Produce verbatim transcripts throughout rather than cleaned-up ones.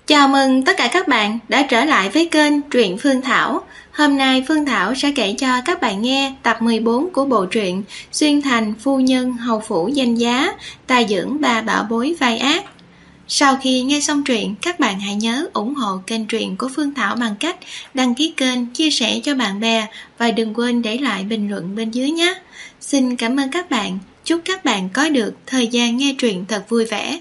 Chào mừng tất cả các bạn đã trở lại với kênh Truyện Phương Thảo. Hôm nay Phương Thảo sẽ kể cho các bạn nghe tập mười bốn của bộ truyện Xuyên Thành Phu Nhân Hầu Phủ Danh Giá, tài dưỡng bà bảo bối vai ác. Sau khi nghe xong truyện, các bạn hãy nhớ ủng hộ kênh truyện của Phương Thảo bằng cách đăng ký kênh, chia sẻ cho bạn bè và đừng quên để lại bình luận bên dưới nhé. Xin cảm ơn các bạn, chúc các bạn có được thời gian nghe truyện thật vui vẻ.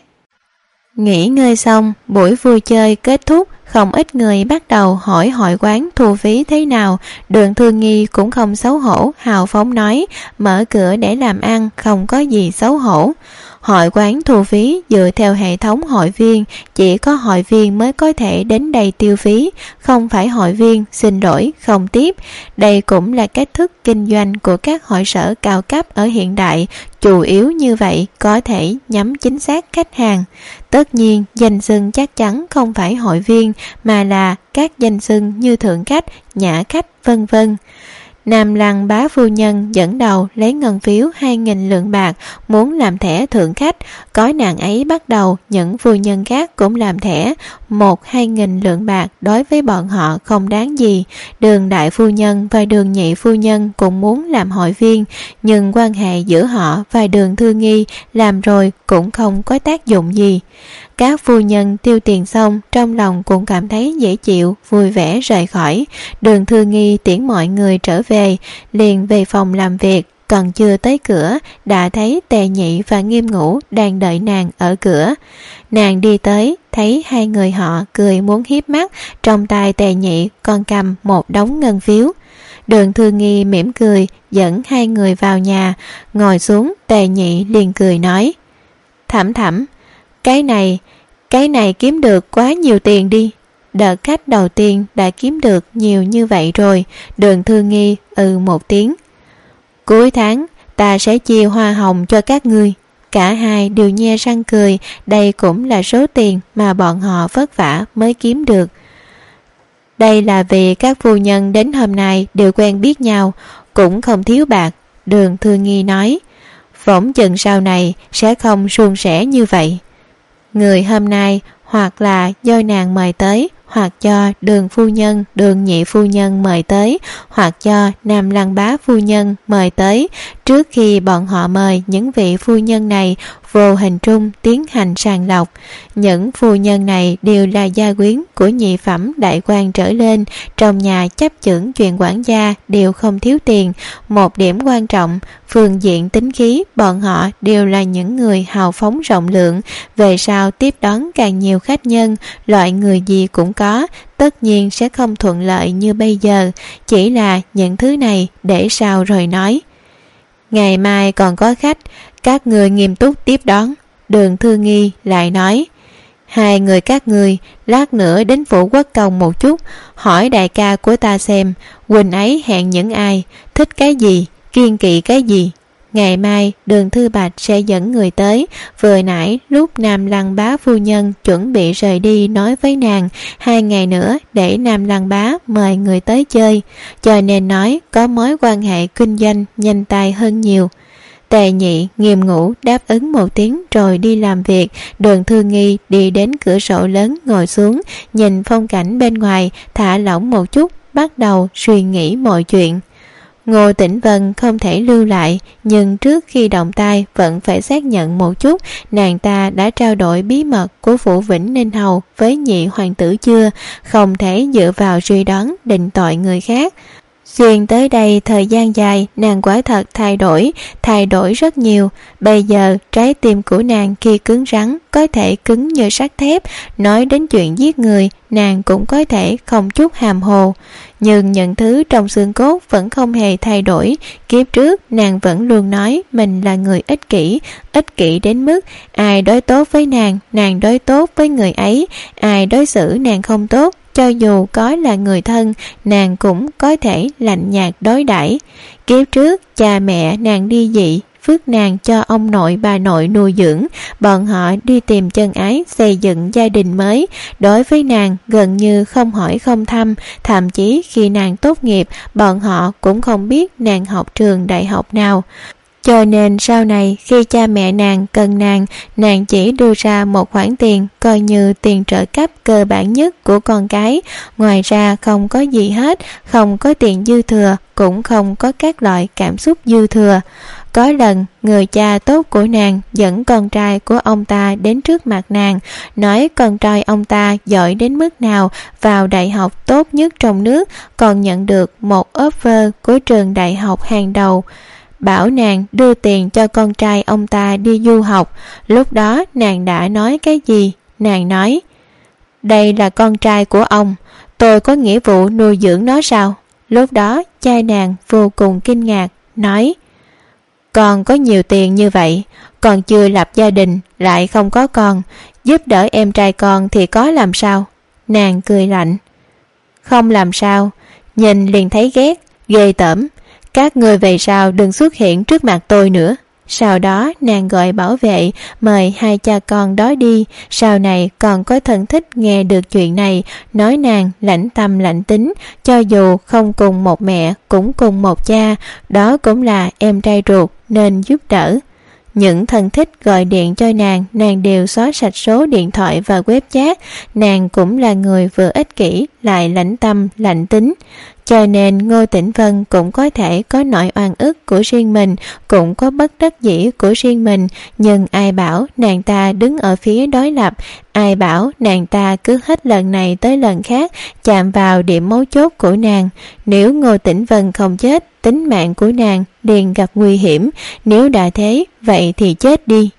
Nghỉ ngơi xong, buổi vui chơi kết thúc, không ít người bắt đầu hỏi hội quán thu phí thế nào. Đường Thư Nghi cũng không xấu hổ, hào phóng nói, mở cửa để làm ăn, không có gì xấu hổ. Hội quán thu phí dựa theo hệ thống hội viên, chỉ có hội viên mới có thể đến đây tiêu phí, không phải hội viên, xin lỗi, không tiếp. Đây cũng là cách thức kinh doanh của các hội sở cao cấp ở hiện đại, chủ yếu như vậy có thể nhắm chính xác khách hàng. Tất nhiên, danh xưng chắc chắn không phải hội viên, mà là các danh xưng như thượng khách, nhã khách, vân vân. Nam Lăng bá phu nhân dẫn đầu lấy ngân phiếu hai nghìn lượng bạc muốn làm thẻ thượng khách, có nàng ấy bắt đầu những phu nhân khác cũng làm thẻ, một hai nghìn lượng bạc đối với bọn họ không đáng gì. Đường đại phu nhân và đường nhị phu nhân cũng muốn làm hội viên, nhưng quan hệ giữa họ và Đường Thư Nghi làm rồi cũng không có tác dụng gì. Các phu nhân tiêu tiền xong, trong lòng cũng cảm thấy dễ chịu, vui vẻ rời khỏi. Đường Thư Nghi tiễn mọi người trở về, liền về phòng làm việc. Còn chưa tới cửa, đã thấy Tề Nhị và Nghiêm Ngũ đang đợi nàng ở cửa. Nàng đi tới, thấy hai người họ cười muốn hiếp mắt, trong tay Tề Nhị còn cầm một đống ngân phiếu. Đường Thư Nghi mỉm cười, dẫn hai người vào nhà, ngồi xuống. Tề Nhị liền cười nói, Thẩm Thẩm, Cái này, cái này kiếm được quá nhiều tiền đi. Đợt khách đầu tiên đã kiếm được nhiều như vậy rồi. Đường Thư Nghi ừ một tiếng. Cuối tháng ta sẽ chia hoa hồng cho các ngươi. Cả hai đều nhe răng cười, đây cũng là số tiền mà bọn họ vất vả mới kiếm được. Đây là vì các phu nhân đến hôm nay đều quen biết nhau, cũng không thiếu bạc. Đường Thư Nghi nói, phỏng chừng sau này sẽ không suôn sẻ như vậy. Người hôm nay hoặc là do nàng mời tới, hoặc cho Đường phu nhân, Đường nhị phu nhân mời tới, hoặc cho Nam Lăng bá phu nhân mời tới. Trước khi bọn họ mời những vị phu nhân này, vô hình trung tiến hành sàng lọc. Những phu nhân này đều là gia quyến của nhị phẩm đại quan trở lên, trong nhà chấp chưởng chuyện quản gia đều không thiếu tiền. Một điểm quan trọng, phương diện tính khí, bọn họ đều là những người hào phóng rộng lượng. Về sau tiếp đón càng nhiều khách nhân, loại người gì cũng có, tất nhiên sẽ không thuận lợi như bây giờ. Chỉ là những thứ này để sau rồi nói. Ngày mai còn có khách, các người nghiêm túc tiếp đón. Đường Thư Nghi lại nói, hai người các người lát nữa đến phủ quốc công một chút, hỏi đại ca của ta xem huynh ấy hẹn những ai, thích cái gì, kiêng kỵ cái gì. Ngày mai Đường Thư Bạch sẽ dẫn người tới. Vừa nãy lúc Nam Lăng bá phu nhân chuẩn bị rời đi nói với nàng, hai ngày nữa để Nam Lăng bá mời người tới chơi, cho nên nói có mối quan hệ kinh doanh nhanh tay hơn nhiều. Tề Nhị, Nghiêm Ngũ đáp ứng một tiếng rồi đi làm việc. Đường Thư Nghi đi đến cửa sổ lớn ngồi xuống, nhìn phong cảnh bên ngoài, thả lỏng một chút, bắt đầu suy nghĩ mọi chuyện. Ngô Tĩnh Vân không thể lưu lại, nhưng trước khi động tay vẫn phải xác nhận một chút nàng ta đã trao đổi bí mật của phủ Vĩnh Ninh Hầu với nhị hoàng tử chưa, không thể dựa vào suy đoán định tội người khác. Xuyên tới đây thời gian dài, nàng quả thật thay đổi, thay đổi rất nhiều. Bây giờ trái tim của nàng khi cứng rắn có thể cứng như sắt thép, nói đến chuyện giết người nàng cũng có thể không chút hàm hồ. Nhưng những thứ trong xương cốt vẫn không hề thay đổi. Kiếp trước nàng vẫn luôn nói mình là người ích kỷ, ích kỷ đến mức ai đối tốt với nàng, nàng đối tốt với người ấy, ai đối xử nàng không tốt, cho dù có là người thân, nàng cũng có thể lạnh nhạt đối đãi. Kiếp trước cha mẹ nàng đi dị, phước nàng cho ông nội bà nội nuôi dưỡng, bọn họ đi tìm chân ái xây dựng gia đình mới. Đối với nàng gần như không hỏi không thăm, thậm chí khi nàng tốt nghiệp bọn họ cũng không biết nàng học trường đại học nào. cho nên sau này khi cha mẹ nàng cần nàng, nàng chỉ đưa ra một khoản tiền coi như tiền trợ cấp cơ bản nhất của con cái, ngoài ra không có gì hết, không có tiền dư thừa, cũng không có các loại cảm xúc dư thừa. Có lần người cha tốt của nàng dẫn con trai của ông ta đến trước mặt nàng, nói con trai ông ta giỏi đến mức nào, vào đại học tốt nhất trong nước, còn nhận được một offer của trường đại học hàng đầu, bảo nàng đưa tiền cho con trai ông ta đi du học. Lúc đó nàng đã nói cái gì? Nàng nói: đây là con trai của ông, tôi có nghĩa vụ nuôi dưỡng nó sao? Lúc đó cha nàng vô cùng kinh ngạc, nói: con có nhiều tiền như vậy, còn chưa lập gia đình, lại không có con, giúp đỡ em trai con thì có làm sao? Nàng cười lạnh: không làm sao, nhìn liền thấy ghét, ghê tởm, các người về sau đừng xuất hiện trước mặt tôi nữa. Sau đó nàng gọi bảo vệ mời hai cha con đó đi. Sau này còn có thân thích nghe được chuyện này, nói nàng lãnh tâm lãnh tính, cho dù không cùng một mẹ cũng cùng một cha, đó cũng là em trai ruột nên giúp đỡ. Những thân thích gọi điện cho nàng, nàng đều xóa sạch số điện thoại và web chat. Nàng cũng là người vừa ích kỷ lại lãnh tâm lãnh tính, cho nên Ngô Tĩnh Vân cũng có thể có nỗi oan ức của riêng mình, cũng có bất đắc dĩ của riêng mình. Nhưng ai bảo nàng ta đứng ở phía đối lập, ai bảo nàng ta cứ hết lần này tới lần khác chạm vào điểm mấu chốt của nàng. Nếu Ngô Tĩnh Vân không chết, tính mạng của nàng liền gặp nguy hiểm, nếu đã thế vậy thì chết đi.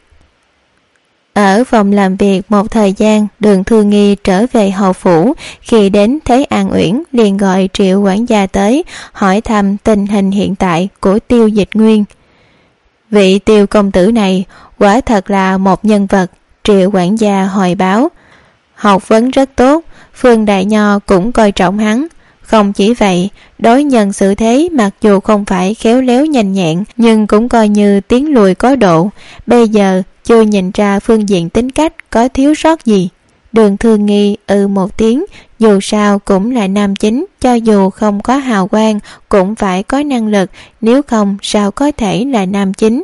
Ở phòng làm việc một thời gian, Đường Thư Nghi trở về hầu phủ, khi đến thấy An Uyển liền gọi Triệu quản gia tới, hỏi thăm tình hình hiện tại của Tiêu Dịch Nguyên. Vị Tiêu công tử này quả thật là một nhân vật, Triệu quản gia hồi báo. Học vấn rất tốt, Phương Đại Nho cũng coi trọng hắn. Không chỉ vậy, đối nhân xử thế mặc dù không phải khéo léo nhanh nhẹn, nhưng cũng coi như tiến lùi có độ. Bây giờ chưa nhìn ra phương diện tính cách có thiếu sót gì. Đường Thư Nghi ừ một tiếng, dù sao cũng là nam chính, cho dù không có hào quang cũng phải có năng lực, nếu không sao có thể là nam chính.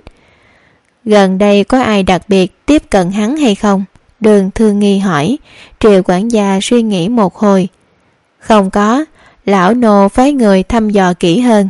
Gần đây có ai đặc biệt tiếp cận hắn hay không? Đường Thư Nghi hỏi. Triệu quản gia suy nghĩ một hồi. Không có, lão nô phái người thăm dò kỹ hơn.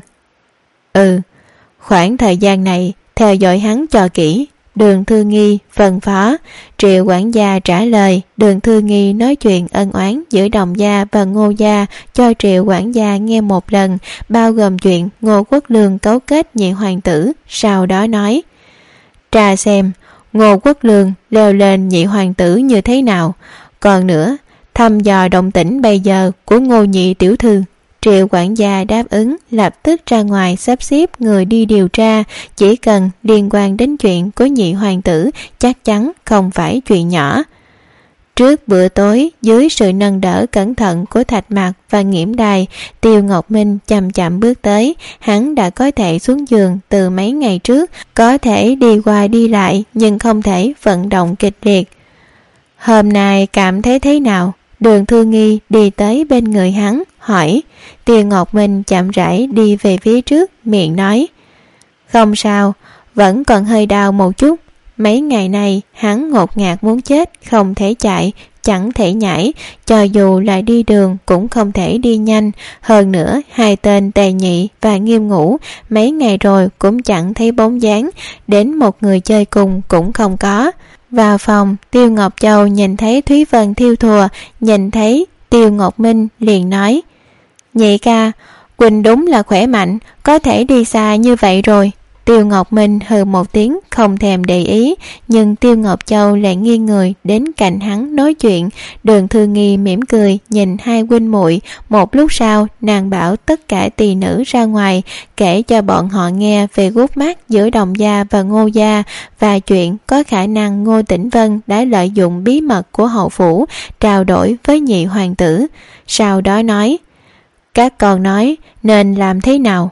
Ừ, khoảng thời gian này theo dõi hắn cho kỹ. Đường Thư Nghi phân phó. Triệu quản gia trả lời. Đường Thư Nghi nói chuyện ân oán giữa Đồng gia và Ngô gia cho Triệu quản gia nghe một lần, bao gồm chuyện Ngô Quốc Lương cấu kết nhị hoàng tử. Sau đó nói: tra xem Ngô Quốc Lương leo lên nhị hoàng tử như thế nào, còn nữa thăm dò động tĩnh bây giờ của Ngô nhị tiểu thư. Triệu quản gia đáp ứng, lập tức ra ngoài sắp xếp người đi điều tra, chỉ cần liên quan đến chuyện của nhị hoàng tử chắc chắn không phải chuyện nhỏ. Trước bữa tối, dưới sự nâng đỡ cẩn thận của Thạch Mặc và Nghiễm Đài, Tiêu Ngọc Minh chậm chậm bước tới. Hắn đã có thể xuống giường từ mấy ngày trước, có thể đi qua đi lại nhưng không thể vận động kịch liệt. Hôm nay cảm thấy thế nào? Đường Thư Nghi đi tới bên người hắn, hỏi. Tiêu Ngọc Minh chậm rãi đi về phía trước, miệng nói: không sao, vẫn còn hơi đau một chút. Mấy ngày nay hắn ngột ngạt muốn chết, không thể chạy, chẳng thể nhảy, cho dù là đi đường cũng không thể đi nhanh. Hơn nữa hai tên Tề Nhị và Nghiêm Ngũ mấy ngày rồi cũng chẳng thấy bóng dáng, đến một người chơi cùng cũng không có. Vào phòng, Tiêu Ngọc Châu nhìn thấy Thúy Vân thiêu thùa, nhìn thấy Tiêu Ngọc Minh liền nói: Nhị ca, Quỳnh đúng là khỏe mạnh, có thể đi xa như vậy rồi. Tiêu Ngọc Minh hừ một tiếng, không thèm để ý, nhưng Tiêu Ngọc Châu lại nghiêng người đến cạnh hắn nói chuyện. Đường Thư Nghi mỉm cười nhìn hai huynh muội. Một lúc sau, nàng bảo tất cả tỳ nữ ra ngoài, kể cho bọn họ nghe về gút mắt giữa Đồng gia và Ngô gia, và chuyện có khả năng Ngô Tĩnh Vân đã lợi dụng bí mật của hậu phủ trao đổi với nhị hoàng tử. Sau đó nói: các con nói nên làm thế nào?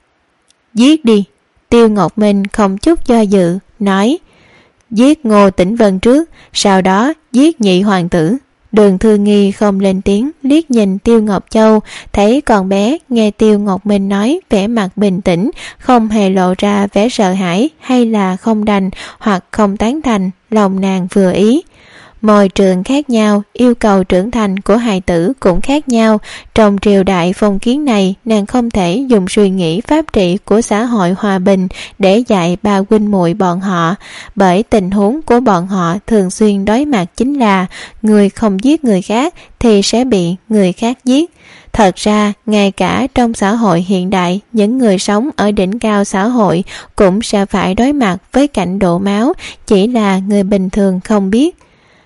Giết đi. Tiêu Ngọc Minh không chút do dự, nói: giết Ngô Tĩnh Vân trước, sau đó giết nhị hoàng tử. Đường Thư Nghi không lên tiếng, liếc nhìn Tiêu Ngọc Châu, thấy con bé nghe Tiêu Ngọc Minh nói vẻ mặt bình tĩnh, không hề lộ ra vẻ sợ hãi hay là không đành hoặc không tán thành, lòng nàng vừa ý. Môi trường khác nhau, yêu cầu trưởng thành của hài tử cũng khác nhau. Trong triều đại phong kiến này, nàng không thể dùng suy nghĩ pháp trị của xã hội hòa bình để dạy ba huynh muội bọn họ, bởi tình huống của bọn họ thường xuyên đối mặt chính là người không giết người khác thì sẽ bị người khác giết. Thật ra, ngay cả trong xã hội hiện đại, những người sống ở đỉnh cao xã hội cũng sẽ phải đối mặt với cảnh đổ máu, chỉ là người bình thường không biết.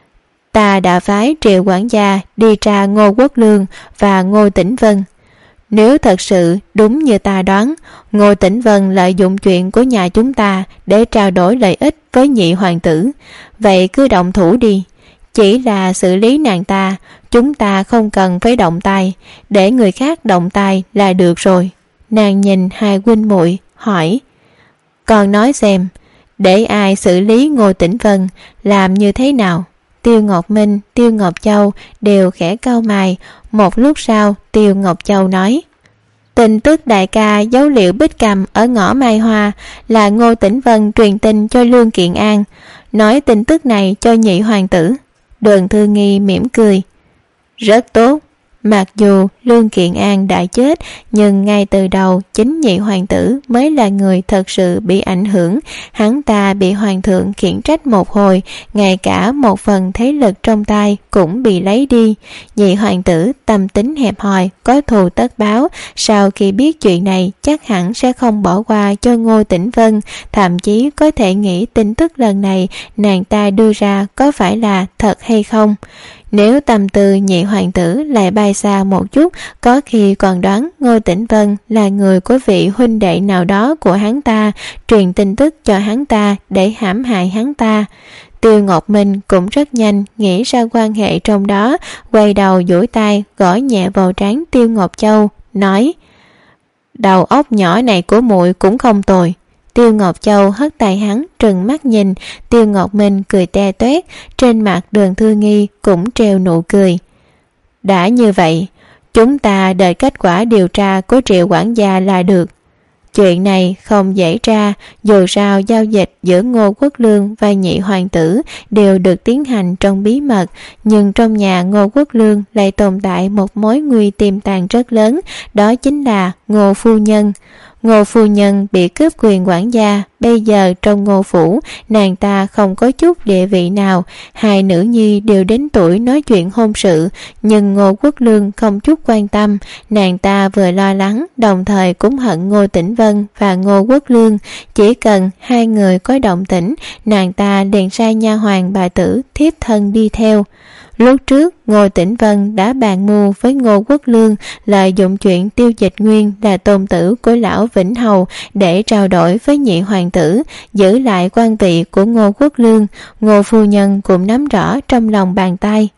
Ta đã phái Triệu quản gia đi tra Ngô Quốc Lương và Ngô Tĩnh Vân. Nếu thật sự đúng như ta đoán, Ngô Tĩnh Vân lợi dụng chuyện của nhà chúng ta để trao đổi lợi ích với nhị hoàng tử, vậy cứ động thủ đi. Chỉ là xử lý nàng ta, chúng ta không cần phải động tay, để người khác động tay là được rồi. Nàng nhìn hai huynh muội hỏi, còn nói xem, để ai xử lý Ngô Tĩnh Vân, làm như thế nào? Tiêu Ngọc Minh, Tiêu Ngọc Châu đều khẽ cau mày. Một lúc sau, Tiêu Ngọc Châu nói, tin tức đại ca giấu liệu Bích Cầm ở ngõ Mai Hoa là Ngô Tĩnh Vân truyền tin cho Lương Kiện An, nói tin tức này cho nhị hoàng tử. Đường Thư Nghi mỉm cười, rất tốt. Mặc dù Lương Kiện An đã chết, nhưng ngay từ đầu chính nhị hoàng tử mới là người thật sự bị ảnh hưởng. Hắn ta bị hoàng thượng khiển trách một hồi, ngay cả một phần thế lực trong tay cũng bị lấy đi. Nhị hoàng tử tâm tính hẹp hòi, có thù tất báo, sau khi biết chuyện này chắc hẳn sẽ không bỏ qua cho Ngô Tĩnh Vân, thậm chí có thể nghĩ tin tức lần này nàng ta đưa ra có phải là thật hay không. Nếu tâm tư nhị hoàng tử lại bay xa một chút, có khi còn đoán Ngô Tĩnh Vân là người của vị huynh đệ nào đó của hắn ta, truyền tin tức cho hắn ta để hãm hại hắn ta. Tiêu Ngọc Minh cũng rất nhanh nghĩ ra quan hệ trong đó, quay đầu duỗi tay gõ nhẹ vào trán Tiêu Ngọc Châu, nói, đầu óc nhỏ này của muội cũng không tồi. Tiêu Ngọc Châu hất tay hắn, trừng mắt nhìn. Tiêu Ngọc Minh cười te toét, trên mặt Đường Thư Nghi cũng treo nụ cười. Đã như vậy, chúng ta đợi kết quả điều tra của Triệu quản gia là được. Chuyện này không dễ tra, dù sao giao dịch giữa Ngô Quốc Lương và nhị hoàng tử đều được tiến hành trong bí mật, nhưng trong nhà Ngô Quốc Lương lại tồn tại một mối nguy tiềm tàng rất lớn, đó chính là Ngô phu nhân. Ngô phu nhân bị cướp quyền quản gia, bây giờ trong Ngô phủ, nàng ta không có chút địa vị nào. Hai nữ nhi đều đến tuổi nói chuyện hôn sự, nhưng Ngô Quốc Lương không chút quan tâm. Nàng ta vừa lo lắng, đồng thời cũng hận Ngô Tĩnh Vân và Ngô Quốc Lương. Chỉ cần hai người có động tĩnh, nàng ta liền sai nha hoàn bà tử thiếp thân đi theo. Lúc trước, Ngô Tĩnh Vân đã bàn mưu với Ngô Quốc Lương lợi dụng chuyện Tiêu Dịch Nguyên là tôn tử của lão Vĩnh Hầu để trao đổi với nhị hoàng tử, giữ lại quan vị của Ngô Quốc Lương. Ngô phu nhân cũng nắm rõ trong lòng bàn tay.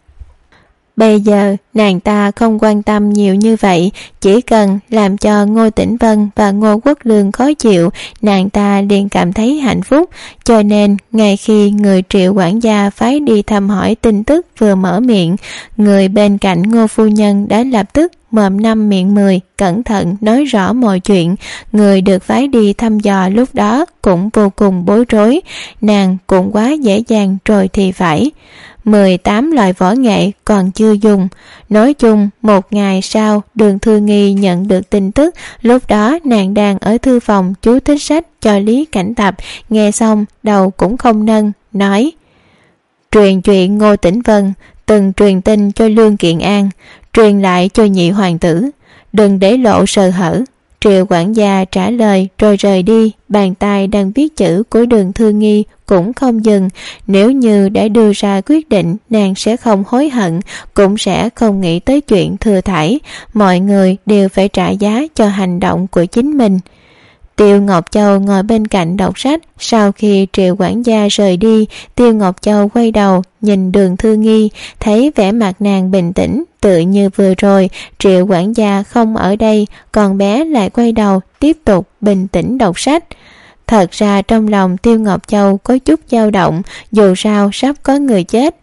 Bây giờ, nàng ta không quan tâm nhiều như vậy, chỉ cần làm cho Ngô Tĩnh Vân và Ngô Quốc Lương khó chịu, nàng ta liền cảm thấy hạnh phúc. Cho nên, ngay khi người Triệu quản gia phái đi thăm hỏi tin tức vừa mở miệng, người bên cạnh Ngô phu nhân đã lập tức mồm năm miệng mười, cẩn thận nói rõ mọi chuyện. Người được phái đi thăm dò lúc đó cũng vô cùng bối rối, nàng cũng quá dễ dàng rồi thì phải. mười tám loại võ nghệ còn chưa dùng. Nói chung, một ngày sau, Đường Thư Nghi nhận được tin tức, lúc đó nàng đang ở thư phòng chú thích sách cho Lý Cảnh Tập, nghe xong đầu cũng không nâng, nói, truyền chuyện Ngô Tĩnh Vân từng truyền tin cho Lương Kiện An, truyền lại cho nhị hoàng tử, đừng để lộ sơ hở. Triệu quản gia trả lời rồi rời đi, bàn tay đang viết chữ của Đường Thư Nghi cũng không dừng. Nếu như đã đưa ra quyết định, nàng sẽ không hối hận, cũng sẽ không nghĩ tới chuyện thừa thãi. Mọi người đều phải trả giá cho hành động của chính mình. Tiêu Ngọc Châu ngồi bên cạnh đọc sách. Sau khi Triệu quản gia rời đi, Tiêu Ngọc Châu quay đầu nhìn Đường Thư Nghi, thấy vẻ mặt nàng bình tĩnh, tự như vừa rồi Triệu quản gia không ở đây, còn bé lại quay đầu tiếp tục bình tĩnh đọc sách. Thật ra trong lòng Tiêu Ngọc Châu có chút dao động, dù sao sắp có người chết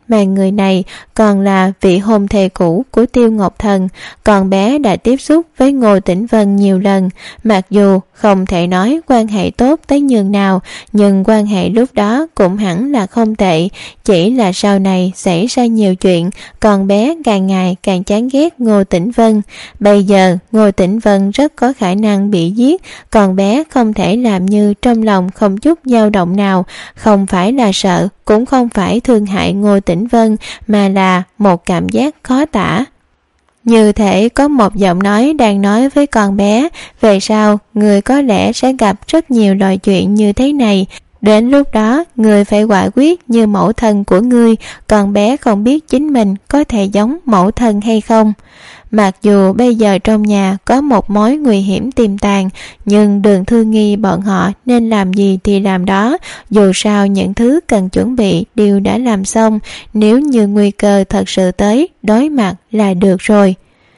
mà người này còn là vị hôn thê cũ của Tiêu Ngọc Thần. Con bé đã tiếp xúc với Ngô Tĩnh Vân nhiều lần, mặc dù không thể nói quan hệ tốt tới nhường nào, nhưng quan hệ lúc đó cũng hẳn là không tệ. Chỉ là sau này xảy ra nhiều chuyện, con bé càng ngày càng chán ghét Ngô Tĩnh Vân. Bây giờ Ngô Tĩnh Vân rất có khả năng bị giết, con bé không thể làm như trong lòng không chút dao động nào, không phải là sợ, cũng không phải thương hại Ngô Tĩnh Vân, mà là một cảm giác khó tả. Như thể có một giọng nói đang nói với con bé, về sau người có lẽ sẽ gặp rất nhiều loại chuyện như thế này. Đến lúc đó người phải quả quyết như mẫu thân của ngươi. Con bé không biết chính mình có thể giống mẫu thân hay không. Mặc dù bây giờ trong nhà có một mối nguy hiểm tiềm tàng, nhưng Đường Thư Nghi bọn họ nên làm gì thì làm đó. Dù sao những thứ cần chuẩn bị đều đã làm xong, nếu như nguy cơ thật sự tới, đối mặt là được rồi.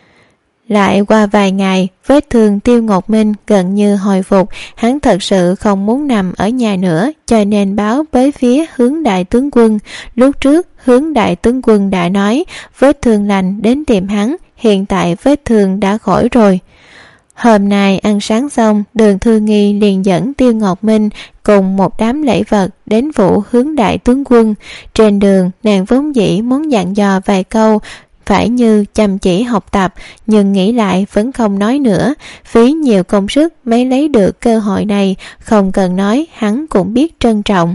Lại qua vài ngày, vết thương Tiêu Ngọc Minh gần như hồi phục, hắn thật sự không muốn nằm ở nhà nữa, cho nên báo với phía Hướng đại tướng quân. Lúc trước Hướng đại tướng quân đã nói vết thương lành đến tìm hắn, hiện tại vết thương đã khỏi rồi. Hôm nay ăn sáng xong, Đường Thư Nghi liền dẫn Tiêu Ngọc Minh cùng một đám lễ vật đến phủ Hướng đại tướng quân. Trên đường nàng vốn dĩ muốn dặn dò vài câu, phải như chăm chỉ học tập, nhưng nghĩ lại vẫn không nói nữa, phí nhiều công sức mới lấy được cơ hội này, không cần nói hắn cũng biết trân trọng.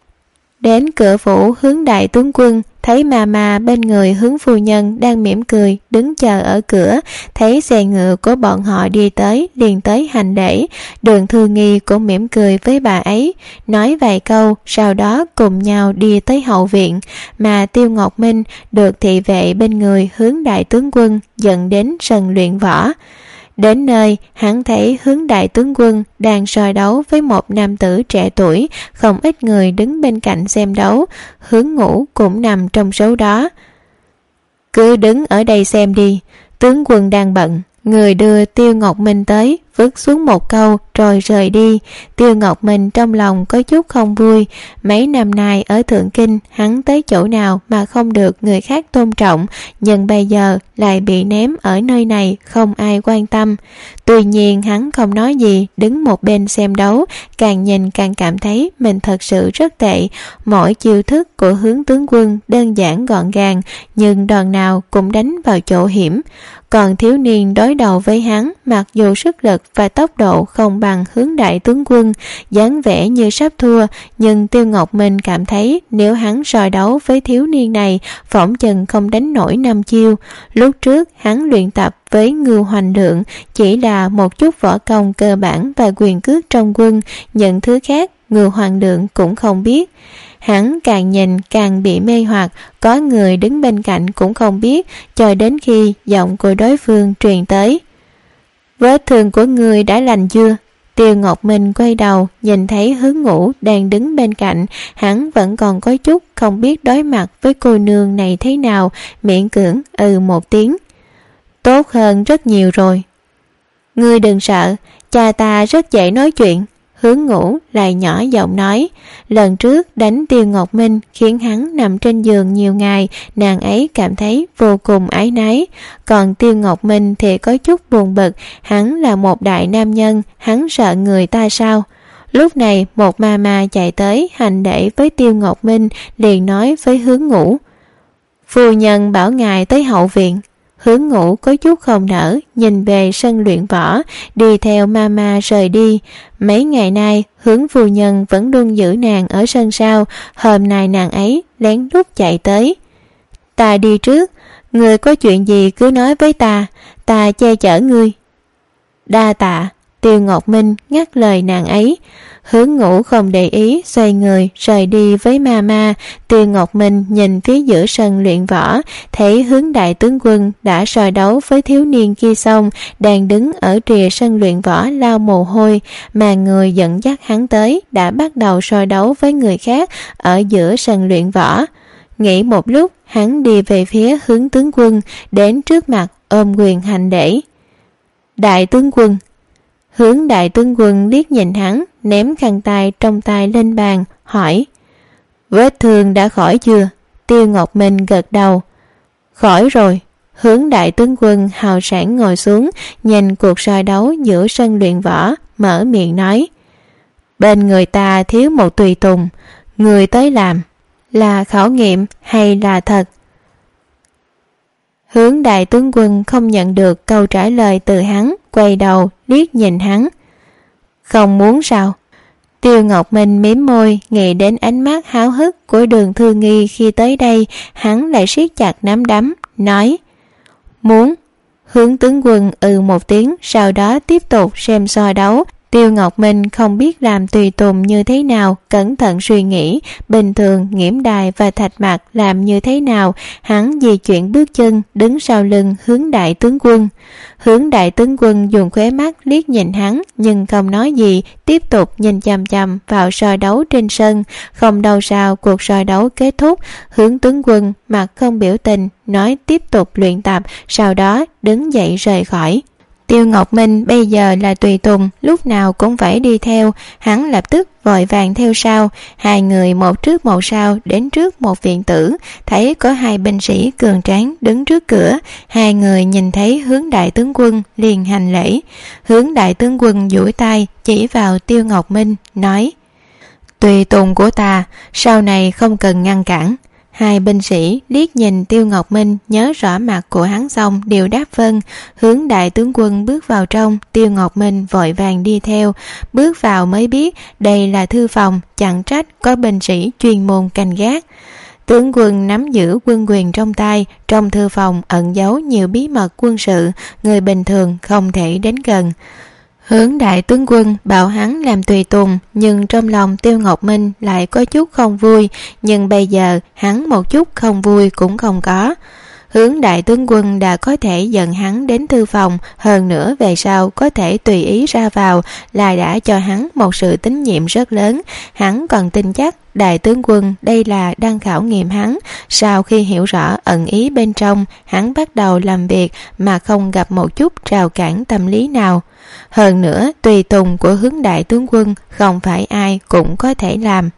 Đến cửa phủ Hướng đại tướng quân, thấy Mama bên người Hướng phu nhân đang mỉm cười đứng chờ ở cửa, thấy xe ngựa của bọn họ đi tới liền tới hành lễ. Đường Thư Nghi cũng mỉm cười với bà ấy, nói vài câu, sau đó cùng nhau đi tới hậu viện, mà Tiêu Ngọc Minh được thị vệ bên người Hướng đại tướng quân dẫn đến sân luyện võ. Đến nơi, hắn thấy Hướng đại tướng quân đang soi đấu với một nam tử trẻ tuổi, không ít người đứng bên cạnh xem đấu. Hướng Ngũ cũng nằm trong số đó. Cứ đứng ở đây xem đi, tướng quân đang bận. Người đưa Tiêu Ngọc Minh tới, vứt xuống một câu rồi rời đi. Tiêu Ngọc Minh trong lòng có chút không vui. Mấy năm nay ở Thượng Kinh, hắn tới chỗ nào mà không được người khác tôn trọng, nhưng bây giờ lại bị ném ở nơi này, không ai quan tâm. Tuy nhiên hắn không nói gì, đứng một bên xem đấu, càng nhìn càng cảm thấy mình thật sự rất tệ. Mỗi chiêu thức của Hướng tướng quân đơn giản gọn gàng, nhưng đòn nào cũng đánh vào chỗ hiểm. Còn thiếu niên đối đầu với hắn, mặc dù sức lực và tốc độ không bằng Hướng đại tướng quân, dáng vẻ như sắp thua, nhưng Tiêu Ngọc Minh cảm thấy nếu hắn soi đấu với thiếu niên này, phỏng chừng không đánh nổi năm chiêu. Lúc trước hắn luyện tập với Ngưu Hoành Lượng chỉ là một chút võ công cơ bản và quyền cước trong quân, những thứ khác Ngưu Hoành Lượng cũng không biết. Hắn càng nhìn càng bị mê hoặc, có người đứng bên cạnh cũng không biết, cho đến khi giọng của đối phương truyền tới. Vết thương của người đã lành chưa? Tiêu Ngọc Minh quay đầu, nhìn thấy Hướng Ngũ đang đứng bên cạnh, hắn vẫn còn có chút không biết đối mặt với cô nương này thế nào, miễn cưỡng ừ một tiếng. Tốt hơn rất nhiều rồi. Ngươi đừng sợ, cha ta rất dễ nói chuyện. Hướng Ngũ lại nhỏ giọng nói, lần trước đánh Tiêu Ngọc Minh khiến hắn nằm trên giường nhiều ngày, nàng ấy cảm thấy vô cùng áy náy. Còn Tiêu Ngọc Minh thì có chút buồn bực, hắn là một đại nam nhân, hắn sợ người ta sao? Lúc này một mama chạy tới hành lễ với Tiêu Ngọc Minh, liền nói với Hướng Ngũ, phu nhân bảo ngài tới hậu viện. Hướng Ngũ có chút không nở, nhìn về sân luyện võ, đi theo mama rời đi. Mấy ngày nay Hướng phu nhân vẫn luôn giữ nàng ở sân sau, hôm nay nàng ấy lén lút chạy tới. Ta đi trước, người có chuyện gì cứ nói với ta, ta che chở ngươi. Đa tạ. Tiêu Ngọc Minh ngắt lời nàng ấy. Hướng Ngũ không để ý, xoay người rời đi với mama. Tiêu Ngọc Minh nhìn phía giữa sân luyện võ, thấy Hướng đại tướng quân đã soi đấu với thiếu niên kia xong, đang đứng ở rìa sân luyện võ lau mồ hôi, mà người dẫn dắt hắn tới đã bắt đầu soi đấu với người khác ở giữa sân luyện võ. Nghĩ một lúc, hắn đi về phía Hướng tướng quân, đến trước mặt ôm quyền hành lễ. Đại tướng quân. Hướng đại tướng quân liếc nhìn hắn, ném khăn tay trong tay lên bàn, hỏi, vết thương đã khỏi chưa? Tiêu Ngọc Minh gật đầu. Khỏi rồi. Hướng đại tướng quân hào sảng ngồi xuống, nhìn cuộc soi đấu giữa sân luyện võ, mở miệng nói: Bên người ta thiếu một tùy tùng, người tới làm, là khảo nghiệm hay là thật? Hướng đại tướng quân không nhận được câu trả lời từ hắn, quay đầu liếc nhìn hắn. Không muốn sao? Tiêu Ngọc Minh mím môi, nghĩ đến ánh mắt háo hức của Đường Thư Nghi khi tới đây, hắn lại siết chặt nắm đấm, nói: Muốn. Hướng tướng quân ừ một tiếng, sau đó tiếp tục xem so đấu. Tiêu Ngọc Minh không biết làm tùy tùng như thế nào, cẩn thận suy nghĩ, bình thường Nghiễm Đài và Thạch Mặc làm như thế nào, hắn di chuyển bước chân, đứng sau lưng Hướng đại tướng quân. Hướng đại tướng quân dùng khóe mắt liếc nhìn hắn, nhưng không nói gì, tiếp tục nhìn chằm chằm vào soi đấu trên sân. Không đâu sau cuộc soi đấu kết thúc, Hướng tướng quân mặt không biểu tình, nói tiếp tục luyện tập, sau đó đứng dậy rời khỏi. Tiêu Ngọc Minh bây giờ là tùy tùng, lúc nào cũng phải đi theo, hắn lập tức vội vàng theo sau. Hai người một trước một sau đến trước một viện tử, thấy có hai binh sĩ cường tráng đứng trước cửa. Hai người nhìn thấy Hướng đại tướng quân liền hành lễ. Hướng đại tướng quân duỗi tay chỉ vào Tiêu Ngọc Minh, nói: Tùy tùng của ta, sau này không cần ngăn cản. Hai binh sĩ liếc nhìn Tiêu Ngọc Minh, nhớ rõ mặt của hắn xong đều đáp vâng. Hướng đại tướng quân bước vào trong, Tiêu Ngọc Minh vội vàng đi theo. Bước vào mới biết đây là thư phòng, chẳng trách có binh sĩ chuyên môn canh gác. Tướng quân nắm giữ quân quyền trong tay, trong thư phòng ẩn giấu nhiều bí mật quân sự, người bình thường không thể đến gần. Hướng đại tướng quân bảo hắn làm tùy tùng, nhưng trong lòng Tiêu Ngọc Minh lại có chút không vui, nhưng bây giờ hắn một chút không vui cũng không có. Hướng đại tướng quân đã có thể dẫn hắn đến thư phòng, hơn nữa về sau có thể tùy ý ra vào, là đã cho hắn một sự tín nhiệm rất lớn. Hắn còn tin chắc đại tướng quân đây là đang khảo nghiệm hắn. Sau khi hiểu rõ ẩn ý bên trong, hắn bắt đầu làm việc mà không gặp một chút rào cản tâm lý nào. Hơn nữa tùy tùng của Hướng đại tướng quân không phải ai cũng có thể làm.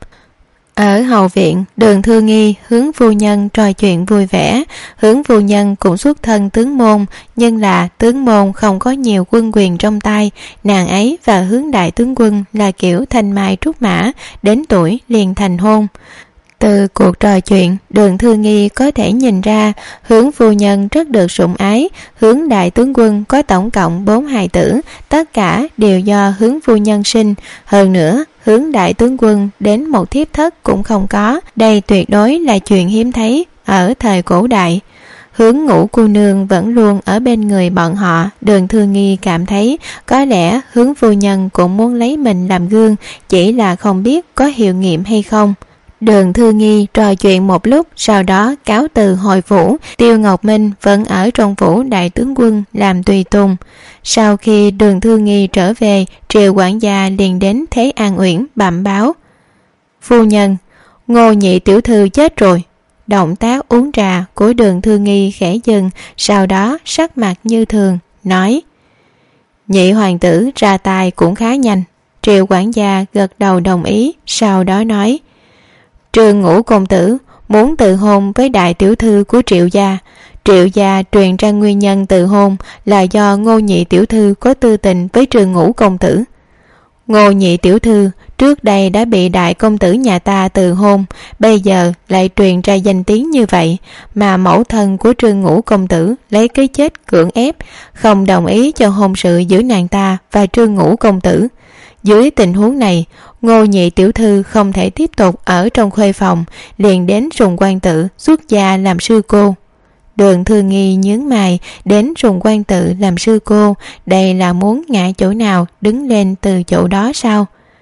Ở hậu viện, Đường Thư Nghi, Hướng phu nhân trò chuyện vui vẻ. Hướng phu nhân cũng xuất thân tướng môn, nhưng là tướng môn không có nhiều quân quyền trong tay. Nàng ấy và Hướng đại tướng quân là kiểu thanh mai trúc mã, đến tuổi liền thành hôn. Từ cuộc trò chuyện, Đường Thư Nghi có thể nhìn ra Hướng phu nhân rất được sủng ái. Hướng đại tướng quân có tổng cộng bốn hài tử, tất cả đều do Hướng phu nhân sinh. Hơn nữa Hướng đại tướng quân đến một thiếp thất cũng không có, đây tuyệt đối là chuyện hiếm thấy ở thời cổ đại. Hướng Ngũ cô nương vẫn luôn ở bên người bọn họ. Đường Thư Nghi cảm thấy có lẽ Hướng phu nhân cũng muốn lấy mình làm gương, chỉ là không biết có hiệu nghiệm hay không. Đường Thư Nghi trò chuyện một lúc, sau đó cáo từ hồi phủ. Tiêu Ngọc Minh vẫn ở trong phủ đại tướng quân làm tùy tùng. Sau khi Đường Thư Nghi trở về, Triệu quản gia liền đến Thế An Uyển bẩm báo: Phu nhân, Ngô nhị tiểu thư chết rồi. Động tác uống trà của Đường Thư Nghi khẽ dừng, sau đó sắc mặt như thường, nói: Nhị hoàng tử ra tay cũng khá nhanh. Triệu quản gia gật đầu đồng ý, sau đó nói: Trương Ngũ công tử muốn tự hôn với đại tiểu thư của Triệu gia. Triệu gia truyền ra nguyên nhân tự hôn là do Ngô nhị tiểu thư có tư tình với Trương Ngũ công tử. Ngô nhị tiểu thư trước đây đã bị đại công tử nhà ta tự hôn, bây giờ lại truyền ra danh tiếng như vậy, mà mẫu thân của Trương Ngũ công tử lấy cái chết cưỡng ép, không đồng ý cho hôn sự giữa nàng ta và Trương Ngũ công tử. Dưới tình huống này, Ngô nhị tiểu thư không thể tiếp tục ở trong khuê phòng, liền đến Sùng Quan Tự xuất gia làm sư cô. Đường Thư Nghi nhướng mày, đến Sùng Quan Tự làm sư cô, đây là muốn ngã chỗ nào đứng lên từ chỗ đó sao?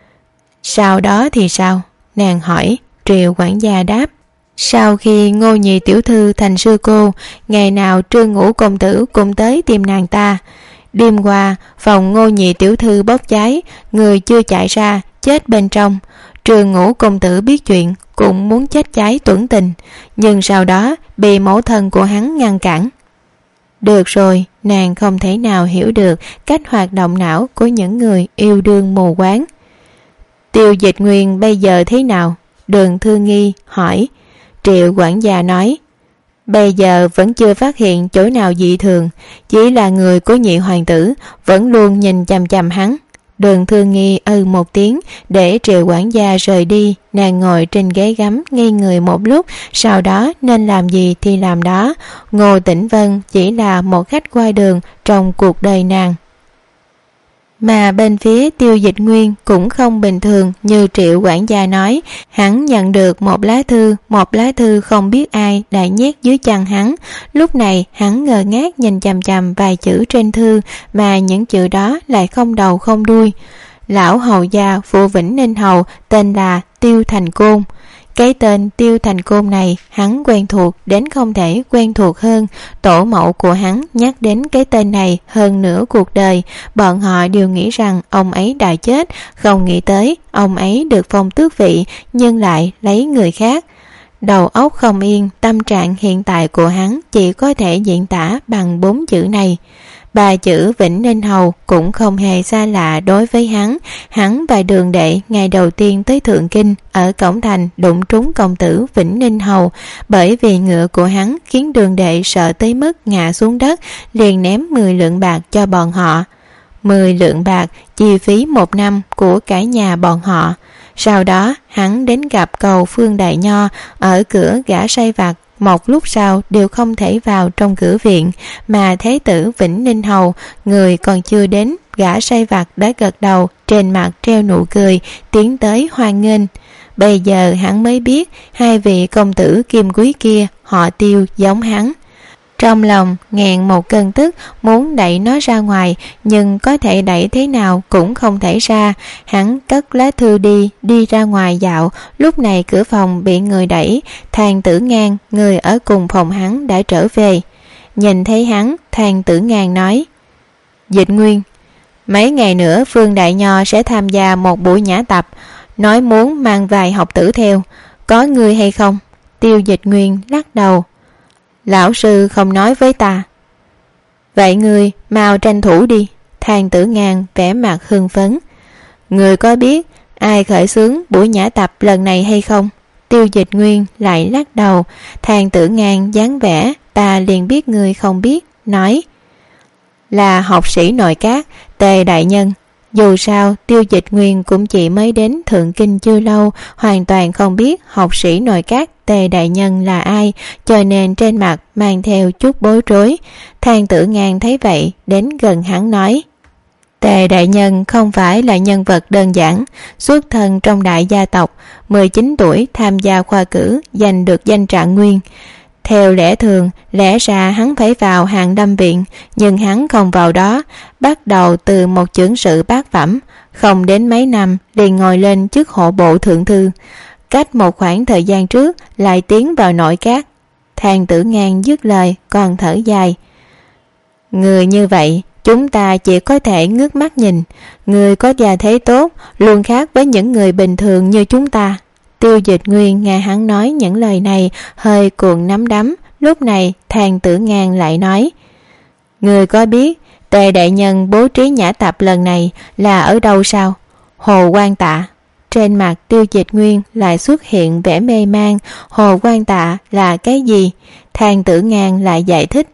Sau đó thì sao? Nàng hỏi. Triệu quản gia đáp: Sau khi Ngô nhị tiểu thư thành sư cô, ngày nào Trương Ngũ công tử cũng tới tìm nàng ta. Đêm qua phòng Ngô nhị tiểu thư bốc cháy, người chưa chạy ra chết bên trong. Trương Ngũ công tử biết chuyện cũng muốn chết cháy tuẫn tình, nhưng sau đó bị mẫu thân của hắn ngăn cản. Được rồi, nàng không thể nào hiểu được cách hoạt động não của những người yêu đương mù quáng. Tiêu Dịch Nguyên bây giờ thế nào? Đường Thư Nghi hỏi. Triệu quản gia nói: Bây giờ vẫn chưa phát hiện chỗ nào dị thường, chỉ là người của nhị hoàng tử vẫn luôn nhìn chằm chằm hắn. Đường Thương Nghi ư một tiếng để Triệu quản gia rời đi. Nàng ngồi trên ghế gấm ngây người một lúc, sau đó nên làm gì thì làm đó. Ngô Tĩnh Vân chỉ là một khách qua đường trong cuộc đời nàng. Mà bên phía Tiêu Dịch Nguyên cũng không bình thường như Triệu quản gia nói. Hắn nhận được một lá thư, một lá thư không biết ai đã nhét dưới chân hắn. Lúc này hắn ngơ ngác nhìn chằm chằm vài chữ trên thư, mà những chữ đó lại không đầu không đuôi. Lão hầu gia phụ Vĩnh Ninh Hầu tên là Tiêu Thành Côn. Cái tên Tiêu Thành Côn này hắn quen thuộc đến không thể quen thuộc hơn. Tổ mẫu của hắn nhắc đến cái tên này hơn nửa cuộc đời. Bọn họ đều nghĩ rằng ông ấy đã chết, không nghĩ tới ông ấy được phong tước vị nhưng lại lấy người khác. Đầu óc không yên, tâm trạng hiện tại của hắn chỉ có thể diễn tả bằng bốn chữ này. Ba chữ Vĩnh Ninh Hầu cũng không hề xa lạ đối với hắn. Hắn và Đường Đệ ngày đầu tiên tới Thượng Kinh ở cổng thành đụng trúng công tử Vĩnh Ninh Hầu. Bởi vì ngựa của hắn khiến Đường Đệ sợ tới mức ngã xuống đất, liền ném mười lượng bạc cho bọn họ. Mười lượng bạc chi phí một năm của cả nhà bọn họ. Sau đó hắn đến gặp cầu Phương Đại Nho ở cửa gã sai vặt. Một lúc sau đều không thể vào trong cửa viện, mà Thế tử Vĩnh Ninh Hầu người còn chưa đến, gã sai vặt đã gật đầu, trên mặt treo nụ cười, tiến tới hoan nghênh. Bây giờ hắn mới biết hai vị công tử kim quý kia họ Tiêu giống hắn. Trong lòng nghẹn một cơn tức, muốn đẩy nó ra ngoài, nhưng có thể đẩy thế nào cũng không thể ra. Hắn cất lá thư đi, đi ra ngoài dạo. Lúc này cửa phòng bị người đẩy. Thang Tử Ngang, người ở cùng phòng hắn đã trở về. Nhìn thấy hắn, Thang Tử Ngang nói: Dịch Nguyên, mấy ngày nữa Phương Đại Nho sẽ tham gia một buổi nhã tập, nói muốn mang vài học tử theo, có người hay không? Tiêu Dịch Nguyên lắc đầu: Lão sư không nói với ta. Vậy ngươi mau tranh thủ đi. Thang Tử Ngang vẻ mặt hưng phấn: Ngươi có biết ai khởi xướng buổi nhã tập lần này hay không? Tiêu Dịch Nguyên lại lắc đầu. Thang Tử Ngang dáng vẻ ta liền biết ngươi không biết, nói: Là học sĩ nội các Tề đại nhân. Dù sao Tiêu Dịch Nguyên cũng chỉ mới đến Thượng Kinh chưa lâu, hoàn toàn không biết học sĩ nội các Tề đại nhân là ai, cho nên trên mặt mang theo chút bối rối. Thang Tử Ngang thấy vậy đến gần hắn nói: Tề đại nhân không phải là nhân vật đơn giản, xuất thân trong đại gia tộc, mười chín tuổi tham gia khoa cử, giành được danh trạng nguyên. Theo lẽ thường, lẽ ra hắn phải vào Hàn Đâm viện, nhưng hắn không vào đó. Bắt đầu từ một chưởng sự bát phẩm, không đến mấy năm liền ngồi lên chức hộ bộ thượng thư. Cách một khoảng thời gian trước lại tiến vào nội các. Thang Tử Ngang dứt lời còn thở dài: Người như vậy chúng ta chỉ có thể ngước mắt nhìn. Người có gia thế tốt, luôn khác với những người bình thường như chúng ta. Tiêu Dịch Nguyên nghe hắn nói những lời này hơi cuồng nắm đấm. Lúc này Thang Tử Ngang lại nói: Người có biết Tề đại nhân bố trí nhã tập lần này là ở đâu sao? Hồ Quan Tạ. Trên mặt Tiêu Dịch Nguyên lại xuất hiện vẻ mê man. Hồ Quan Tạ là cái gì? Thang Tử Ngang lại giải thích: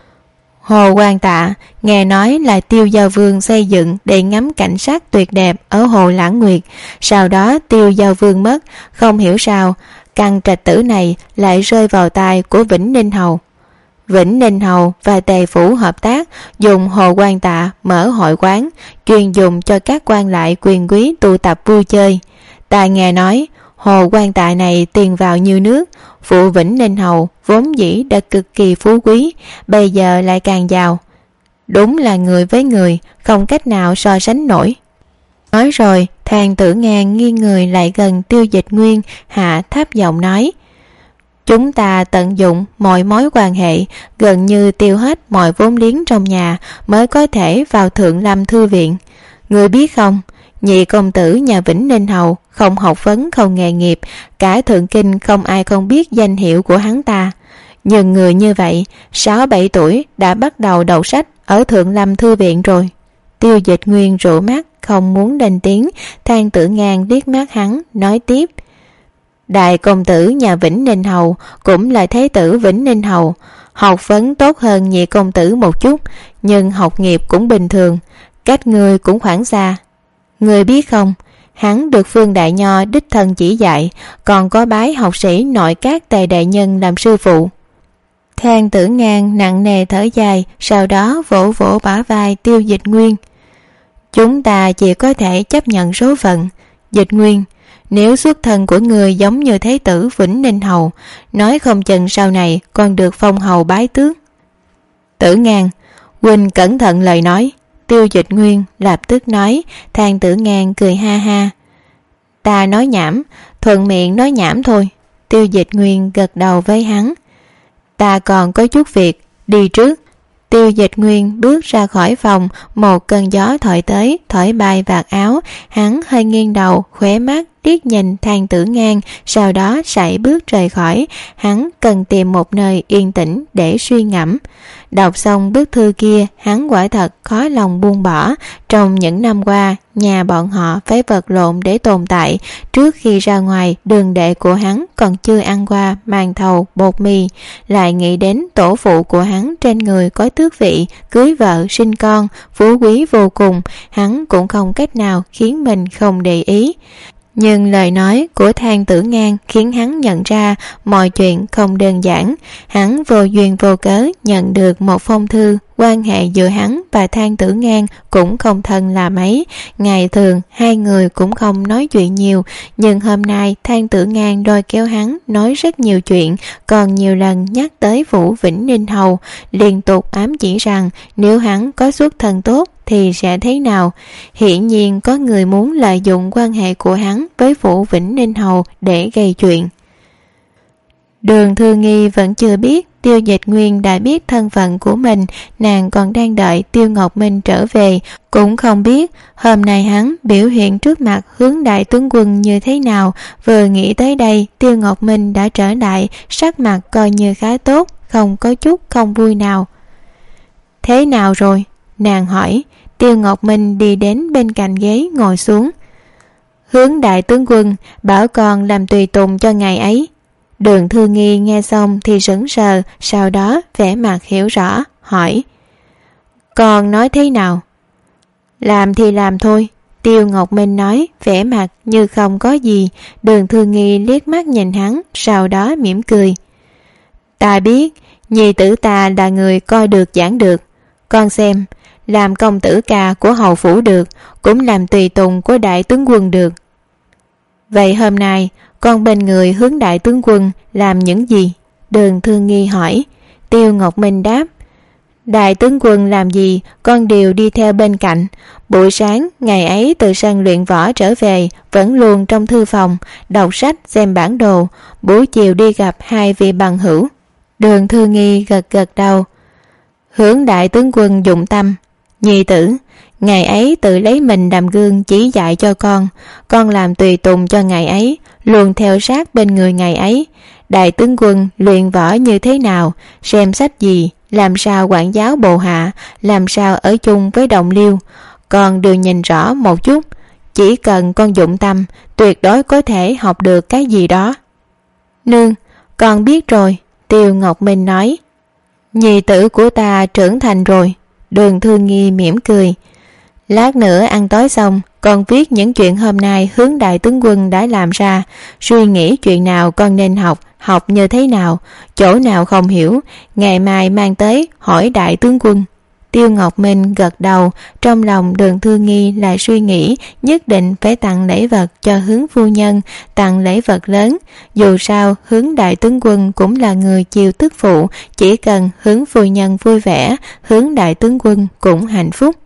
Hồ Quan Tạ nghe nói là Tiêu Giao Vương xây dựng để ngắm cảnh sát tuyệt đẹp ở hồ Lãng Nguyệt. Sau đó Tiêu Giao Vương mất, không hiểu sao căn trạch tử này lại rơi vào tay của Vĩnh Ninh Hầu. Vĩnh Ninh Hầu và Tề phủ hợp tác, dùng Hồ Quan Tạ mở hội quán, chuyên dùng cho các quan lại quyền quý tụ tập vui chơi. Ta nghe nói Hồ Quan Tạ này tiền vào như nước. Phụ Vĩnh Ninh Hầu vốn dĩ đã cực kỳ phú quý, bây giờ lại càng giàu. Đúng là người với người, không cách nào so sánh nổi. Nói rồi Thang Tử Ngang nghiêng người lại gần Tiêu Dịch Nguyên, hạ thấp giọng nói: Chúng ta tận dụng mọi mối quan hệ, gần như tiêu hết mọi vốn liếng trong nhà mới có thể vào Thượng Lâm Thư viện. Người biết không, nhị công tử nhà Vĩnh Ninh Hầu không học vấn không nghề nghiệp, cả Thượng Kinh không ai không biết danh hiệu của hắn ta. Nhưng người như vậy sáu bảy tuổi đã bắt đầu đọc sách ở Thượng Lâm Thư viện rồi. Tiêu Dịch Nguyên rủ mắt không muốn lên tiếng. Thang Tử Ngang liếc mắt hắn nói tiếp: Đại công tử nhà Vĩnh Ninh Hầu cũng là thế tử Vĩnh Ninh Hầu, học vấn tốt hơn nhị công tử một chút, nhưng học nghiệp cũng bình thường, cách người cũng khoảng xa. Người biết không, hắn được Phương Đại Nho đích thân chỉ dạy, còn có bái học sĩ Nội Các Tề đại nhân làm sư phụ. Thang Tử Ngang nặng nề thở dài, sau đó vỗ vỗ bả vai Tiêu Dịch Nguyên. Chúng ta chỉ có thể chấp nhận số phận. Dịch Nguyên, nếu xuất thân của người giống như thế tử Vĩnh Ninh Hầu, nói không chừng sau này còn được phong hầu bái tước. Tử Ngang, huynh cẩn thận lời nói. Tiêu Dịch Nguyên lập tức nói. Thang Tử Ngang cười ha ha. Ta nói nhảm, thuận miệng nói nhảm thôi. Tiêu Dịch Nguyên gật đầu với hắn. Ta còn có chút việc, đi trước. Tiêu Dịch Nguyên bước ra khỏi phòng, một cơn gió thổi tới, thổi bay vạt áo. Hắn hơi nghiêng đầu, khóe mắt liếc nhìn Thang Tử Ngang, sau đó sải bước rời khỏi. Hắn cần tìm một nơi yên tĩnh để suy ngẫm. Đọc xong bức thư kia, hắn quả thật khó lòng buông bỏ. Trong những năm qua, nhà bọn họ phải vật lộn để tồn tại. Trước khi ra ngoài, đường đệ của hắn còn chưa ăn qua màn thầu, bột mì. Lại nghĩ đến tổ phụ của hắn trên người có tước vị, cưới vợ, sinh con, phú quý vô cùng. Hắn cũng không cách nào khiến mình không để ý. Nhưng lời nói của Thang Tử Ngang khiến hắn nhận ra mọi chuyện không đơn giản. Hắn vô duyên vô cớ nhận được một phong thư. Quan hệ giữa hắn và Thang Tử Ngang cũng không thân là mấy. Ngày thường hai người cũng không nói chuyện nhiều, nhưng hôm nay Thang Tử Ngang đôi kéo hắn nói rất nhiều chuyện, còn nhiều lần nhắc tới Vũ Vĩnh Ninh Hầu, liên tục ám chỉ rằng nếu hắn có xuất thân tốt thì sẽ thế nào. Hiển nhiên có người muốn lợi dụng quan hệ của hắn với Vũ Vĩnh Ninh Hầu để gây chuyện. Đường Thư Nghi vẫn chưa biết Tiêu Dịch Nguyên đã biết thân phận của mình. Nàng còn đang đợi Tiêu Ngọc Minh trở về, cũng không biết hôm nay hắn biểu hiện trước mặt Hướng đại tướng quân như thế nào. Vừa nghĩ tới đây, Tiêu Ngọc Minh đã trở lại, sắc mặt coi như khá tốt, không có chút không vui nào. Thế nào rồi? Nàng hỏi. Tiêu Ngọc Minh đi đến bên cạnh ghế ngồi xuống. Hướng đại tướng quân bảo con làm tùy tùng cho ngài ấy. Đường Thư Nghi nghe xong thì sững sờ, sau đó vẻ mặt hiểu rõ, hỏi. Con nói thế nào? Làm thì làm thôi. Tiêu Ngọc Minh nói, vẻ mặt như không có gì. Đường Thư Nghi liếc mắt nhìn hắn, sau đó mỉm cười. Ta biết, nhi tử ta là người coi được giảng được. Con xem, làm công tử ca của hầu phủ được, cũng làm tùy tùng của đại tướng quân được. Vậy hôm nay con bên người Hướng đại tướng quân làm những gì? Đường Thư Nghi hỏi. Tiêu Ngọc Minh đáp. Đại tướng quân làm gì con đều đi theo bên cạnh. Buổi sáng ngày ấy từ sân luyện võ trở về, vẫn luôn trong thư phòng đọc sách xem bản đồ. Buổi chiều đi gặp hai vị bằng hữu. Đường Thư Nghi gật gật đầu. Hướng đại tướng quân dụng tâm. Nhi tử, ngày ấy tự lấy mình làm gương chỉ dạy cho con. Con làm tùy tùng cho ngày ấy, luôn theo sát bên người ngày ấy. Đại tướng quân luyện võ như thế nào, xem sách gì, làm sao quản giáo bộ hạ, làm sao ở chung với đồng liêu, con đều nhìn rõ một chút. Chỉ cần con dụng tâm, tuyệt đối có thể học được cái gì đó. Nương, con biết rồi. Tiêu Ngọc Minh nói. Nhi tử của ta trưởng thành rồi. Đường Thư Nghi mỉm cười. Lát nữa ăn tối xong, con viết những chuyện hôm nay Hướng đại tướng quân đã làm ra, suy nghĩ chuyện nào con nên học, học như thế nào, chỗ nào không hiểu, ngày mai mang tới hỏi đại tướng quân. Tiêu Ngọc Minh gật đầu, trong lòng Đường Thư Nghi lại suy nghĩ nhất định phải tặng lễ vật cho Hướng phu nhân, tặng lễ vật lớn. Dù sao Hướng đại tướng quân cũng là người chiều tức phụ, chỉ cần Hướng phu nhân vui vẻ, Hướng đại tướng quân cũng hạnh phúc.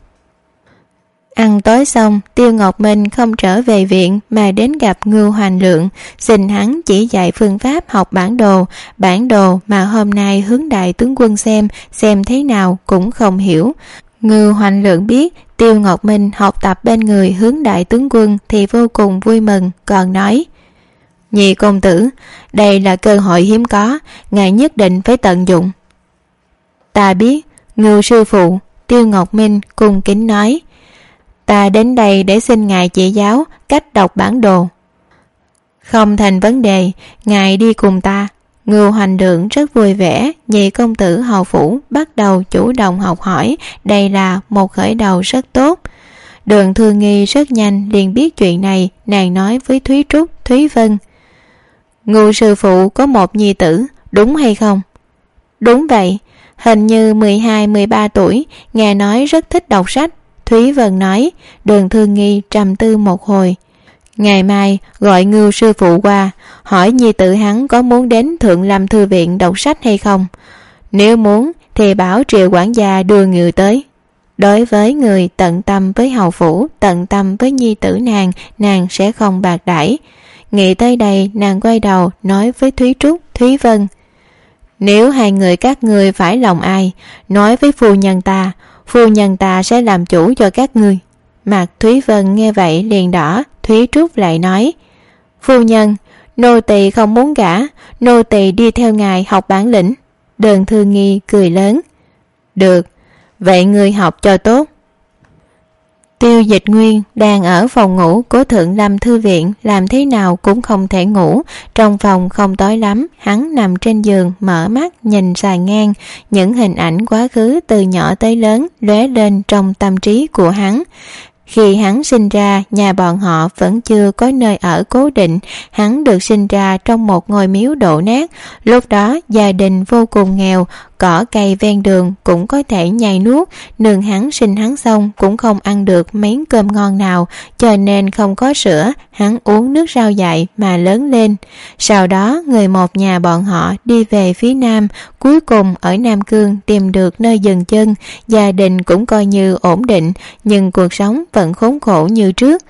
Ăn tối xong, Tiêu Ngọc Minh không trở về viện mà đến gặp Ngưu Hoành Lượng, xin hắn chỉ dạy phương pháp học bản đồ. Bản đồ mà hôm nay Hướng đại tướng quân xem, xem thế nào cũng không hiểu. Ngưu Hoành Lượng biết Tiêu Ngọc Minh học tập bên người Hướng đại tướng quân thì vô cùng vui mừng, còn nói. Nhị công tử, đây là cơ hội hiếm có, ngài nhất định phải tận dụng. Ta biết, Ngưu sư phụ. Tiêu Ngọc Minh cung kính nói. Ta đến đây để xin ngài chỉ giáo cách đọc bản đồ. Không thành vấn đề, ngài đi cùng ta. Ngưu Hoành Lượng rất vui vẻ, nhị công tử hầu phủ bắt đầu chủ động học hỏi, đây là một khởi đầu rất tốt. Đường Thư Nghi rất nhanh liền biết chuyện này, nàng nói với Thúy Trúc, Thúy Vân: Ngưu sư phụ có một nhi tử, đúng hay không? Đúng vậy, hình như mười hai mười ba tuổi, nghe nói rất thích đọc sách. Thúy Vân nói. Đường Thư Nghi trầm tư một hồi. Ngày mai gọi Ngưu sư phụ qua, hỏi nhi tử hắn có muốn đến Thượng Lâm Thư viện đọc sách hay không. Nếu muốn thì bảo Triệu quản gia đưa người tới. Đối với người tận tâm với hầu phủ, tận tâm với nhi tử nàng, nàng sẽ không bạc đãi. Nghĩ tới đây, nàng quay đầu nói với Thúy Trúc, Thúy Vân: Nếu hai người các ngươi phải lòng ai, nói với phu nhân ta, phu nhân ta sẽ làm chủ cho các ngươi. Mặt Thúy Vân nghe vậy liền đỏ. Thúy Trúc lại nói: Phu nhân, nô tỳ không muốn gả, nô tỳ đi theo ngài học bản lĩnh. Đường Thư Nghi cười lớn: Được, vậy ngươi học cho tốt. Tiêu Dịch Nguyên đang ở phòng ngủ của Thượng Lâm Thư viện, làm thế nào cũng không thể ngủ. Trong phòng không tối lắm, hắn nằm trên giường mở mắt nhìn sàn ngang. Những hình ảnh quá khứ từ nhỏ tới lớn lóe lên trong tâm trí của hắn. Khi hắn sinh ra, nhà bọn họ vẫn chưa có nơi ở cố định. Hắn được sinh ra trong một ngôi miếu đổ nát. Lúc đó gia đình vô cùng nghèo, cỏ cây ven đường cũng có thể nhai nuốt. Nương hắn sinh hắn xong cũng không ăn được miếng cơm ngon nào, cho nên không có sữa, hắn uống nước rau dại mà lớn lên. Sau đó người một nhà bọn họ đi về phía nam, cuối cùng ở Nam Cương tìm được nơi dừng chân. Gia đình cũng coi như ổn định, nhưng cuộc sống vẫn khốn khổ như trước.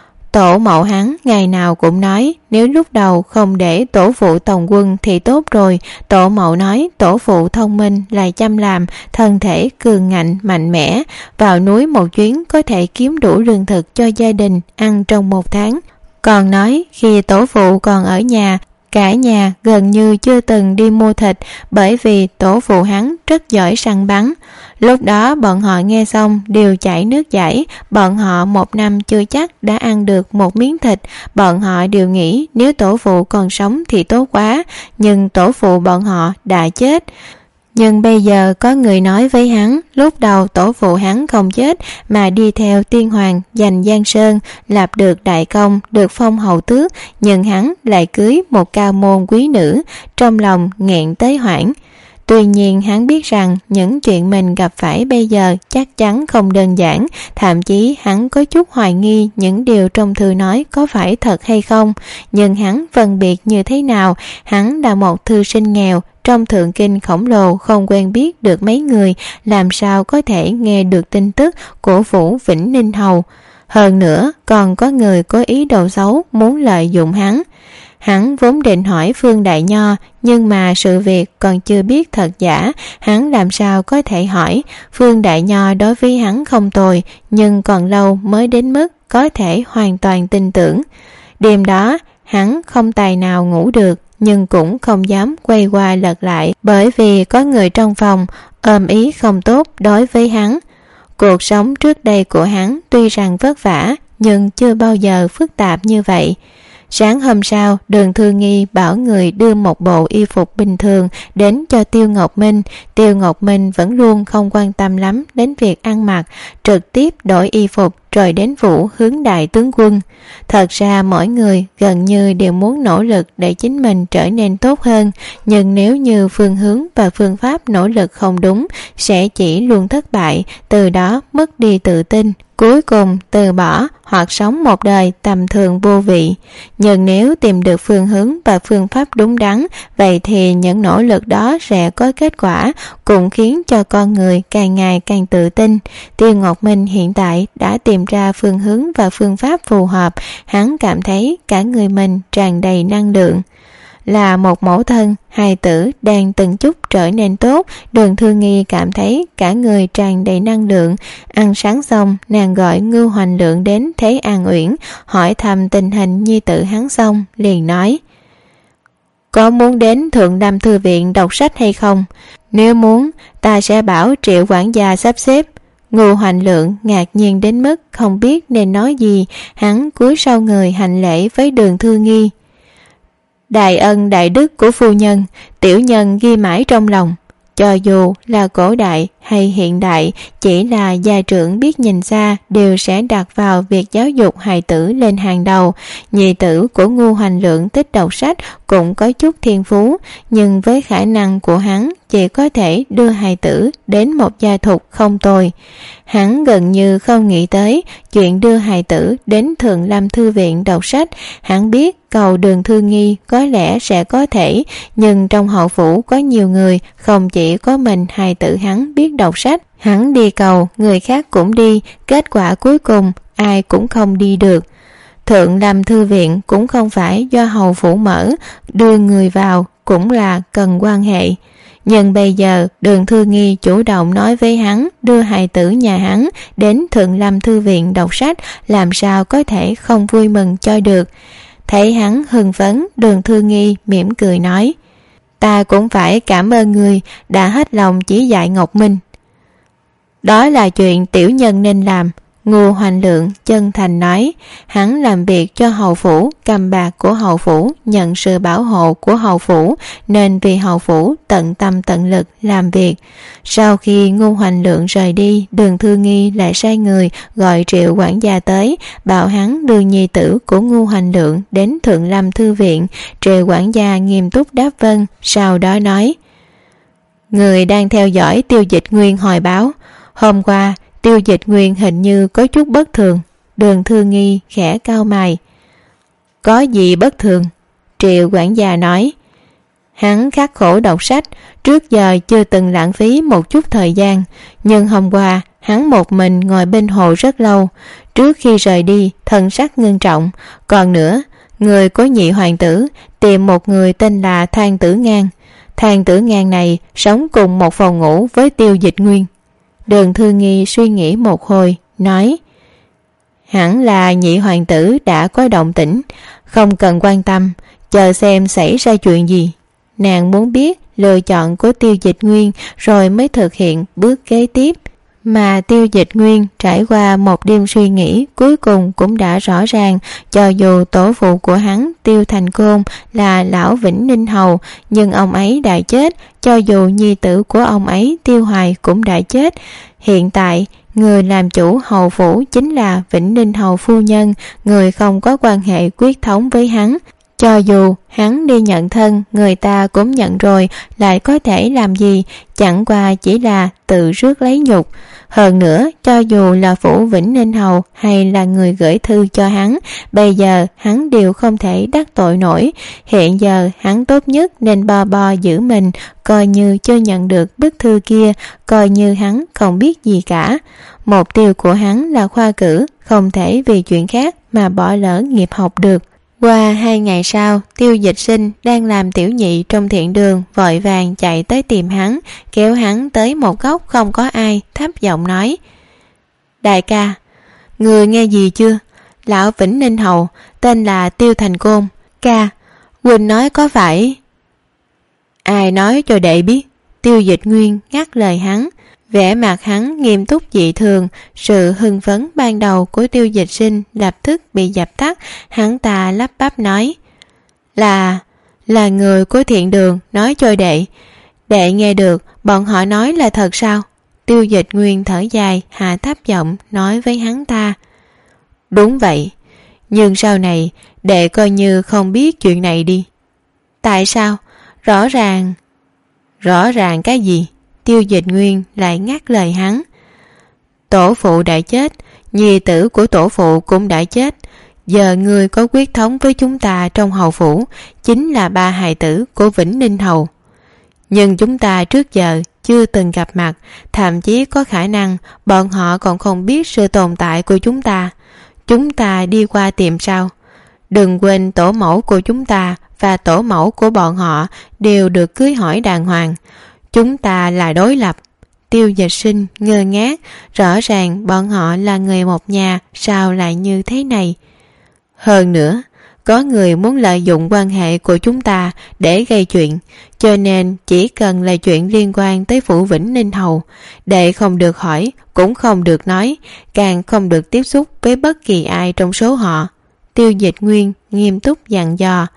Tổ mẫu hắn ngày nào cũng nói nếu lúc đầu không để tổ phụ tòng quân thì tốt rồi. Tổ mẫu nói tổ phụ thông minh lại chăm làm, thân thể cường ngạnh mạnh mẽ, vào núi một chuyến có thể kiếm đủ lương thực cho gia đình ăn trong một tháng. Còn nói khi tổ phụ còn ở nhà, cả nhà gần như chưa từng đi mua thịt, bởi vì tổ phụ hắn rất giỏi săn bắn. Lúc đó bọn họ nghe xong đều chảy nước chảy. Bọn họ một năm chưa chắc đã ăn được một miếng thịt. Bọn họ đều nghĩ nếu tổ phụ còn sống thì tốt quá, nhưng tổ phụ bọn họ đã chết. Nhưng bây giờ có người nói với hắn, lúc đầu tổ phụ hắn không chết mà đi theo tiên hoàng giành Giang Sơn, lập được đại công, được phong hầu tước, nhưng hắn lại cưới một cao môn quý nữ, trong lòng nghẹn tới hoảng. Tuy nhiên hắn biết rằng những chuyện mình gặp phải bây giờ chắc chắn không đơn giản, thậm chí hắn có chút hoài nghi những điều trong thư nói có phải thật hay không. Nhưng hắn phân biệt như thế nào? Hắn là một thư sinh nghèo, trong thượng kinh khổng lồ không quen biết được mấy người, làm sao có thể nghe được tin tức của Vũ Vĩnh Ninh Hầu. Hơn nữa còn có người có ý đồ xấu muốn lợi dụng hắn. Hắn vốn định hỏi Phương Đại Nho, nhưng mà sự việc còn chưa biết thật giả, hắn làm sao có thể hỏi. Phương Đại Nho đối với hắn không tồi, nhưng còn lâu mới đến mức có thể hoàn toàn tin tưởng. Đêm đó hắn không tài nào ngủ được, nhưng cũng không dám quay qua lật lại, bởi vì có người trong phòng ôm ý không tốt đối với hắn. Cuộc sống trước đây của hắn tuy rằng vất vả, nhưng chưa bao giờ phức tạp như vậy. Sáng hôm sau, Đường Thư Nghi bảo người đưa một bộ y phục bình thường đến cho Tiêu Ngọc Minh. Tiêu Ngọc Minh vẫn luôn không quan tâm lắm đến việc ăn mặc, trực tiếp đổi y phục rồi đến Vũ hướng đại tướng quân. Thật ra mỗi người gần như đều muốn nỗ lực để chính mình trở nên tốt hơn, nhưng nếu như phương hướng và phương pháp nỗ lực không đúng, sẽ chỉ luôn thất bại, từ đó mất đi tự tin, cuối cùng từ bỏ hoặc sống một đời tầm thường vô vị. Nhưng nếu tìm được phương hướng và phương pháp đúng đắn, vậy thì những nỗ lực đó sẽ có kết quả, cũng khiến cho con người càng ngày càng tự tin. Tiêu Ngọc Minh hiện tại đã tìm ra phương hướng và phương pháp phù hợp, hắn cảm thấy cả người mình tràn đầy năng lượng. Là một mẫu thân, hài tử đang từng chút trở nên tốt, Đường Thư Nghi cảm thấy cả người tràn đầy năng lượng. Ăn sáng xong, nàng gọi Ngưu Hoành Lượng đến Thế An Uyển, hỏi thăm tình hình nhi tử hắn xong, liền nói: Có muốn đến Thượng Lâm Thư viện đọc sách hay không? Nếu muốn, ta sẽ bảo Triệu quản gia sắp xếp. Ngưu Hoành Lượng ngạc nhiên đến mức không biết nên nói gì, hắn cúi sau người hành lễ với Đường Thư Nghi. Đại ân đại đức của phu nhân, tiểu nhân ghi mãi trong lòng. Cho dù là cổ đại hay hiện đại, chỉ là gia trưởng biết nhìn xa đều sẽ đặt vào việc giáo dục hài tử lên hàng đầu. Nhị tử của Ngô Hoành Lượng thích đọc sách, cũng có chút thiên phú, nhưng với khả năng của hắn chỉ có thể đưa hài tử đến một gia thục không tồi. Hắn gần như không nghĩ tới chuyện đưa hài tử đến Thượng Lâm Thư viện đọc sách. Hắn biết cầu Đường Thư Nghi có lẽ sẽ có thể, nhưng trong hậu phủ có nhiều người, không chỉ có mình hài tử hắn biết đọc sách. Hắn đi cầu, người khác cũng đi, kết quả cuối cùng ai cũng không đi được. Thượng Lâm Thư viện cũng không phải do hầu phủ mở, đưa người vào cũng là cần quan hệ. Nhưng bây giờ Đường Thư Nghi chủ động nói với hắn đưa hài tử nhà hắn đến Thượng Lâm Thư viện đọc sách, làm sao có thể không vui mừng cho được. Thấy hắn hưng phấn, Đường Thư Nghi mỉm cười nói: Ta cũng phải cảm ơn người đã hết lòng chỉ dạy Ngọc Minh. Đó là chuyện tiểu nhân nên làm. Ngô Hoành Lượng chân thành nói. Hắn làm việc cho hầu phủ, cầm bạc của hầu phủ, nhận sự bảo hộ của hầu phủ, nên vì hầu phủ tận tâm tận lực làm việc. Sau khi Ngô Hoành Lượng rời đi, Đường Thư Nghi lại sai người gọi Triệu quản gia tới, bảo hắn đưa nhi tử của Ngô Hoành Lượng đến Thượng Lâm Thư viện. Triệu quản gia nghiêm túc đáp vâng, sau đó nói: Người đang theo dõi Tiêu Dịch Nguyên hồi báo, hôm qua Tiêu Dịch Nguyên hình như có chút bất thường. Đường Thư Nghi khẽ cau mày. Có gì bất thường? Triệu quản gia nói. Hắn khắc khổ đọc sách, trước giờ chưa từng lãng phí một chút thời gian, nhưng hôm qua hắn một mình ngồi bên hồ rất lâu. Trước khi rời đi, thần sắc ngưng trọng. Còn nữa, người của nhị hoàng tử tìm một người tên là Thang Tử Ngang. Thang Tử Ngang này sống cùng một phòng ngủ với Tiêu Dịch Nguyên. Đường Thư Nghi suy nghĩ một hồi, nói: Hẳn là nhị hoàng tử đã có động tĩnh, không cần quan tâm, chờ xem xảy ra chuyện gì. Nàng muốn biết lựa chọn của Tiêu Dịch Nguyên rồi mới thực hiện bước kế tiếp. Mà Tiêu Dịch Nguyên trải qua một đêm suy nghĩ, cuối cùng cũng đã rõ ràng. Cho dù tổ phụ của hắn Tiêu Thành Côn là lão Vĩnh Ninh Hầu, nhưng ông ấy đã chết. Cho dù nhi tử của ông ấy Tiêu Hoài cũng đã chết. Hiện tại người làm chủ hầu phủ chính là Vĩnh Ninh Hầu phu nhân, người không có quan hệ quyết thống với hắn. Cho dù hắn đi nhận thân, người ta cũng nhận rồi, lại có thể làm gì, chẳng qua chỉ là tự rước lấy nhục. Hơn nữa, cho dù là phủ Vĩnh Ninh Hầu hay là người gửi thư cho hắn, bây giờ hắn đều không thể đắc tội nổi. Hiện giờ hắn tốt nhất nên bo bo giữ mình, coi như chưa nhận được bức thư kia, coi như hắn không biết gì cả. Mục tiêu của hắn là khoa cử, không thể vì chuyện khác mà bỏ lỡ nghiệp học được. Qua hai ngày sau, Tiêu Dịch Sinh đang làm tiểu nhị trong thiện đường, vội vàng chạy tới tìm hắn, kéo hắn tới một góc không có ai, thấp giọng nói: Đại ca, người nghe gì chưa? Lão Vĩnh Ninh Hầu tên là Tiêu Thành Côn. Ca, huynh nói có phải? Ai nói cho đệ biết? Tiêu Dịch Nguyên ngắt lời hắn. Vẻ mặt hắn nghiêm túc dị thường, sự hưng phấn ban đầu của Tiêu Dịch Sinh lập tức bị dập tắt. Hắn ta lắp bắp nói: Là, là người của thiện đường nói cho đệ. Đệ nghe được, bọn họ nói là thật sao? Tiêu Dịch Nguyên thở dài, hạ thấp giọng nói với hắn ta: Đúng vậy, nhưng sau này đệ coi như không biết chuyện này đi. Tại sao? Rõ ràng... Rõ ràng cái gì? Tiêu Dịch Nguyên lại ngắt lời hắn. Tổ phụ đã chết, nhi tử của tổ phụ cũng đã chết. Giờ người có quyết thống với chúng ta trong hầu phủ chính là ba hài tử của Vĩnh Ninh Hầu. Nhưng chúng ta trước giờ chưa từng gặp mặt, thậm chí có khả năng bọn họ còn không biết sự tồn tại của chúng ta. Chúng ta đi qua tìm sao? Đừng quên tổ mẫu của chúng ta và tổ mẫu của bọn họ đều được cưới hỏi đàng hoàng. Chúng ta là đối lập. Tiêu Dịch Sinh ngơ ngác, rõ ràng bọn họ là người một nhà, sao lại như thế này? Hơn nữa, có người muốn lợi dụng quan hệ của chúng ta để gây chuyện, cho nên chỉ cần là chuyện liên quan tới phủ Vĩnh Ninh Hầu, đệ không được hỏi, cũng không được nói, càng không được tiếp xúc với bất kỳ ai trong số họ. Tiêu Dịch Nguyên nghiêm túc dặn dò.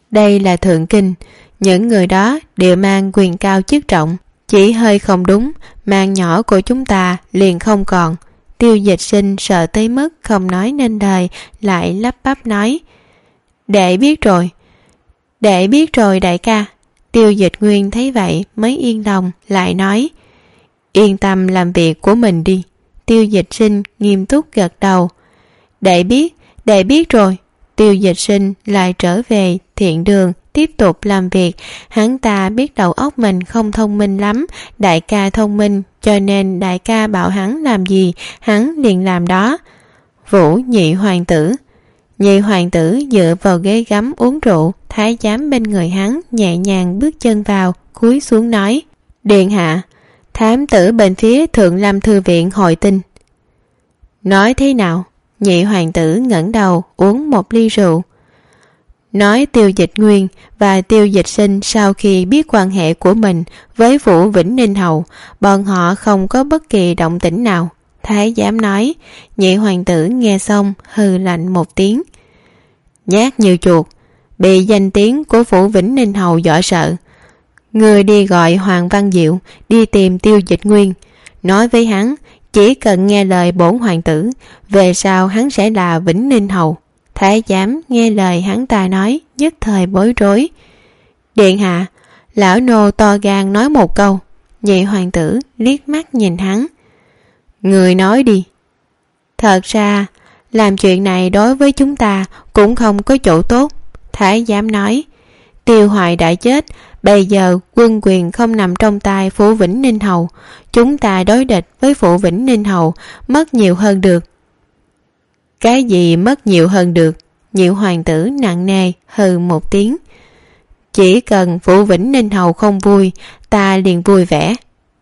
Đây là thượng kinh, những người đó đều mang quyền cao chức trọng, chỉ hơi không đúng, mạng nhỏ của chúng ta liền không còn. Tiêu Dịch Sinh sợ tới mức không nói nên lời, lại lắp bắp nói: Đệ biết rồi. Đệ biết rồi đại ca. Tiêu Dịch Nguyên thấy vậy mới yên lòng, lại nói: Yên tâm làm việc của mình đi. Tiêu Dịch Sinh nghiêm túc gật đầu: Đệ biết, đệ biết rồi. Tiêu Dịch Sinh lại trở về thiện đường tiếp tục làm việc. Hắn ta biết đầu óc mình không thông minh lắm, đại ca thông minh, cho nên đại ca bảo hắn làm gì hắn liền làm đó. Vũ nhị hoàng tử. Nhị hoàng tử dựa vào ghế gấm uống rượu, thái giám bên người hắn nhẹ nhàng bước chân vào, cúi xuống nói: Điện hạ, thám tử bên phía Thượng Lâm Thư viện hội tin. Nói thế nào? Nhị hoàng tử ngẩng đầu uống một ly rượu. Nói Tiêu Dịch Nguyên và Tiêu Dịch Sinh sau khi biết quan hệ của mình với Vũ Vĩnh Ninh Hầu, bọn họ không có bất kỳ động tĩnh nào. Thái giám nói. Nhị hoàng tử nghe xong hừ lạnh một tiếng. Nhát như chuột, bị danh tiếng của Vũ Vĩnh Ninh Hầu dọa sợ. Người đi gọi Hoàng Văn Diệu đi tìm Tiêu Dịch Nguyên, nói với hắn chỉ cần nghe lời bổn hoàng tử, về sau hắn sẽ là Vĩnh Ninh Hầu. Thái giám nghe lời hắn ta nói, nhất thời bối rối. Điện hạ, lão nô to gan nói một câu. Nhị hoàng tử liếc mắt nhìn hắn. Người nói đi. Thật ra làm chuyện này đối với chúng ta cũng không có chỗ tốt. Thái giám nói. Tiêu Hoài đã chết, bây giờ quân quyền không nằm trong tay Phủ Vĩnh Ninh Hầu. Chúng ta đối địch với Phủ Vĩnh Ninh Hầu mất nhiều hơn được. Cái gì mất nhiều hơn được? Nhị hoàng tử nặng nề hừ một tiếng. Chỉ cần Phủ Vĩnh Ninh Hầu không vui, ta liền vui vẻ.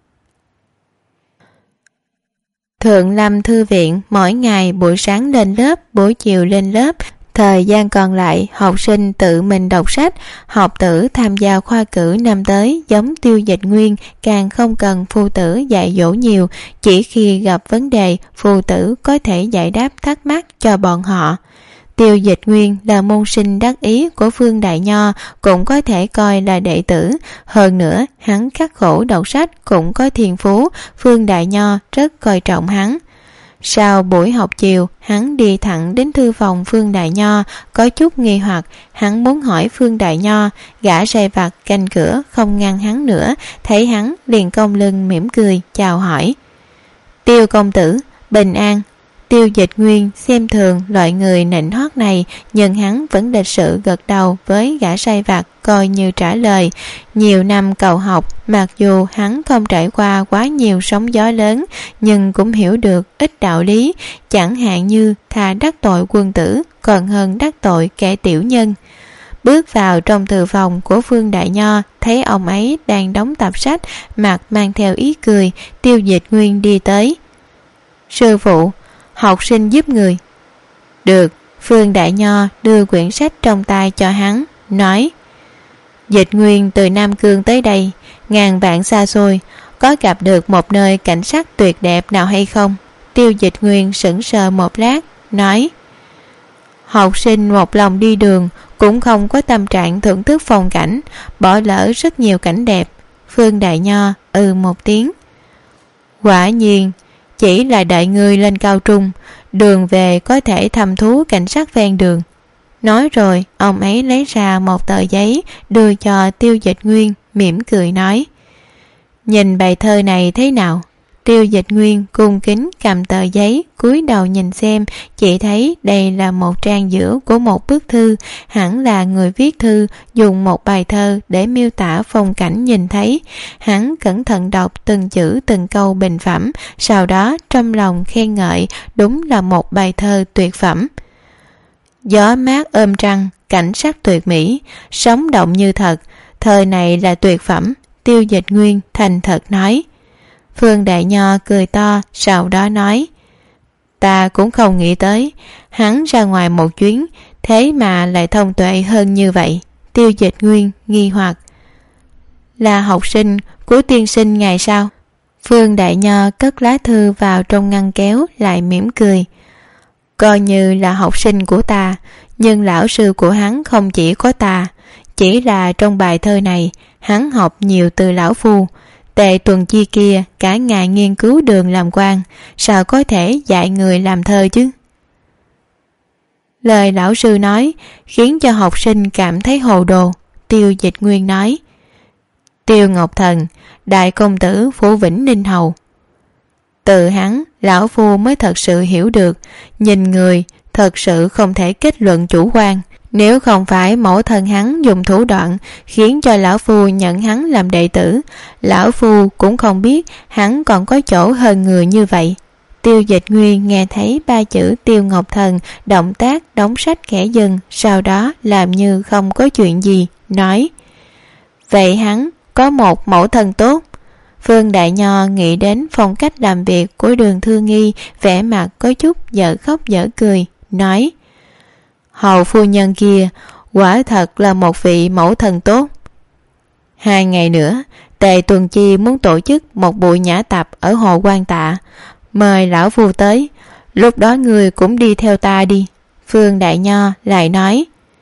Thượng Lâm Thư viện mỗi ngày buổi sáng lên lớp, buổi chiều lên lớp. Thời gian còn lại, học sinh tự mình đọc sách. Học tử tham gia khoa cử năm tới giống Tiêu Dịch Nguyên, càng không cần phu tử dạy dỗ nhiều. Chỉ khi gặp vấn đề, phu tử có thể giải đáp thắc mắc cho bọn họ. Tiêu Dịch Nguyên là môn sinh đắc ý của Phương Đại Nho, cũng có thể coi là đệ tử. Hơn nữa, hắn khắc khổ đọc sách cũng có thiên phú, Phương Đại Nho rất coi trọng hắn. Sau buổi học chiều, hắn đi thẳng đến thư phòng Phương Đại Nho, có chút nghi hoặc, hắn muốn hỏi Phương Đại Nho, gã sai vặt canh cửa không ngăn hắn nữa, thấy hắn liền cong lưng mỉm cười chào hỏi. Tiêu công tử, bình an. Tiêu Dịch Nguyên xem thường loại người nịnh hót này, nhưng hắn vẫn lịch sự gật đầu với gã sai vặt coi như trả lời. Nhiều năm cầu học, mặc dù hắn không trải qua quá nhiều sóng gió lớn, nhưng cũng hiểu được ít đạo lý, chẳng hạn như thà đắc tội quân tử còn hơn đắc tội kẻ tiểu nhân. Bước vào trong thư phòng của Phương Đại Nho, thấy ông ấy đang đóng tập sách, mặt mang theo ý cười. Tiêu Dịch Nguyên đi tới. Sư phụ, học sinh giúp người. Được. Phương Đại Nho đưa quyển sách trong tay cho hắn, nói: Dịch Nguyên từ Nam Cương tới đây, ngàn vạn xa xôi, có gặp được một nơi cảnh sắc tuyệt đẹp nào hay không? Tiêu Dịch Nguyên sững sờ một lát, nói: Học sinh một lòng đi đường, cũng không có tâm trạng thưởng thức phong cảnh, bỏ lỡ rất nhiều cảnh đẹp. Phương Đại Nho ừ một tiếng. Quả nhiên, chỉ là đợi ngươi lên cao trung, đường về có thể thăm thú cảnh sắc ven đường. Nói rồi, ông ấy lấy ra một tờ giấy, đưa cho Tiêu Dịch Nguyên, mỉm cười nói: Nhìn bài thơ này thế nào? Tiêu Dịch Nguyên cung kính cầm tờ giấy, cúi đầu nhìn xem, chỉ thấy đây là một trang giữa của một bức thư. Hẳn là người viết thư dùng một bài thơ để miêu tả phong cảnh nhìn thấy. Hắn cẩn thận đọc từng chữ từng câu bình phẩm, sau đó trong lòng khen ngợi, đúng là một bài thơ tuyệt phẩm. Gió mát ôm trăng, cảnh sắc tuyệt mỹ, sống động như thật, thơ này là tuyệt phẩm. Tiêu Dịch Nguyên thành thật nói. Phương Đại Nho cười to, sau đó nói: Ta cũng không nghĩ tới, hắn ra ngoài một chuyến, thế mà lại thông tuệ hơn như vậy. Tiêu Dịch Nguyên nghi hoặc: Là học sinh của tiên sinh ngài sao? Phương Đại Nho cất lá thư vào trong ngăn kéo, lại mỉm cười. Coi như là học sinh của ta, nhưng lão sư của hắn không chỉ có ta. Chỉ là trong bài thơ này hắn học nhiều từ lão phu. Tề Tuần Chi kia cả ngày nghiên cứu đường làm quan, sao có thể dạy người làm thơ chứ? Lời lão sư nói khiến cho học sinh cảm thấy hồ đồ. Tiêu Dịch Nguyên nói: Tiêu Ngọc Thần, đại công tử Phủ Vĩnh Ninh Hầu. Từ hắn, lão phu mới thật sự hiểu được, nhìn người thật sự không thể kết luận chủ quan. Nếu không phải mẫu thân hắn dùng thủ đoạn khiến cho lão phu nhận hắn làm đệ tử, lão phu cũng không biết hắn còn có chỗ hơn người như vậy. Tiêu Dịch Nguyên nghe thấy ba chữ Tiêu Ngọc Thần, động tác đóng sách khẽ dừng, sau đó làm như không có chuyện gì, nói: Vậy hắn có một mẫu thân tốt. Phương Đại Nho nghĩ đến phong cách làm việc của Đường Thư Nghi, vẻ mặt có chút dở khóc dở cười, nói: Hầu phu nhân kia quả thật là một vị mẫu thân tốt. Hai ngày nữa, Tề Tuần Chi muốn tổ chức một buổi nhã tập ở Hồ Quan Tạ, mời lão phu tới, lúc đó người cũng đi theo ta đi. Phương Đại Nho lại nói: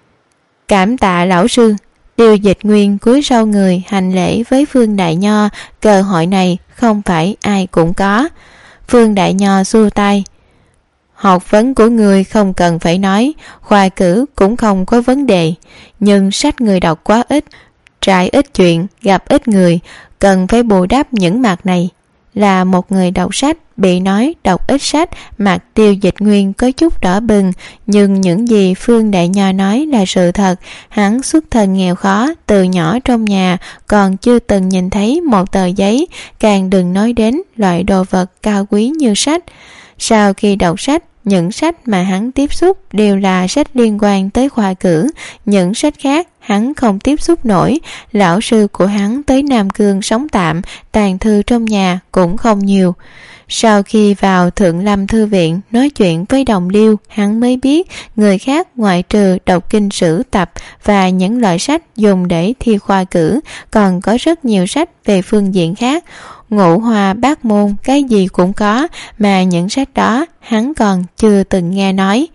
Cảm tạ lão sư. Tiêu Dịch Nguyên cúi sau người hành lễ với Phương Đại Nho, cơ hội này không phải ai cũng có. Phương Đại Nho xua tay: Học vấn của người không cần phải nói, khoa cử cũng không có vấn đề, nhưng sách người đọc quá ít, trải ít chuyện, gặp ít người, cần phải bù đắp những mặt này. Là một người đọc sách bị nói đọc ít sách, mặt Tiêu Dịch Nguyên có chút đỏ bừng, nhưng những gì Phương Đại Nho nói là sự thật. Hắn xuất thân nghèo khó, từ nhỏ trong nhà còn chưa từng nhìn thấy một tờ giấy, càng đừng nói đến loại đồ vật cao quý như sách. Sau khi đọc sách, những sách mà hắn tiếp xúc đều là sách liên quan tới khoa cử, những sách khác hắn không tiếp xúc nổi. Lão sư của hắn tới Nam Cương sống tạm, tàn thư trong nhà cũng không nhiều. Sau khi vào Thượng Lâm Thư Viện nói chuyện với đồng liêu, hắn mới biết người khác ngoại trừ đọc kinh sử tập và những loại sách dùng để thi khoa cử, còn có rất nhiều sách về phương diện khác. Ngũ hoa bát môn cái gì cũng có, mà những sách đó hắn còn chưa từng nghe nói.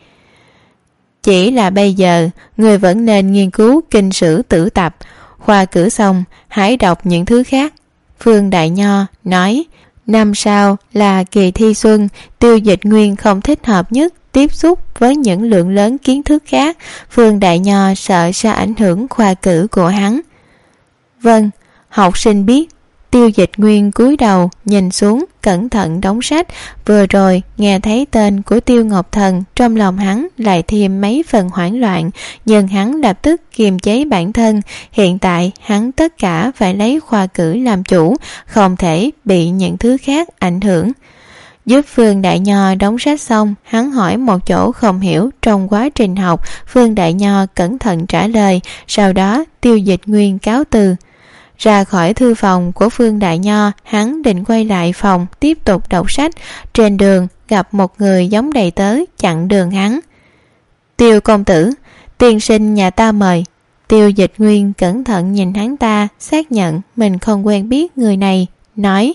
Chỉ là bây giờ người vẫn nên nghiên cứu kinh sử tử tập, khoa cử xong hãy đọc những thứ khác. Phương Đại Nho nói: Năm sau là kỳ thi xuân, Tiêu Dịch Nguyên không thích hợp nhất tiếp xúc với những lượng lớn kiến thức khác. Phương Đại Nho sợ sẽ ảnh hưởng khoa cử của hắn. Vâng, học sinh biết. Tiêu Dịch Nguyên cúi đầu nhìn xuống, cẩn thận đóng sách. Vừa rồi nghe thấy tên của Tiêu Ngọc Thần, trong lòng hắn lại thêm mấy phần hoảng loạn, nhưng hắn lập tức kiềm chế bản thân. Hiện tại hắn tất cả phải lấy khoa cử làm chủ, không thể bị những thứ khác ảnh hưởng. Giúp Phương Đại Nho đóng sách xong, hắn hỏi một chỗ không hiểu trong quá trình học. Phương Đại Nho cẩn thận trả lời, sau đó Tiêu Dịch Nguyên cáo từ. Ra khỏi thư phòng của Phương Đại Nho, hắn định quay lại phòng tiếp tục đọc sách. Trên đường gặp một người giống đầy tớ chặn đường hắn. Tiêu công tử, tiên sinh nhà ta mời. Tiêu Dịch Nguyên cẩn thận nhìn hắn ta, xác nhận mình không quen biết người này, nói: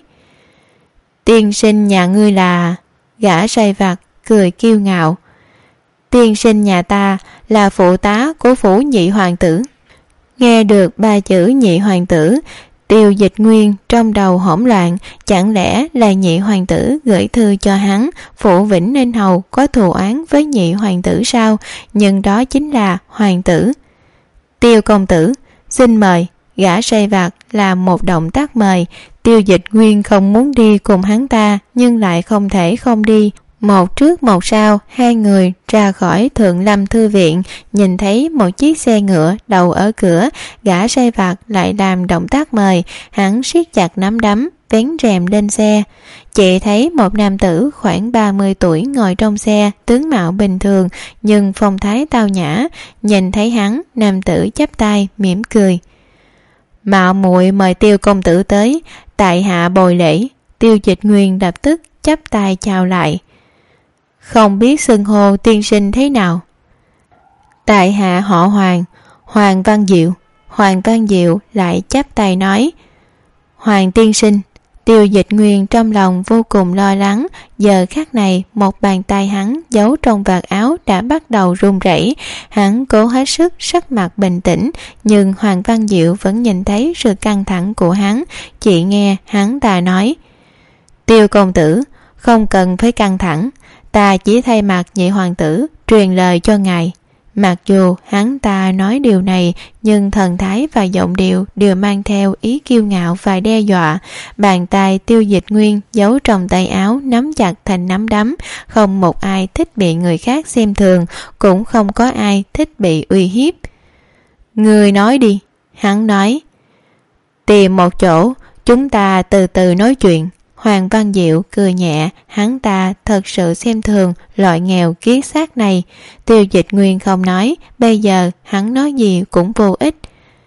Tiên sinh nhà ngươi là... Gã sai vặt cười kiêu ngạo: Tiên sinh nhà ta là phụ tá của phủ nhị hoàng tử. Nghe được ba chữ nhị hoàng tử, Tiêu Dịch Nguyên trong đầu hỗn loạn. Chẳng lẽ là nhị hoàng tử gửi thư cho hắn, Phủ Vĩnh Ninh Hầu có thù oán với nhị hoàng tử sao? Nhưng đó chính là hoàng tử. Tiêu công tử, xin mời. Gã sai vặt làm một động tác mời. Tiêu Dịch Nguyên không muốn đi cùng hắn ta, nhưng lại không thể không đi. Một trước một sau, hai người ra khỏi Thượng Lâm Thư Viện, nhìn thấy một chiếc xe ngựa đậu ở cửa. Gã sai vặt lại làm động tác mời, hắn siết chặt nắm đấm, vén rèm lên xe. Chị thấy một nam tử khoảng ba mươi tuổi ngồi trong xe, tướng mạo bình thường nhưng phong thái tao nhã. Nhìn thấy hắn, nam tử chắp tay mỉm cười: Mạo muội mời Tiêu công tử tới, tại hạ bồi lễ. Tiêu Dịch Nguyên lập tức chắp tay chào lại: Không biết xưng hô tiên sinh thế nào? Tại hạ họ Hoàng, Hoàng Văn Diệu. Hoàng Văn Diệu lại chắp tay nói: Hoàng tiên sinh. Tiêu Dịch Nguyên trong lòng vô cùng lo lắng. Giờ khắc này một bàn tay hắn giấu trong vạt áo đã bắt đầu run rẩy. Hắn cố hết sức sắc mặt bình tĩnh, nhưng Hoàng Văn Diệu vẫn nhìn thấy sự căng thẳng của hắn. Chỉ nghe hắn ta nói: Tiêu công tử, không cần phải căng thẳng, ta chỉ thay mặt nhị hoàng tử truyền lời cho ngài. Mặc dù hắn ta nói điều này, nhưng thần thái và giọng điệu đều mang theo ý kiêu ngạo và đe dọa. Bàn tay Tiêu Dịch Nguyên giấu trong tay áo nắm chặt thành nắm đấm. Không một ai thích bị người khác xem thường, cũng không có ai thích bị uy hiếp. Người nói đi, hắn nói. Tìm một chỗ, chúng ta từ từ nói chuyện. Hoàng Văn Diệu cười nhẹ, hắn ta thật sự xem thường loại nghèo kiết xác này. Tiêu Dịch Nguyên không nói, bây giờ hắn nói gì cũng vô ích.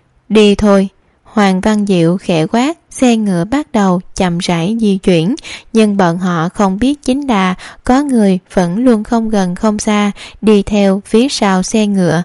Đi thôi. Hoàng Văn Diệu khẽ quát, xe ngựa bắt đầu chậm rãi di chuyển, nhưng bọn họ không biết chính là có người vẫn luôn không gần không xa đi theo phía sau xe ngựa.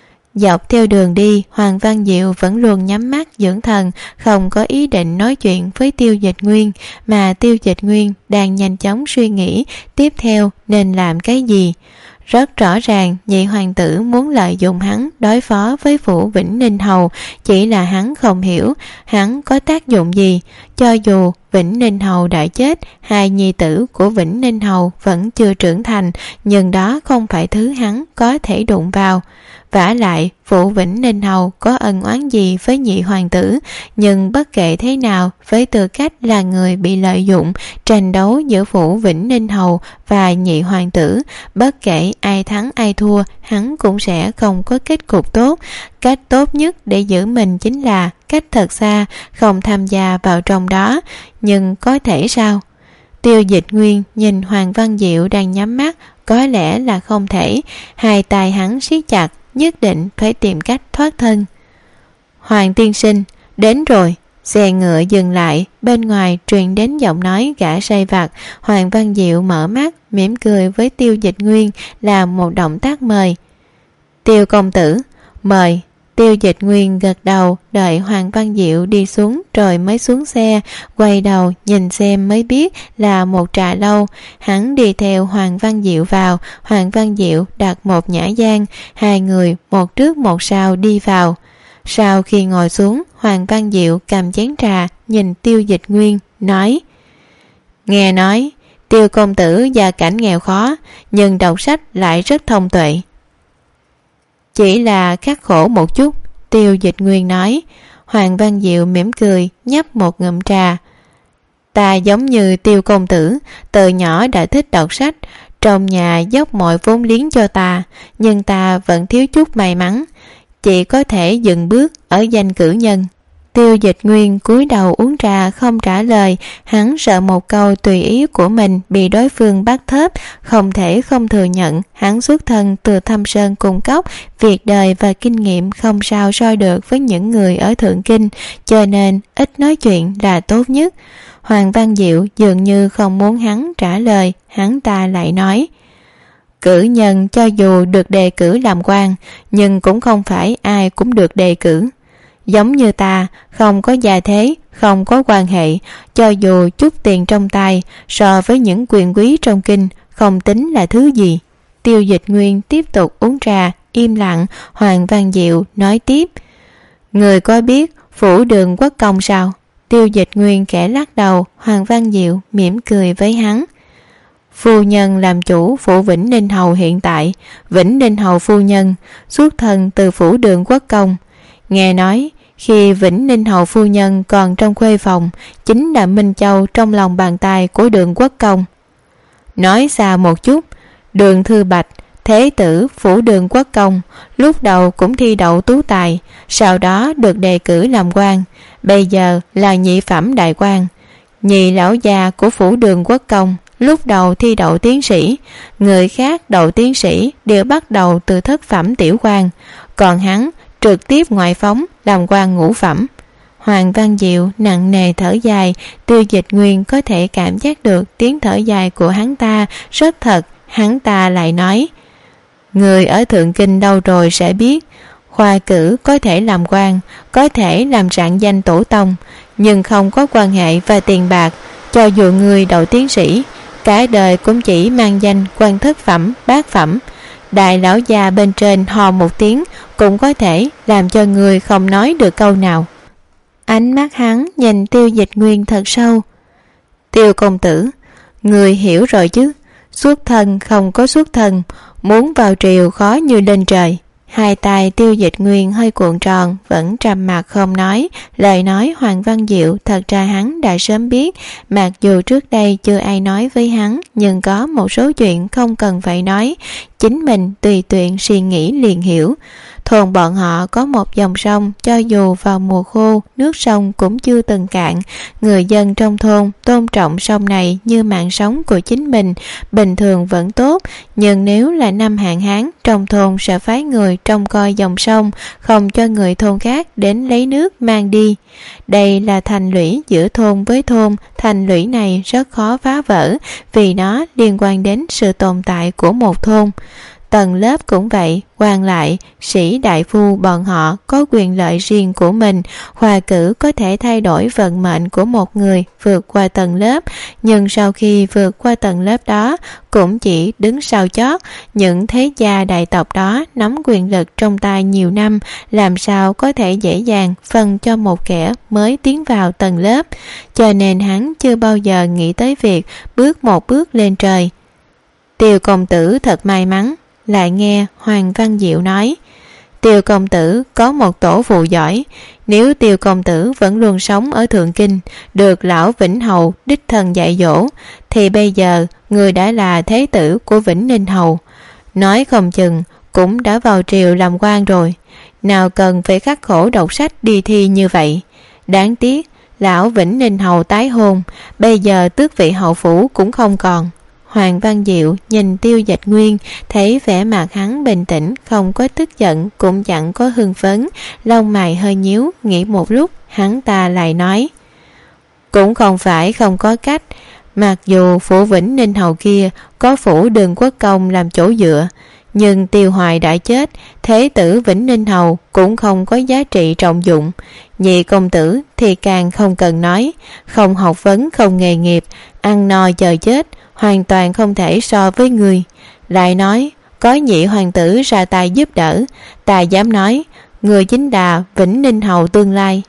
Dọc theo đường đi, Hoàng Văn Diệu vẫn luôn nhắm mắt dưỡng thần, không có ý định nói chuyện với Tiêu Dịch Nguyên, mà Tiêu Dịch Nguyên đang nhanh chóng suy nghĩ tiếp theo nên làm cái gì. Rất rõ ràng nhị hoàng tử muốn lợi dụng hắn đối phó với Vũ Vĩnh Ninh Hầu, chỉ là hắn không hiểu hắn có tác dụng gì. Cho dù Vĩnh Ninh Hầu đã chết, hai nhi tử của Vĩnh Ninh Hầu vẫn chưa trưởng thành, nhưng đó không phải thứ hắn có thể đụng vào. Vả lại Vũ Vĩnh Ninh Hầu có ân oán gì với nhị hoàng tử, nhưng bất kể thế nào, với tư cách là người bị lợi dụng, tranh đấu giữa Vũ Vĩnh Ninh Hầu và nhị hoàng tử, bất kể ai thắng ai thua, hắn cũng sẽ không có kết cục tốt. Cách tốt nhất để giữ mình chính là cách thật xa, không tham gia vào trong đó. Nhưng có thể sao? Tiêu Dịch Nguyên nhìn Hoàng Văn Diệu đang nhắm mắt, có lẽ là không thể. Hai tay hắn siết chặt, nhất định phải tìm cách thoát thân. Hoàng tiên sinh, đến rồi. Xe ngựa dừng lại, bên ngoài truyền đến giọng nói gã sai vặt. Hoàng Văn Diệu mở mắt, mỉm cười với Tiêu Dịch Nguyên, làm một động tác mời. Tiêu công tử, mời. Tiêu Dịch Nguyên gật đầu, đợi Hoàng Văn Diệu đi xuống rồi mới xuống xe, quay đầu nhìn xem mới biết là một trà lâu. Hắn đi theo Hoàng Văn Diệu vào, Hoàng Văn Diệu đặt một nhã gian, hai người một trước một sau đi vào. Sau khi ngồi xuống, Hoàng Văn Diệu cầm chén trà, nhìn Tiêu Dịch Nguyên, nói: Nghe nói, Tiêu công tử gia cảnh nghèo khó, nhưng đọc sách lại rất thông tuệ. Chỉ là khắc khổ một chút, Tiêu Dịch Nguyên nói. Hoàng Văn Diệu mỉm cười, nhấp một ngụm trà. Ta giống như Tiêu công tử, từ nhỏ đã thích đọc sách, trong nhà dốc mọi vốn liếng cho ta, nhưng ta vẫn thiếu chút may mắn, chỉ có thể dừng bước ở danh cử nhân. Tiêu Dịch Nguyên cúi đầu uống trà không trả lời, hắn sợ một câu tùy ý của mình bị đối phương bắt thớp, không thể không thừa nhận hắn xuất thân từ Thâm Sơn Cung Cốc, việc đời và kinh nghiệm không sao so được với những người ở Thượng Kinh, cho nên ít nói chuyện là tốt nhất. Hoàng Văn Diệu dường như không muốn hắn trả lời, hắn ta lại nói: Cử nhân cho dù được đề cử làm quan, nhưng cũng không phải ai cũng được đề cử. Giống như ta, không có gia thế, không có quan hệ, cho dù chút tiền trong tay, so với những quyền quý trong kinh, không tính là thứ gì. Tiêu Dịch Nguyên tiếp tục uống trà, im lặng. Hoàng Văn Diệu nói tiếp: Người có biết Phủ Đường Quốc Công sao? Tiêu Dịch Nguyên khẽ lắc đầu. Hoàng Văn Diệu mỉm cười với hắn. Phu nhân làm chủ phủ Vĩnh Ninh Hầu hiện tại, Vĩnh Ninh Hầu phu nhân xuất thân từ Phủ Đường Quốc Công. Nghe nói khi Vĩnh Ninh Hầu phu nhân còn trong khuê phòng, chính là Minh Châu trong lòng bàn tay của Đường Quốc Công. Nói xa một chút, Đường Thư Bạch, thế tử Phủ Đường Quốc Công, lúc đầu cũng thi đậu tú tài, sau đó được đề cử làm quan, bây giờ là nhị phẩm đại quan. Nhị lão già của Phủ Đường Quốc Công lúc đầu thi đậu tiến sĩ, người khác đậu tiến sĩ đều bắt đầu từ thất phẩm tiểu quan, còn hắn trực tiếp ngoại phóng làm quan ngũ phẩm. Hoàng Văn Diệu nặng nề thở dài. Tiêu Dịch Nguyên có thể cảm giác được tiếng thở dài của hắn ta rất thật. Hắn ta lại nói: Người ở Thượng Kinh đâu rồi sẽ biết, khoa cử có thể làm quan, có thể làm rạng danh tổ tông, nhưng không có quan hệ và tiền bạc. Cho dù người đậu tiến sĩ, cả đời cũng chỉ mang danh quan thất phẩm, bát phẩm. Đại lão già bên trên hò một tiếng cũng có thể làm cho người không nói được câu nào. Ánh mắt hắn nhìn Tiêu Dịch Nguyên thật sâu. Tiêu công tử, người hiểu rồi chứ? Xuất thân không có xuất thân, muốn vào triều khó như lên trời. Hai tay Tiêu Dịch Nguyên hơi cuộn tròn, vẫn trầm mặc không nói. Lời nói Hoàng Văn Diệu thật ra hắn đã sớm biết, mặc dù trước đây chưa ai nói với hắn, nhưng có một số chuyện không cần phải nói, chính mình tùy tiện suy nghĩ liền hiểu. Thôn bọn họ có một dòng sông, cho dù vào mùa khô, nước sông cũng chưa từng cạn. Người dân trong thôn tôn trọng sông này như mạng sống của chính mình, bình thường vẫn tốt, nhưng nếu là năm hạn hán, trong thôn sẽ phái người trông coi dòng sông, không cho người thôn khác đến lấy nước mang đi. Đây là thành lũy giữa thôn với thôn, thành lũy này rất khó phá vỡ, vì nó liên quan đến sự tồn tại của một thôn. Tầng lớp cũng vậy, quan lại, sĩ đại phu bọn họ có quyền lợi riêng của mình. Hòa cử có thể thay đổi vận mệnh của một người vượt qua tầng lớp, nhưng sau khi vượt qua tầng lớp đó cũng chỉ đứng sau chót. Những thế gia đại tộc đó nắm quyền lực trong tay nhiều năm, làm sao có thể dễ dàng phân cho một kẻ mới tiến vào tầng lớp. Cho nên hắn chưa bao giờ nghĩ tới việc bước một bước lên trời. Tiêu công tử thật may mắn. Lại nghe Hoàng Văn Diệu nói, Tiêu công tử có một tổ phụ giỏi. Nếu Tiêu công tử vẫn luôn sống ở Thượng Kinh, được lão Vĩnh Hầu đích thân dạy dỗ, thì bây giờ người đã là thế tử của Vĩnh Ninh Hầu. Nói không chừng cũng đã vào triều làm quan rồi, nào cần phải khắc khổ đọc sách đi thi như vậy. Đáng tiếc lão Vĩnh Ninh Hầu tái hôn, bây giờ tước vị hậu phủ cũng không còn. Hoàng Văn Diệu nhìn Tiêu Dịch Nguyên, thấy vẻ mặt hắn bình tĩnh, không có tức giận, cũng chẳng có hưng phấn, lông mày hơi nhíu, nghĩ một lúc, hắn ta lại nói, cũng không phải không có cách. Mặc dù phủ Vĩnh Ninh Hầu kia có phủ Đường Quốc Công làm chỗ dựa, nhưng Tiêu Hoài đã chết, thế tử Vĩnh Ninh Hầu cũng không có giá trị trọng dụng. Nhị công tử thì càng không cần nói, không học vấn, không nghề nghiệp, ăn no chờ chết, hoàn toàn không thể so với người. Lại nói có nhị hoàng tử ra tay giúp đỡ, ta dám nói người chính là Vĩnh Ninh Hầu tương lai.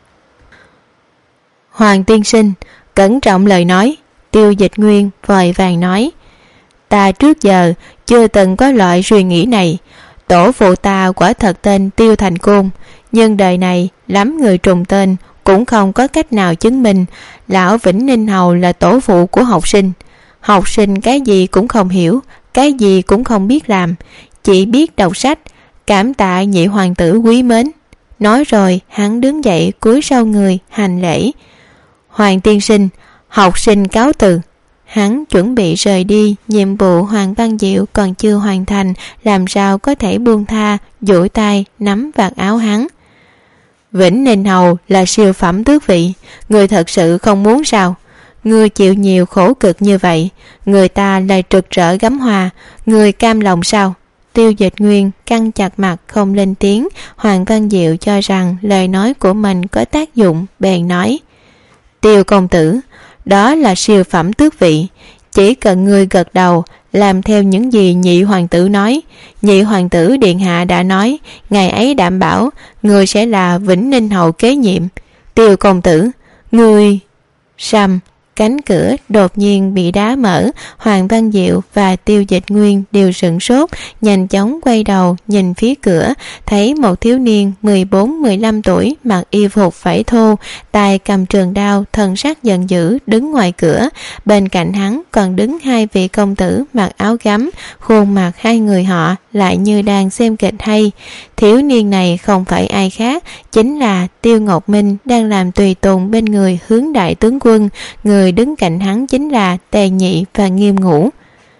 Hoàng tiên sinh cẩn trọng lời nói. Tiêu Dịch Nguyên vội vàng nói, ta trước giờ chưa từng có loại suy nghĩ này. Tổ phụ ta quả thật tên Tiêu Thành Côn, nhưng đời này lắm người trùng tên cũng không có cách nào chứng minh lão Vĩnh Ninh Hầu là tổ phụ của học sinh. Học sinh cái gì cũng không hiểu, cái gì cũng không biết làm, chỉ biết đọc sách. Cảm tạ nhị hoàng tử quý mến. Nói rồi hắn đứng dậy cúi sau người hành lễ. Hoàng tiên sinh, học sinh cáo từ. Hắn chuẩn bị rời đi, nhiệm vụ Hoàng Văn Diệu còn chưa hoàn thành, làm sao có thể buông tha, duỗi tay nắm vạt áo hắn. Vĩnh Ninh Hầu là siêu phẩm tước vị, người thật sự không muốn sao? Người chịu nhiều khổ cực như vậy, người ta lại trực rỡ gắm hoa, người cam lòng sao? Tiêu Dịch Nguyên căng chặt mặt không lên tiếng. Hoàng Văn Diệu cho rằng lời nói của mình có tác dụng, bèn nói, Tiêu công tử, đó là siêu phẩm tước vị, chỉ cần ngươi gật đầu làm theo những gì nhị hoàng tử nói. Nhị hoàng tử điện hạ đã nói, ngày ấy đảm bảo ngươi sẽ là Vĩnh Ninh Hầu kế nhiệm. Tiêu công tử, ngươi... Sầm, cánh cửa đột nhiên bị đá mở. Hoàng Văn Diệu và Tiêu Dịch Nguyên đều sửng sốt, nhanh chóng quay đầu nhìn phía cửa, thấy một thiếu niên mười bốn mười lăm tuổi, mặc y phục vải thô, tay cầm trường đao, thần sắc giận dữ đứng ngoài cửa. Bên cạnh hắn còn đứng hai vị công tử mặc áo gấm, khuôn mặt hai người họ lại như đang xem kịch hay. Thiếu niên này không phải ai khác, chính là Tiêu Ngọc Minh đang làm tùy tùng bên người Hướng đại tướng quân. Người đứng cạnh hắn chính là Tề Nhị và Nghiêm Ngũ.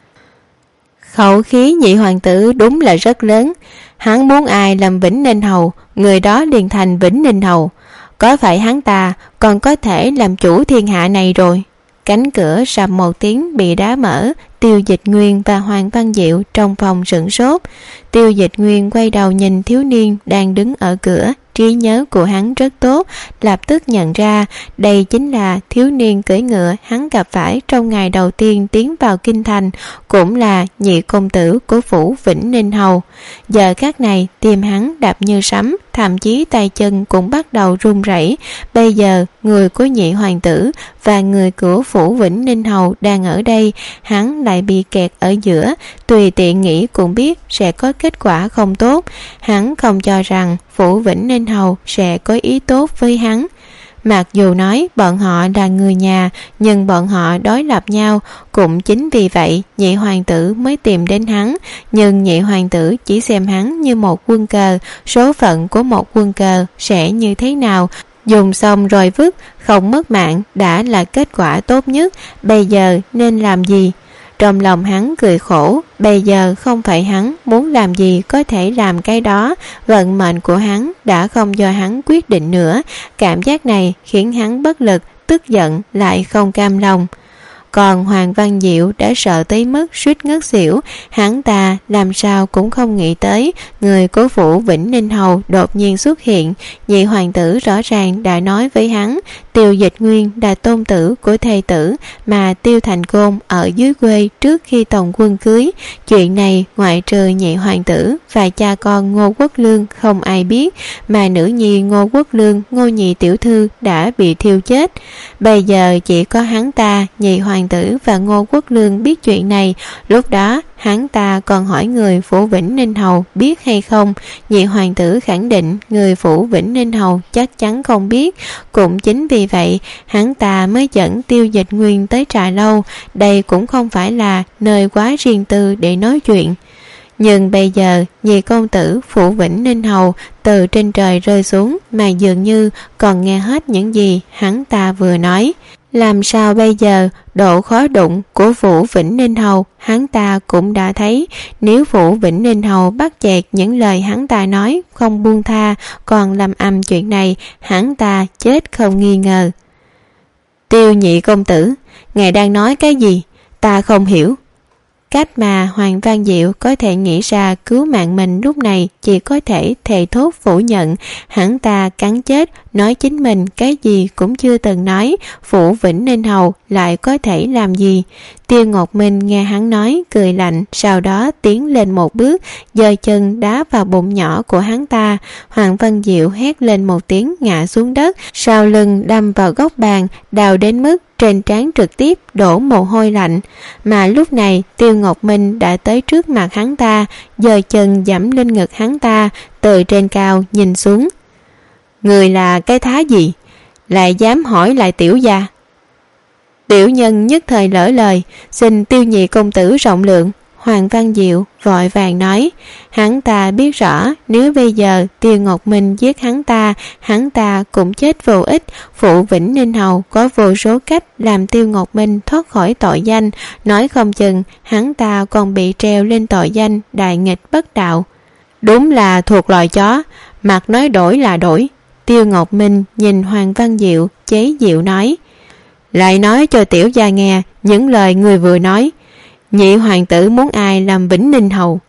Khẩu khí nhị hoàng tử đúng là rất lớn. Hắn muốn ai làm Vĩnh Ninh Hầu, người đó liền thành Vĩnh Ninh Hầu. Có phải hắn ta còn có thể làm chủ thiên hạ này rồi? Cánh cửa sầm một tiếng bị đá mở. Tiêu Dịch Nguyên và Hoàng Văn Diệu trong phòng sửng sốt. Tiêu Dịch Nguyên quay đầu nhìn thiếu niên đang đứng ở cửa, trí nhớ của hắn rất tốt, lập tức nhận ra đây chính là thiếu niên cưỡi ngựa hắn gặp phải trong ngày đầu tiên tiến vào kinh thành, cũng là nhị công tử của phủ Vĩnh Ninh Hầu. Giờ khắc này tim hắn đập như sấm, thậm chí tay chân cũng bắt đầu run rẩy. Bây giờ người của nhị hoàng tử và người của phủ Vĩnh Ninh Hầu đang ở đây, hắn lại bị kẹt ở giữa, tùy tiện nghĩ cũng biết sẽ có kết quả không tốt. Hắn không cho rằng phủ Vĩnh Ninh Hầu sẽ có ý tốt với hắn. Mặc dù nói bọn họ là người nhà, nhưng bọn họ đối lập nhau, cũng chính vì vậy nhị hoàng tử mới tìm đến hắn. Nhưng nhị hoàng tử chỉ xem hắn như một quân cờ, số phận của một quân cờ sẽ như thế nào, dùng xong rồi vứt, không mất mạng đã là kết quả tốt nhất. Bây giờ nên làm gì? Trong lòng hắn cười khổ, bây giờ không phải hắn muốn làm gì có thể làm cái đó, vận mệnh của hắn đã không do hắn quyết định nữa. Cảm giác này khiến hắn bất lực, tức giận lại không cam lòng. Còn Hoàng Văn Diệu đã sợ tới mức suýt ngất xỉu. Hắn ta làm sao cũng không nghĩ tới người của phủ Vĩnh Ninh Hầu đột nhiên xuất hiện. Nhị hoàng tử rõ ràng đã nói với hắn Tiêu Dịch Nguyên là tôn tử của thê tử mà Tiêu Thành Côn ở dưới quê trước khi tổng quân cưới. Chuyện này ngoại trừ nhị hoàng tử và cha con Ngô Quốc Lương không ai biết, mà nữ nhi Ngô Quốc Lương, Ngô nhị tiểu thư đã bị thiêu chết. Bây giờ chỉ có hắn ta, nhị hoàng tử và Ngô Quốc Lương biết chuyện này. Lúc đó hắn ta còn hỏi người phủ Vĩnh Ninh Hầu biết hay không. Nhị hoàng tử khẳng định người phủ Vĩnh Ninh Hầu chắc chắn không biết. Cũng chính vì vậy hắn ta mới dẫn Tiêu Dịch Nguyên tới trà lâu. Đây cũng không phải là nơi quá riêng tư để nói chuyện. Nhưng bây giờ nhị công tử phủ Vĩnh Ninh Hầu từ trên trời rơi xuống, mà dường như còn nghe hết những gì hắn ta vừa nói. Làm sao bây giờ? Độ khó đụng của phủ Vĩnh Ninh Hầu hắn ta cũng đã thấy. Nếu phủ Vĩnh Ninh Hầu bắt chẹt những lời hắn ta nói, không buông tha, còn làm ầm chuyện này, hắn ta chết không nghi ngờ. Tiêu nhị công tử, ngài đang nói cái gì? Ta không hiểu. Cách mà Hoàng Văn Diệu có thể nghĩ ra cứu mạng mình lúc này chỉ có thể thề thốt phủ nhận. Hắn ta cắn chết, nói chính mình cái gì cũng chưa từng nói, phủ Vĩnh Ninh Hầu lại có thể làm gì. Tiêu Ngọc Minh nghe hắn nói, cười lạnh, sau đó tiến lên một bước, giơ chân đá vào bụng nhỏ của hắn ta. Hoàng Văn Diệu hét lên một tiếng, ngã xuống đất, sau lưng đâm vào góc bàn, đau đến mức trên trán trực tiếp đổ mồ hôi lạnh. Mà lúc này Tiêu Ngọc Minh đã tới trước mặt hắn ta, giơ chân giẫm lên ngực hắn ta, từ trên cao nhìn xuống. Người là cái thá gì? Lại dám hỏi lại tiểu gia? Tiểu nhân nhất thời lỡ lời, xin Tiêu nhị công tử rộng lượng. Hoàng Văn Diệu vội vàng nói. Hắn ta biết rõ nếu bây giờ Tiêu Ngọc Minh giết hắn ta, hắn ta cũng chết vô ích. Phủ Vĩnh Ninh Hầu có vô số cách làm Tiêu Ngọc Minh thoát khỏi tội danh, nói không chừng hắn ta còn bị treo lên tội danh đại nghịch bất đạo. Đúng là thuộc loài chó, mặt nói đổi là đổi. Tiêu Ngọc Minh nhìn Hoàng Văn Diệu chế giễu nói. Lại nói cho tiểu gia nghe những lời người vừa nói. Nhị hoàng tử muốn ai làm Vĩnh Ninh Hầu?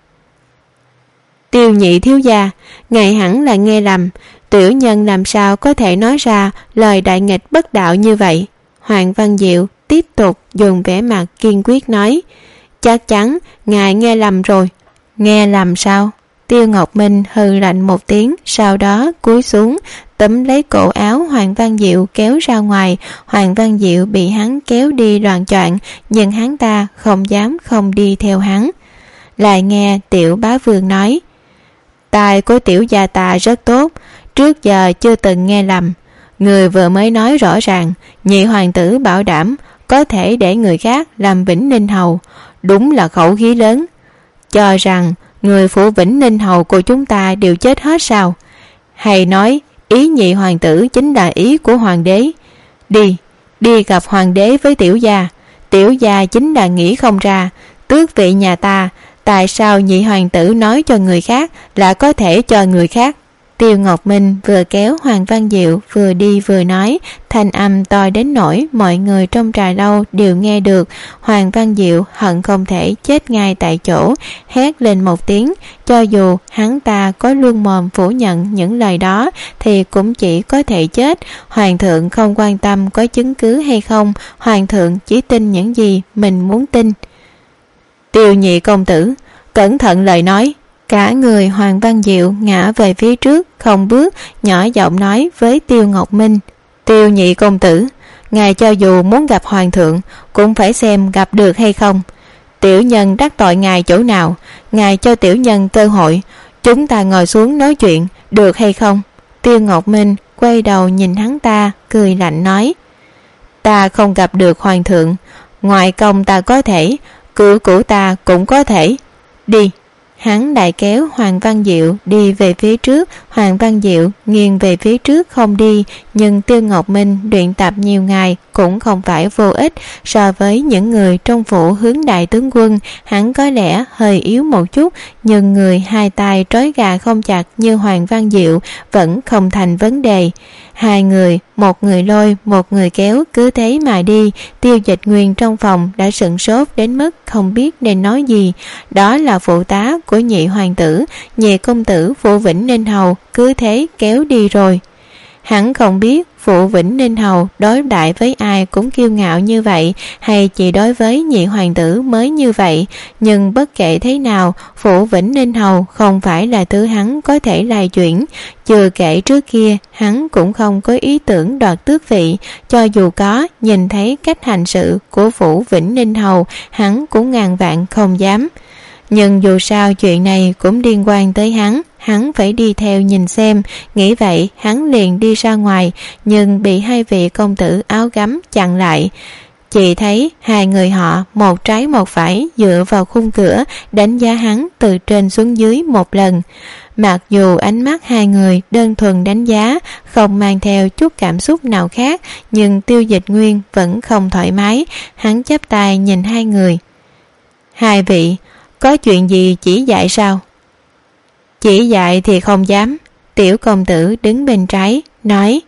Tiêu nhị thiếu gia, ngài hẳn là nghe lầm. Tiểu nhân làm sao có thể nói ra lời đại nghịch bất đạo như vậy? Hoàng Văn Diệu tiếp tục dùng vẻ mặt kiên quyết nói. Chắc chắn ngài nghe lầm rồi. Nghe lầm sao? Tiêu Ngọc Minh hừ lạnh một tiếng, sau đó cúi xuống túm lấy cổ áo Hoàng Văn Diệu kéo ra ngoài. Hoàng Văn Diệu bị hắn kéo đi loạng choạng, nhưng hắn ta không dám không đi theo hắn. Lại nghe tiểu bá vương nói. Tai của tiểu gia ta rất tốt, trước giờ chưa từng nghe lầm. Người vừa mới nói rõ ràng, nhị hoàng tử bảo đảm có thể để người khác làm Vĩnh Ninh Hầu, đúng là khẩu khí lớn. Cho rằng người phủ Vĩnh Ninh Hầu của chúng ta đều chết hết sao? Hay nói ý nhị hoàng tử chính là ý của hoàng đế? Đi, đi gặp hoàng đế với tiểu gia. Tiểu gia chính là nghĩ không ra, tước vị nhà ta, tại sao nhị hoàng tử nói cho người khác là có thể cho người khác? Tiêu Ngọc Minh vừa kéo Hoàng Văn Diệu vừa đi vừa nói, thanh âm to đến nỗi mọi người trong trà lâu đều nghe được. Hoàng Văn Diệu hận không thể chết ngay tại chỗ, hét lên một tiếng. Cho dù hắn ta có luôn mồm phủ nhận những lời đó thì cũng chỉ có thể chết. Hoàng thượng không quan tâm có chứng cứ hay không, Hoàng thượng chỉ tin những gì mình muốn tin. Tiêu nhị công tử, cẩn thận lời nói. Cả người Hoàng Văn Diệu ngã về phía trước không bước, nhỏ giọng nói với Tiêu Ngọc Minh. Tiêu nhị công tử, ngài cho dù muốn gặp Hoàng thượng cũng phải xem gặp được hay không. Tiểu nhân đắc tội ngài chỗ nào, ngài cho tiểu nhân cơ hội, chúng ta ngồi xuống nói chuyện được hay không? Tiêu Ngọc Minh quay đầu nhìn hắn ta, cười lạnh nói. Ta không gặp được Hoàng thượng, ngoại công ta có thể, cửa của ta cũng có thể. Đi. Hắn đại kéo Hoàng Văn Diệu đi về phía trước. Hoàng Văn Diệu nghiêng về phía trước không đi, nhưng Tiêu Ngọc Minh luyện tập nhiều ngày cũng không phải vô ích. So với những người trong phủ Hướng đại tướng quân, hắn có lẽ hơi yếu một chút, nhưng người hai tay trói gà không chặt như Hoàng Văn Diệu vẫn không thành vấn đề. Hai người, một người lôi, một người kéo, cứ thế mà đi. Tiêu Dịch Nguyên trong phòng đã sửng sốt đến mức không biết nên nói gì. Đó là phụ tá của nhị hoàng tử, nhị công tử Phủ Vĩnh Ninh Hầu, cứ thế kéo đi rồi. Hắn không biết Phủ Vĩnh Ninh Hầu đối đại với ai cũng kiêu ngạo như vậy, hay chỉ đối với nhị hoàng tử mới như vậy. Nhưng bất kể thế nào, Phủ Vĩnh Ninh Hầu không phải là thứ hắn có thể lai chuyển. Chưa kể trước kia hắn cũng không có ý tưởng đoạt tước vị, cho dù có, nhìn thấy cách hành sự của Phủ Vĩnh Ninh Hầu, hắn cũng ngàn vạn không dám. Nhưng dù sao chuyện này cũng liên quan tới hắn, hắn phải đi theo nhìn xem. Nghĩ vậy hắn liền đi ra ngoài, nhưng bị hai vị công tử áo gấm chặn lại. Chỉ thấy hai người họ một trái một phải dựa vào khung cửa, đánh giá hắn từ trên xuống dưới một lần. Mặc dù ánh mắt hai người đơn thuần đánh giá, không mang theo chút cảm xúc nào khác, nhưng Tiêu Dịch Nguyên vẫn không thoải mái. Hắn chắp tay nhìn hai người. Hai vị, có chuyện gì chỉ dạy sao? Chỉ dạy thì không dám. Tiểu công tử đứng bên trái nói.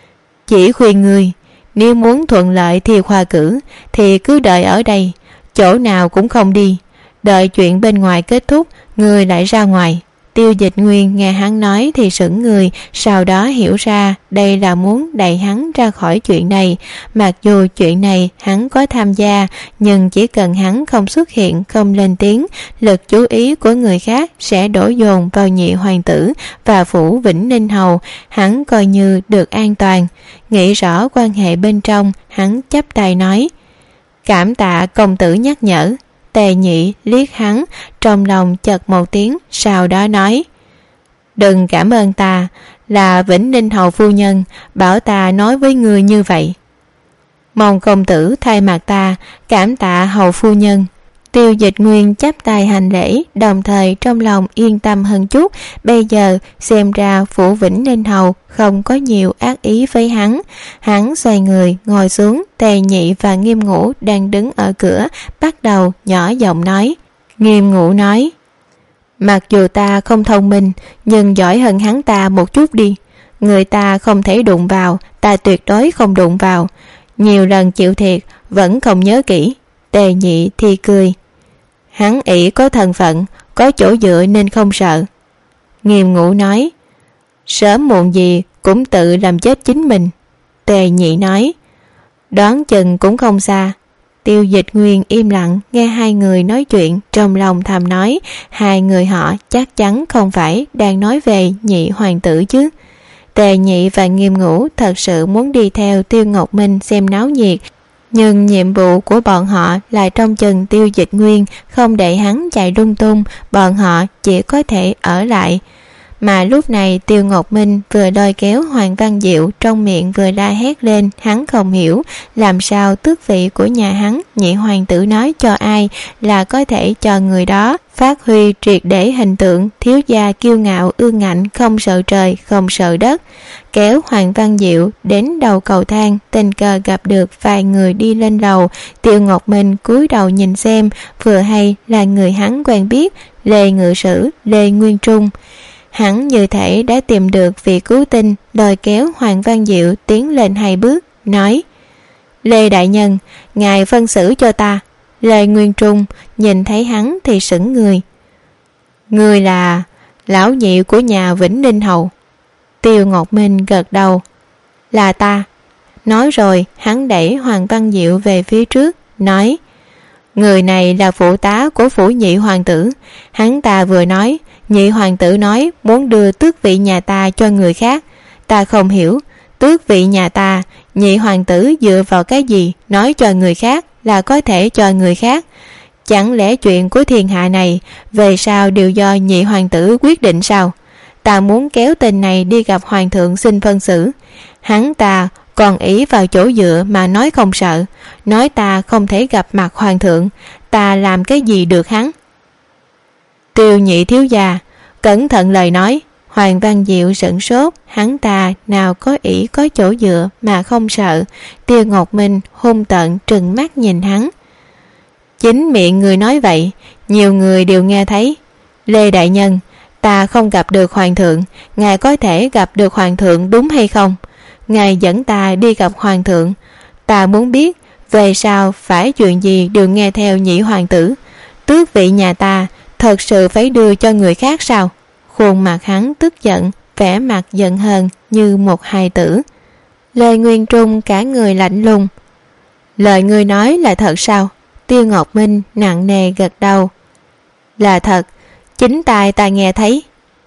Chỉ khuyên người, nếu muốn thuận lợi thi khoa cử thì cứ đợi ở đây, chỗ nào cũng không đi. Đợi chuyện bên ngoài kết thúc, người lại ra ngoài. Tiêu Dịch Nguyên nghe hắn nói thì sững người, sau đó hiểu ra đây là muốn đẩy hắn ra khỏi chuyện này. Mặc dù chuyện này hắn có tham gia, nhưng chỉ cần hắn không xuất hiện, không lên tiếng, lực chú ý của người khác sẽ đổ dồn vào nhị hoàng tử và Phủ Vĩnh Ninh Hầu. Hắn coi như được an toàn. Nghĩ rõ quan hệ bên trong, hắn chắp tay nói. Cảm tạ công tử nhắc nhở. Tề Nhị liếc hắn, trong lòng chợt một tiếng, sau đó nói. Đừng cảm ơn ta, là Vĩnh Ninh Hầu phu nhân bảo ta nói với người như vậy. Mong công tử thay mặt ta cảm tạ hầu phu nhân. Tiêu Dịch Nguyên chắp tay hành lễ, đồng thời trong lòng yên tâm hơn chút. Bây giờ xem ra Phủ Vĩnh Ninh Hầu không có nhiều ác ý với hắn. Hắn xoay người ngồi xuống. Tề Nhị và Nghiêm Ngũ đang đứng ở cửa, bắt đầu nhỏ giọng nói. Nghiêm Ngũ nói. Mặc dù ta không thông minh, nhưng giỏi hơn hắn ta một chút đi. Người ta không thể đụng vào, ta tuyệt đối không đụng vào. Nhiều lần chịu thiệt vẫn không nhớ kỹ. Tề Nhị thì cười. Hắn ỷ có thân phận, có chỗ dựa nên không sợ. Nghiêm Ngũ nói. Sớm muộn gì cũng tự làm chết chính mình. Tề Nhị nói. Đoán chừng cũng không xa. Tiêu Dịch Nguyên im lặng nghe hai người nói chuyện, trong lòng thầm nói. Hai người họ chắc chắn không phải đang nói về nhị hoàng tử chứ. Tề Nhị và Nghiêm Ngũ thật sự muốn đi theo Tiêu Ngọc Minh xem náo nhiệt, nhưng nhiệm vụ của bọn họ là trông chừng Tiêu Dịch Nguyên, không để hắn chạy lung tung. Bọn họ chỉ có thể ở lại. Mà lúc này Tiêu Ngọc Minh vừa lôi kéo Hoàng Văn Diệu, trong miệng vừa la hét lên. Hắn không hiểu làm sao tước vị của nhà hắn, nhị hoàng tử nói cho ai là có thể cho người đó phát huy triệt để hình tượng thiếu gia kiêu ngạo ương ngạnh, không sợ trời không sợ đất. Kéo Hoàng Văn Diệu đến đầu cầu thang, tình cờ gặp được vài người đi lên lầu. Tiêu Ngọc Minh cúi đầu nhìn xem, vừa hay là người hắn quen biết, Lê Ngự Sử, Lê Nguyên Trung. Hắn như thể đã tìm được vị cứu tinh, đòi kéo Hoàng Văn Diệu tiến lên hai bước, nói: Lê đại nhân, ngài phân xử cho ta. Lê Nguyên Trung nhìn thấy hắn thì sững người. Người là lão nhị của nhà Vĩnh Ninh Hầu. Tiêu Ngọc Minh gật đầu. Là ta. Nói rồi hắn đẩy Hoàng Văn Diệu về phía trước, nói: Người này là phụ tá của phủ nhị hoàng tử. Hắn ta vừa nói, nhị hoàng tử nói muốn đưa tước vị nhà ta cho người khác. Ta không hiểu, tước vị nhà ta, nhị hoàng tử dựa vào cái gì nói cho người khác là có thể cho người khác? Chẳng lẽ chuyện của thiên hạ này về sau đều do nhị hoàng tử quyết định sao? Ta muốn kéo tên này đi gặp hoàng thượng xin phân xử. Hắn ta còn ý vào chỗ dựa mà nói không sợ, nói ta không thể gặp mặt hoàng thượng. Ta làm cái gì được hắn? Tiêu nhị thiếu gia, cẩn thận lời nói. Hoàng Văn Diệu sửng sốt, hắn ta nào có ý có chỗ dựa mà không sợ. Tiêu Ngọc Minh hung tợn trừng mắt nhìn hắn. Chính miệng người nói vậy, nhiều người đều nghe thấy. Lê đại nhân, ta không gặp được hoàng thượng, ngài có thể gặp được hoàng thượng đúng hay không? Ngài dẫn ta đi gặp hoàng thượng. Ta muốn biết về sau phải chuyện gì đều nghe theo nhị hoàng tử. Tước vị nhà ta thật sự phải đưa cho người khác sao? Khuôn mặt hắn tức giận, vẻ mặt giận hờn như một hài tử. Lê Nguyên Trung cả người lạnh lùng. Lời ngươi nói là thật sao? Tiêu Ngọc Minh nặng nề gật đầu. Là thật, chính tai ta nghe thấy.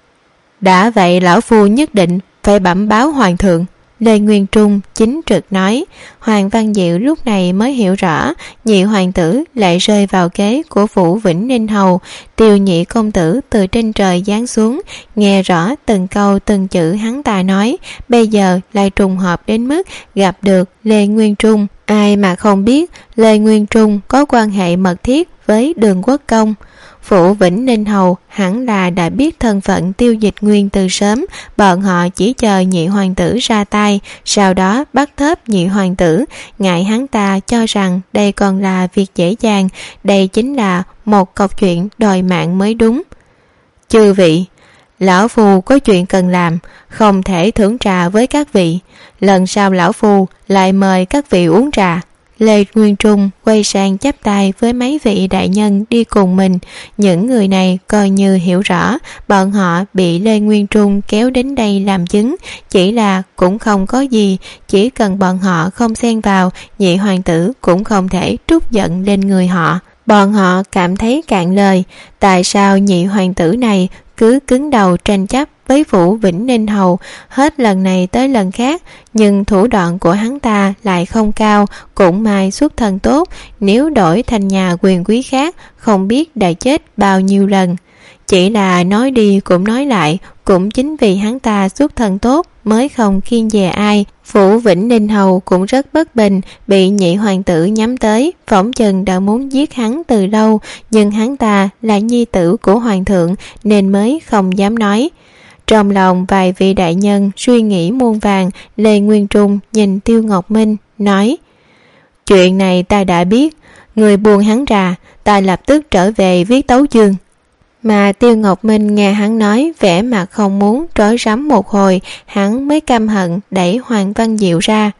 Đã vậy lão phu nhất định phải bẩm báo hoàng thượng. Lê Nguyên Trung chính trực nói. Hoàng Văn Diệu lúc này mới hiểu rõ nhị hoàng tử lại rơi vào kế của phủ Vĩnh Ninh Hầu. Tiêu nhị công tử từ trên trời giáng xuống, nghe rõ từng câu từng chữ hắn ta nói, bây giờ lại trùng hợp đến mức gặp được Lê Nguyên Trung. Ai mà không biết Lê Nguyên Trung có quan hệ mật thiết với Đường Quốc Công. Phủ Vĩnh Ninh Hầu hẳn là đã biết thân phận Tiêu Dịch Nguyên từ sớm, bọn họ chỉ chờ nhị hoàng tử ra tay, sau đó bắt thớp nhị hoàng tử. Ngại hắn ta cho rằng đây còn là việc dễ dàng, đây chính là một cọc chuyện đòi mạng mới đúng. Chư vị, lão phu có chuyện cần làm, không thể thưởng trà với các vị. Lần sau lão phu lại mời các vị uống trà. Lê Nguyên Trung quay sang chắp tay với mấy vị đại nhân đi cùng mình. Những người này coi như hiểu rõ bọn họ bị Lê Nguyên Trung kéo đến đây làm chứng, chỉ là cũng không có gì, chỉ cần bọn họ không xen vào, nhị hoàng tử cũng không thể trút giận lên người họ. Bọn họ cảm thấy cạn lời, tại sao nhị hoàng tử này cứ cứng đầu tranh chấp với phủ Vĩnh Ninh Hầu hết lần này tới lần khác, nhưng thủ đoạn của hắn ta lại không cao, cũng may xuất thân tốt, nếu đổi thành nhà quyền quý khác không biết đã chết bao nhiêu lần. Chỉ là nói đi cũng nói lại, cũng chính vì hắn ta xuất thân tốt mới không kiêng dè ai. Phủ Vĩnh Ninh Hầu cũng rất bất bình, bị nhị hoàng tử nhắm tới, phỏng chừng đã muốn giết hắn từ lâu, nhưng hắn ta là nhi tử của hoàng thượng nên mới không dám nói. Trong lòng vài vị đại nhân suy nghĩ muôn vàng. Lê Nguyên Trung nhìn Tiêu Ngọc Minh nói: Chuyện này ta đã biết, người buông hắn ra, ta lập tức trở về viết tấu chương. Mà Tiêu Ngọc Minh nghe hắn nói, vẻ mặt không muốn, rối rắm một hồi, hắn mới căm hận đẩy Hoàng Văn Diệu ra.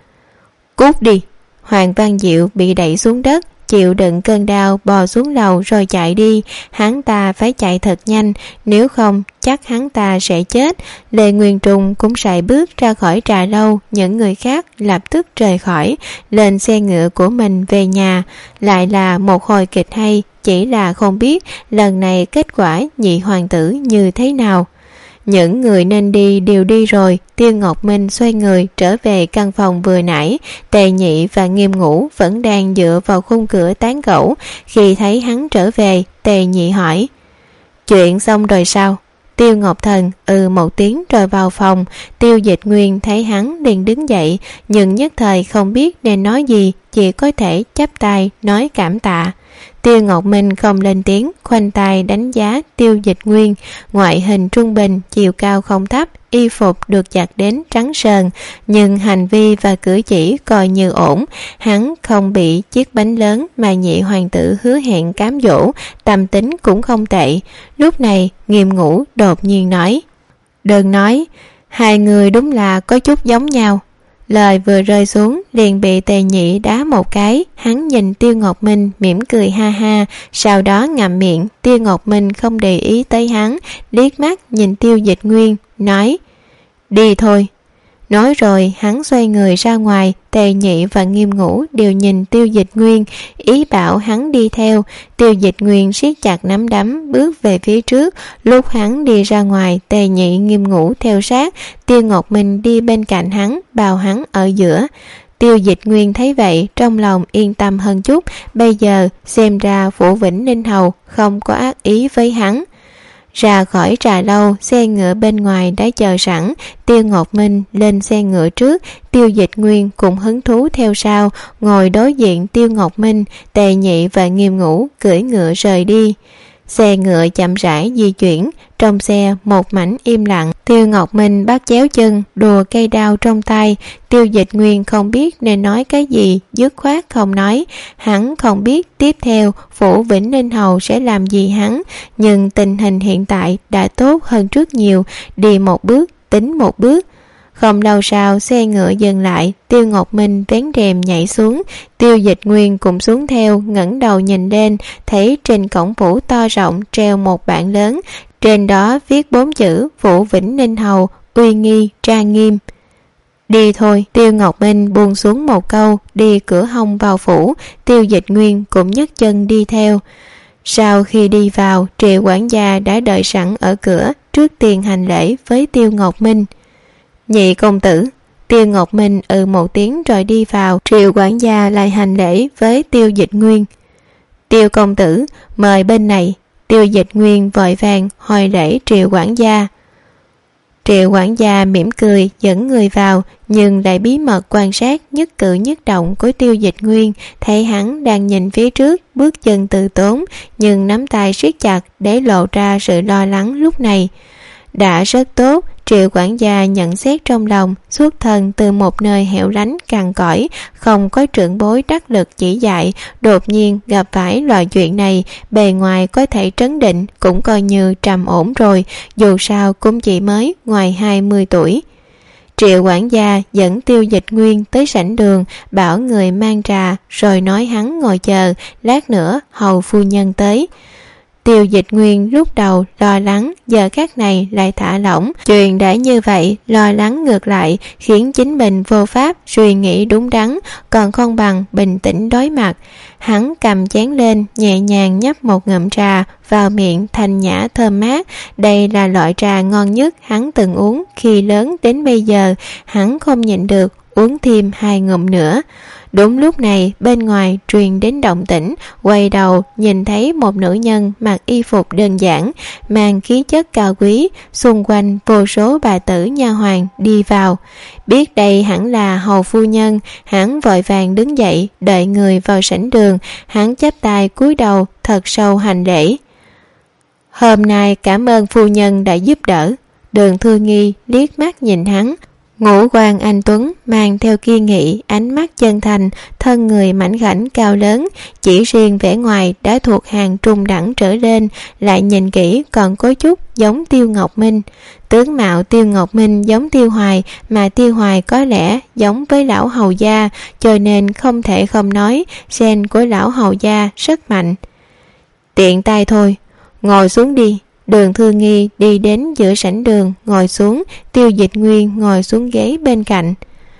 Cút đi! Hoàng Văn Diệu bị đẩy xuống đất, chịu đựng cơn đau bò xuống lầu rồi chạy đi. Hắn ta phải chạy thật nhanh, nếu không chắc hắn ta sẽ chết. Lê Nguyên Trung cũng sải bước ra khỏi trà lâu, những người khác lập tức rời khỏi, lên xe ngựa của mình về nhà. Lại là một hồi kịch hay, chỉ là không biết lần này kết quả nhị hoàng tử như thế nào. Những người nên đi đều đi rồi. Tiêu Ngọc Minh xoay người trở về căn phòng vừa nãy. Tề Nhị và Nghiêm Ngũ vẫn đang dựa vào khung cửa tán gẫu. Khi thấy hắn trở về, Tề Nhị hỏi: Chuyện xong rồi sao? Tiêu Ngọc Thần ừ một tiếng rồi vào phòng. Tiêu Dịch Nguyên thấy hắn liền đứng dậy, nhưng nhất thời không biết nên nói gì, chỉ có thể chắp tay nói cảm tạ. Tiêu Ngọc Minh không lên tiếng, khoanh tay đánh giá Tiêu Dịch Nguyên. Ngoại hình trung bình, chiều cao không thấp, y phục được giặt đến trắng sờn, nhưng hành vi và cử chỉ coi như ổn. Hắn không bị chiếc bánh lớn mà nhị hoàng tử hứa hẹn cám dỗ, tâm tính cũng không tệ. Lúc này Nghiêm Ngũ đột nhiên nói: Đừng nói, hai người đúng là có chút giống nhau. Lời vừa rơi xuống liền bị Tề Nhị đá một cái. Hắn nhìn Tiêu Ngọc Minh mỉm cười ha ha, sau đó ngậm miệng. Tiêu Ngọc Minh không để ý tới hắn, liếc mắt nhìn Tiêu Dịch Nguyên, nói: đi thôi. Nói rồi hắn xoay người ra ngoài. Tề Nhị và Nghiêm Ngũ đều nhìn Tiêu Dịch Nguyên, ý bảo hắn đi theo. Tiêu Dịch Nguyên siết chặt nắm đấm bước về phía trước. Lúc hắn đi ra ngoài, Tề Nhị Nghiêm Ngũ theo sát. Tiêu Ngọc Minh đi bên cạnh hắn, bào hắn ở giữa. Tiêu Dịch Nguyên thấy vậy trong lòng yên tâm hơn chút. Bây giờ xem ra Phủ Vĩnh Ninh Hầu không có ác ý với hắn. Ra khỏi trà lâu, xe ngựa bên ngoài đã chờ sẵn. Tiêu Ngọc Minh lên xe ngựa trước, Tiêu Dịch Nguyên cũng hứng thú theo sau, ngồi đối diện Tiêu Ngọc Minh. Tề Nhị và Nghiêm Ngũ cưỡi ngựa rời đi. Xe ngựa chậm rãi di chuyển, trong xe một mảnh im lặng. Tiêu Ngọc Minh bắt chéo chân, đùa cây đao trong tay. Tiêu Dịch Nguyên không biết nên nói cái gì, dứt khoát không nói. Hắn không biết tiếp theo Phủ Vĩnh Ninh Hầu sẽ làm gì hắn, nhưng tình hình hiện tại đã tốt hơn trước nhiều, đi một bước tính một bước. Không lâu sau xe ngựa dừng lại, Tiêu Ngọc Minh vén rèm nhảy xuống. Tiêu Dịch Nguyên cũng xuống theo, ngẩng đầu nhìn lên, thấy trên cổng phủ to rộng treo một bảng lớn, trên đó viết bốn chữ Phủ Vĩnh Ninh Hầu, uy nghi trang nghiêm. Đi thôi. Tiêu Ngọc Minh buông xuống một câu, đi cửa hông vào phủ. Tiêu Dịch Nguyên cũng nhấc chân đi theo. Sau khi đi vào, Triệu quản gia đã đợi sẵn ở cửa, trước tiên hành lễ với Tiêu Ngọc Minh. Nhị công tử. Tiêu Ngọc Minh ừ một tiếng rồi đi vào. Triệu quản gia lại hành lễ với Tiêu Dịch Nguyên. Tiêu công tử, mời bên này. Tiêu Dịch Nguyên vội vàng hồi lễ Triệu quản gia. Triệu quản gia mỉm cười dẫn người vào, nhưng lại bí mật quan sát nhất cử nhất động của Tiêu Dịch Nguyên. Thấy hắn đang nhìn phía trước, bước chân từ tốn, nhưng nắm tay siết chặt để lộ ra sự lo lắng lúc này. Đã rất tốt. Triệu quản gia nhận xét trong lòng, xuất thân từ một nơi hẻo lánh cằn cõi, không có trưởng bối đắc lực chỉ dạy, đột nhiên gặp phải loại chuyện này, bề ngoài có thể trấn định, cũng coi như trầm ổn rồi, dù sao cũng chỉ mới ngoài hai mươi tuổi. Triệu quản gia dẫn Tiêu Dịch Nguyên tới sảnh đường, bảo người mang trà, rồi nói hắn ngồi chờ, lát nữa hầu phu nhân tới. Tiêu Dịch Nguyên lúc đầu lo lắng, giờ các này lại thả lỏng. Chuyện đã như vậy, lo lắng ngược lại, khiến chính mình vô pháp suy nghĩ đúng đắn, còn không bằng bình tĩnh đối mặt. Hắn cầm chén lên, nhẹ nhàng nhấp một ngụm trà, vào miệng thanh nhã thơm mát. Đây là loại trà ngon nhất hắn từng uống, khi lớn đến bây giờ, hắn không nhịn được, uống thêm hai ngụm nữa. Đúng lúc này bên ngoài truyền đến động tĩnh, quay đầu nhìn thấy một nữ nhân mặc y phục đơn giản, mang khí chất cao quý, xung quanh vô số bà tử nha hoàn đi vào. Biết đây hẳn là hầu phu nhân, hắn vội vàng đứng dậy đợi người vào sảnh đường. Hắn chắp tay cúi đầu thật sâu hành lễ. Hôm nay cảm ơn phu nhân đã giúp đỡ. Đường Thư Nghi liếc mắt nhìn hắn. Ngũ quan anh tuấn mang theo kiên nghị, ánh mắt chân thành, thân người mảnh khảnh cao lớn, chỉ riêng vẻ ngoài đã thuộc hàng trung đẳng trở lên, lại nhìn kỹ còn có chút giống Tiêu Ngọc Minh. Tướng mạo Tiêu Ngọc Minh giống Tiêu Hoài, mà Tiêu Hoài có lẽ giống với lão hầu gia, cho nên không thể không nói gen của lão hầu gia rất mạnh. Tiện tay thôi, ngồi xuống đi. Đường Thư Nghi đi đến giữa sảnh đường, ngồi xuống. Tiêu Dịch Nguyên ngồi xuống ghế bên cạnh.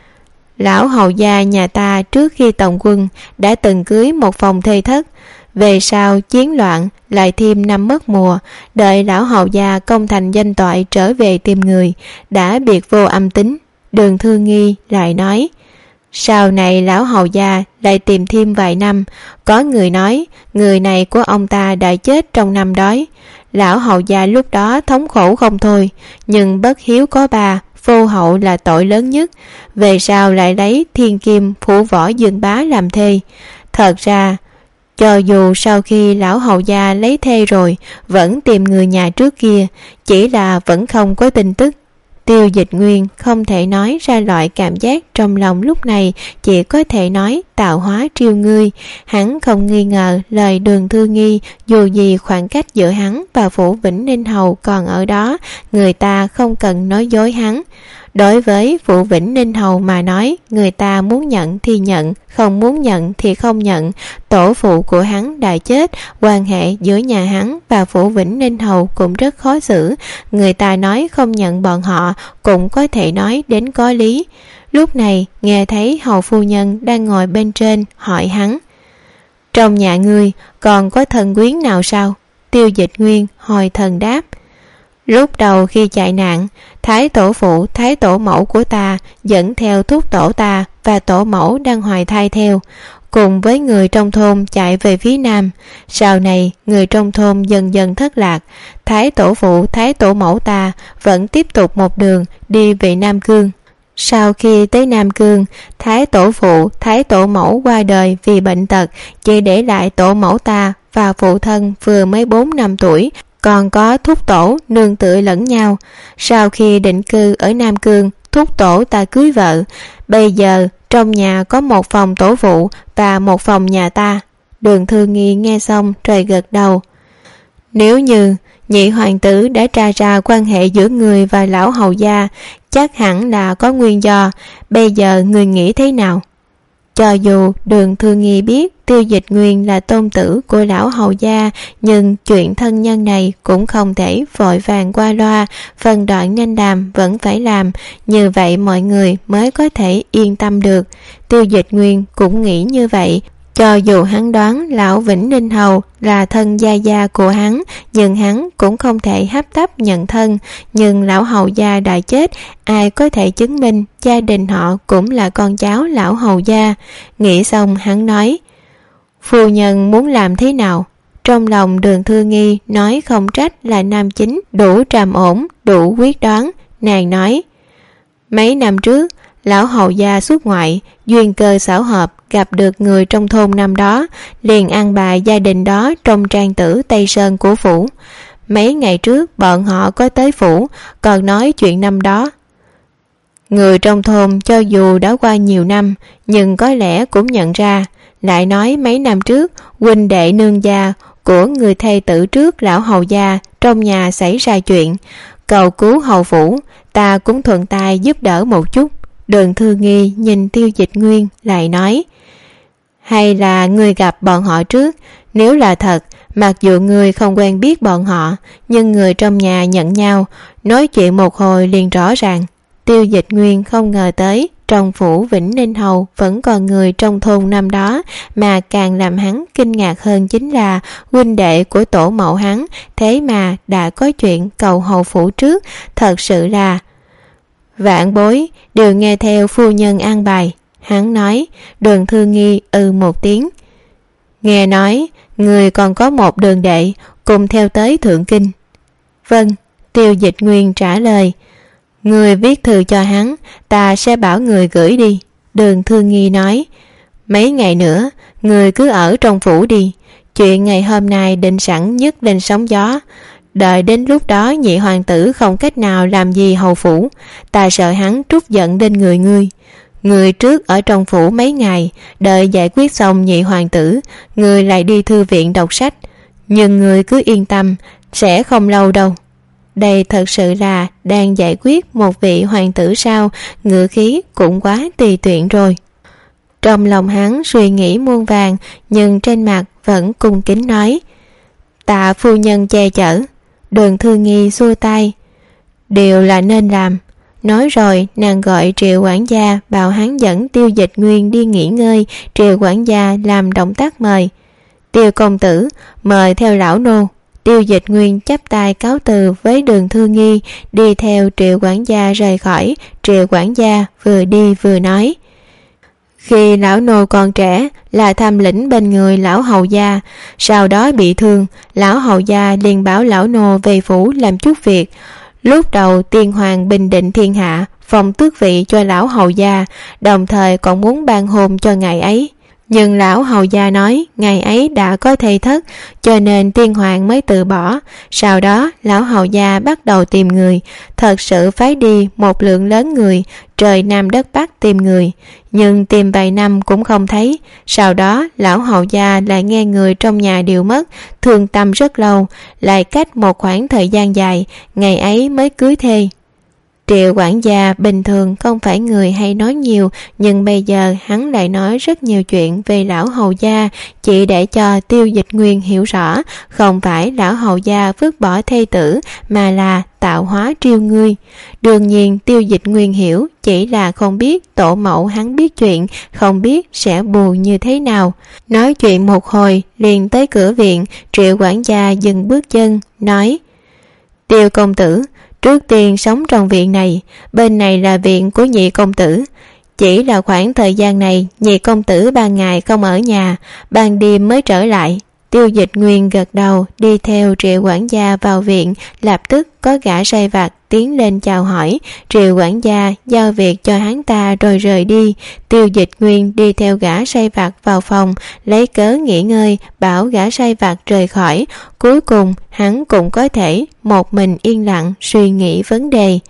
Lão hầu gia nhà ta trước khi tổng quân đã từng cưới một phòng thê thất, về sau chiến loạn lại thêm năm mất mùa, đợi lão hầu gia công thành danh toại trở về tìm người, đã biệt vô âm tính. Đường Thư Nghi lại nói, sau này lão hầu gia lại tìm thêm vài năm, có người nói người này của ông ta đã chết trong năm đói. Lão hầu gia lúc đó thống khổ không thôi, nhưng bất hiếu có ba, vô hậu là tội lớn nhất. Về sau lại lấy thiên kim phủ võ Dương Bá làm thê. Thật ra cho dù sau khi lão hầu gia lấy thê rồi, vẫn tìm người nhà trước kia, chỉ là vẫn không có tin tức. Tiêu Dịch Nguyên không thể nói ra loại cảm giác trong lòng lúc này, chỉ có thể nói tạo hóa triêu ngươi. Hắn không nghi ngờ lời Đường Thư Nghi, dù gì khoảng cách giữa hắn và Phủ Vĩnh Ninh Hầu còn ở đó, người ta không cần nói dối hắn. Đối với Phủ Vĩnh Ninh Hầu mà nói, người ta muốn nhận thì nhận, không muốn nhận thì không nhận. Tổ phụ của hắn đã chết, quan hệ giữa nhà hắn và Phủ Vĩnh Ninh Hầu cũng rất khó xử. Người ta nói không nhận bọn họ cũng có thể nói đến có lý. Lúc này nghe thấy hầu phu nhân đang ngồi bên trên, hỏi hắn: trong nhà ngươi còn có thần quyến nào sao? Tiêu Dịch Nguyên hồi thần đáp: lúc đầu khi chạy nạn, thái tổ phụ, thái tổ mẫu của ta dẫn theo thúc tổ ta và tổ mẫu đang hoài thai theo, cùng với người trong thôn chạy về phía nam. Sau này người trong thôn dần dần thất lạc, thái tổ phụ, thái tổ mẫu ta vẫn tiếp tục một đường đi về Nam Cương. Sau khi tới Nam Cương, thái tổ phụ, thái tổ mẫu qua đời vì bệnh tật, chỉ để lại tổ mẫu ta và phụ thân vừa mới bốn năm tuổi, còn có thúc tổ nương tựa lẫn nhau. Sau khi định cư ở Nam Cương, thúc tổ ta cưới vợ. Bây giờ trong nhà có một phòng tổ phụ và một phòng nhà ta. Đường Thư Nghi nghe xong trời gật đầu. Nếu như nhị hoàng tử đã tra ra quan hệ giữa người và lão hầu gia, chắc hẳn là có nguyên do. Bây giờ người nghĩ thế nào? Cho dù Đường Thư Nghi biết Tiêu Dịch Nguyên là tôn tử của lão hầu gia, nhưng chuyện thân nhân này cũng không thể vội vàng qua loa, phần đoạn nên làm vẫn phải làm, như vậy mọi người mới có thể yên tâm được. Tiêu Dịch Nguyên cũng nghĩ như vậy. Cho dù hắn đoán lão Vĩnh Ninh Hầu là thân gia gia của hắn, nhưng hắn cũng không thể hấp tấp nhận thân. Nhưng lão hầu gia đã chết, ai có thể chứng minh gia đình họ cũng là con cháu lão hầu gia. Nghĩ xong hắn nói: phu nhân muốn làm thế nào? Trong lòng Đường Thư Nghi nói không trách là nam chính, đủ trầm ổn, đủ quyết đoán. Nàng nói: mấy năm trước lão hầu gia xuất ngoại, duyên cơ xảo hợp gặp được người trong thôn năm đó, liền ăn bài gia đình đó trong trang tử Tây Sơn của phủ. Mấy ngày trước bọn họ có tới phủ, còn nói chuyện năm đó. Người trong thôn cho dù đã qua nhiều năm, nhưng có lẽ cũng nhận ra. Lại nói mấy năm trước, huynh đệ nương gia của người thê tử trước lão hầu gia trong nhà xảy ra chuyện, cầu cứu hầu phủ, ta cũng thuận tay giúp đỡ một chút. Đường Thư Nghi nhìn Tiêu Dịch Nguyên lại nói: hay là ngươi gặp bọn họ trước? Nếu là thật, mặc dù ngươi không quen biết bọn họ, nhưng người trong nhà nhận nhau, nói chuyện một hồi liền rõ ràng. Tiêu Dịch Nguyên không ngờ tới trong phủ Vĩnh Ninh Hầu vẫn còn người trong thôn năm đó, mà càng làm hắn kinh ngạc hơn chính là huynh đệ của tổ mẫu hắn thế mà đã có chuyện cầu hầu phủ trước. Thật sự là vạn bối đều nghe theo phu nhân an bài. Hắn nói. Đường Thư Nghi ừ một tiếng. Nghe nói người còn có một đường đệ cùng theo tới Thượng Kinh. Vâng, Tiêu Dịch Nguyên trả lời. Người viết thư cho hắn, ta sẽ bảo người gửi đi. Đường Thư Nghi nói. Mấy ngày nữa người cứ ở trong phủ đi, chuyện ngày hôm nay định sẵn nhất lên sóng gió. Đợi đến lúc đó nhị hoàng tử không cách nào làm gì hầu phủ, ta sợ hắn trút giận lên người ngươi. Người trước ở trong phủ mấy ngày, đợi giải quyết xong nhị hoàng tử, người lại đi thư viện đọc sách. Nhưng người cứ yên tâm, sẽ không lâu đâu. Đây thật sự là đang giải quyết một vị hoàng tử sao? Ngữ khí cũng quá tùy tiện rồi. Trong lòng hắn suy nghĩ muôn vàng, nhưng trên mặt vẫn cung kính nói: tạ phu nhân che chở. Đường Thư Nghi xua tay. Điều là nên làm. Nói rồi nàng gọi Triệu quản gia bảo hắn dẫn Tiêu Dịch Nguyên đi nghỉ ngơi. Triệu quản gia làm động tác mời. Tiêu công tử, mời theo lão nô. Tiêu Dịch Nguyên chắp tay cáo từ với Đường Thư Nghi, đi theo Triệu quản gia rời khỏi. Triệu quản gia vừa đi vừa nói: khi lão nô còn trẻ là tham lĩnh bên người lão hầu gia, sau đó bị thương, lão hầu gia liền bảo lão nô về phủ làm chút việc. Lúc đầu tiên hoàng bình định thiên hạ, phong tước vị cho lão hầu gia, đồng thời còn muốn ban hôn cho ngài ấy. Nhưng lão hầu gia nói ngày ấy đã có thầy thất, cho nên tiên hoàng mới từ bỏ. Sau đó lão hầu gia bắt đầu tìm người, thật sự phái đi một lượng lớn người, trời nam đất bắc tìm người, nhưng tìm vài năm cũng không thấy. Sau đó lão hầu gia lại nghe người trong nhà đều mất, thương tâm rất lâu, lại cách một khoảng thời gian dài, ngày ấy mới cưới thê. Triệu quản gia bình thường không phải người hay nói nhiều, nhưng bây giờ hắn lại nói rất nhiều chuyện về lão hầu gia, chỉ để cho Tiêu Dịch Nguyên hiểu rõ, không phải lão hầu gia vứt bỏ thê tử, mà là tạo hóa triêu ngươi. Đương nhiên Tiêu Dịch Nguyên hiểu, chỉ là không biết tổ mẫu hắn biết chuyện, không biết sẽ buồn như thế nào. Nói chuyện một hồi, liền tới cửa viện, Triệu quản gia dừng bước chân, nói: Tiêu công tử, trước tiên sống trong viện này, bên này là viện của nhị công tử. Chỉ là khoảng thời gian này nhị công tử ban ngày không ở nhà, ban đêm mới trở lại. Tiêu Dịch Nguyên gật đầu, đi theo Triệu quản gia vào viện, lập tức có gã sai vặt tiến lên chào hỏi. Triệu quản gia giao việc cho hắn ta rồi rời đi. Tiêu Dịch Nguyên đi theo gã sai vặt vào phòng, lấy cớ nghỉ ngơi, bảo gã sai vặt rời khỏi. Cuối cùng hắn cũng có thể một mình yên lặng suy nghĩ vấn đề.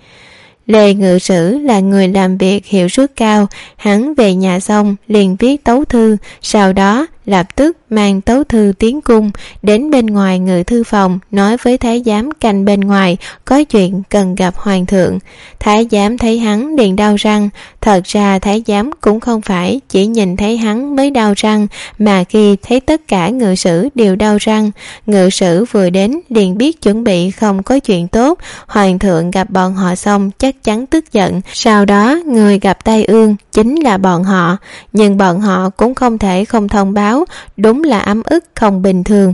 Lê Ngự Sử là người làm việc hiệu suất cao, hắn về nhà xong liền viết tấu thư, sau đó lập tức mang tấu thư tiến cung, đến bên ngoài ngự thư phòng nói với thái giám canh bên ngoài có chuyện cần gặp hoàng thượng. Thái giám thấy hắn liền đau răng, thật ra thái giám cũng không phải chỉ nhìn thấy hắn mới đau răng, mà khi thấy tất cả ngự sử đều đau răng. Ngự sử vừa đến liền biết chuẩn bị không có chuyện tốt, hoàng thượng gặp bọn họ xong chắc chắn tức giận, sau đó người gặp tai ương chính là bọn họ, nhưng bọn họ cũng không thể không thông báo, đúng là ấm ức không bình thường.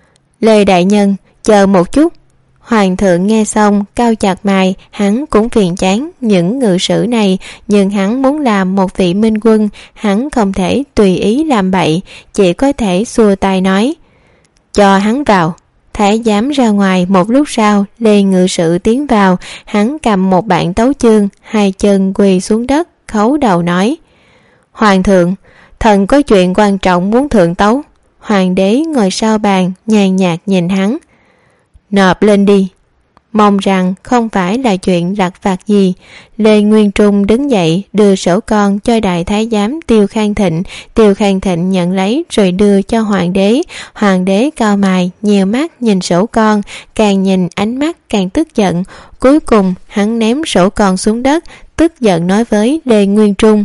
Lê đại nhân, chờ một chút. Hoàng thượng nghe xong cau chặt mày, hắn cũng phiền chán những ngự sử này, nhưng hắn muốn làm một vị minh quân, hắn không thể tùy ý làm bậy, chỉ có thể xua tay nói: cho hắn vào. Thái giám ra ngoài, một lúc sau Lê ngự sử tiến vào, hắn cầm một bản tấu chương, hai chân quỳ xuống đất khấu đầu nói: Hoàng thượng, thần có chuyện quan trọng muốn thượng tấu. Hoàng đế ngồi sau bàn nhàn nhạt nhìn hắn: nộp lên đi. Mong rằng không phải là chuyện lặt vặt gì. Lê Nguyên Trung đứng dậy đưa sổ con cho đại thái giám Tiêu Khang Thịnh. Tiêu Khang Thịnh nhận lấy rồi đưa cho hoàng đế. Hoàng đế cau mày nhiều mắt nhìn sổ con, càng nhìn ánh mắt càng tức giận. Cuối cùng hắn ném sổ con xuống đất, tức giận nói với Lê Nguyên Trung: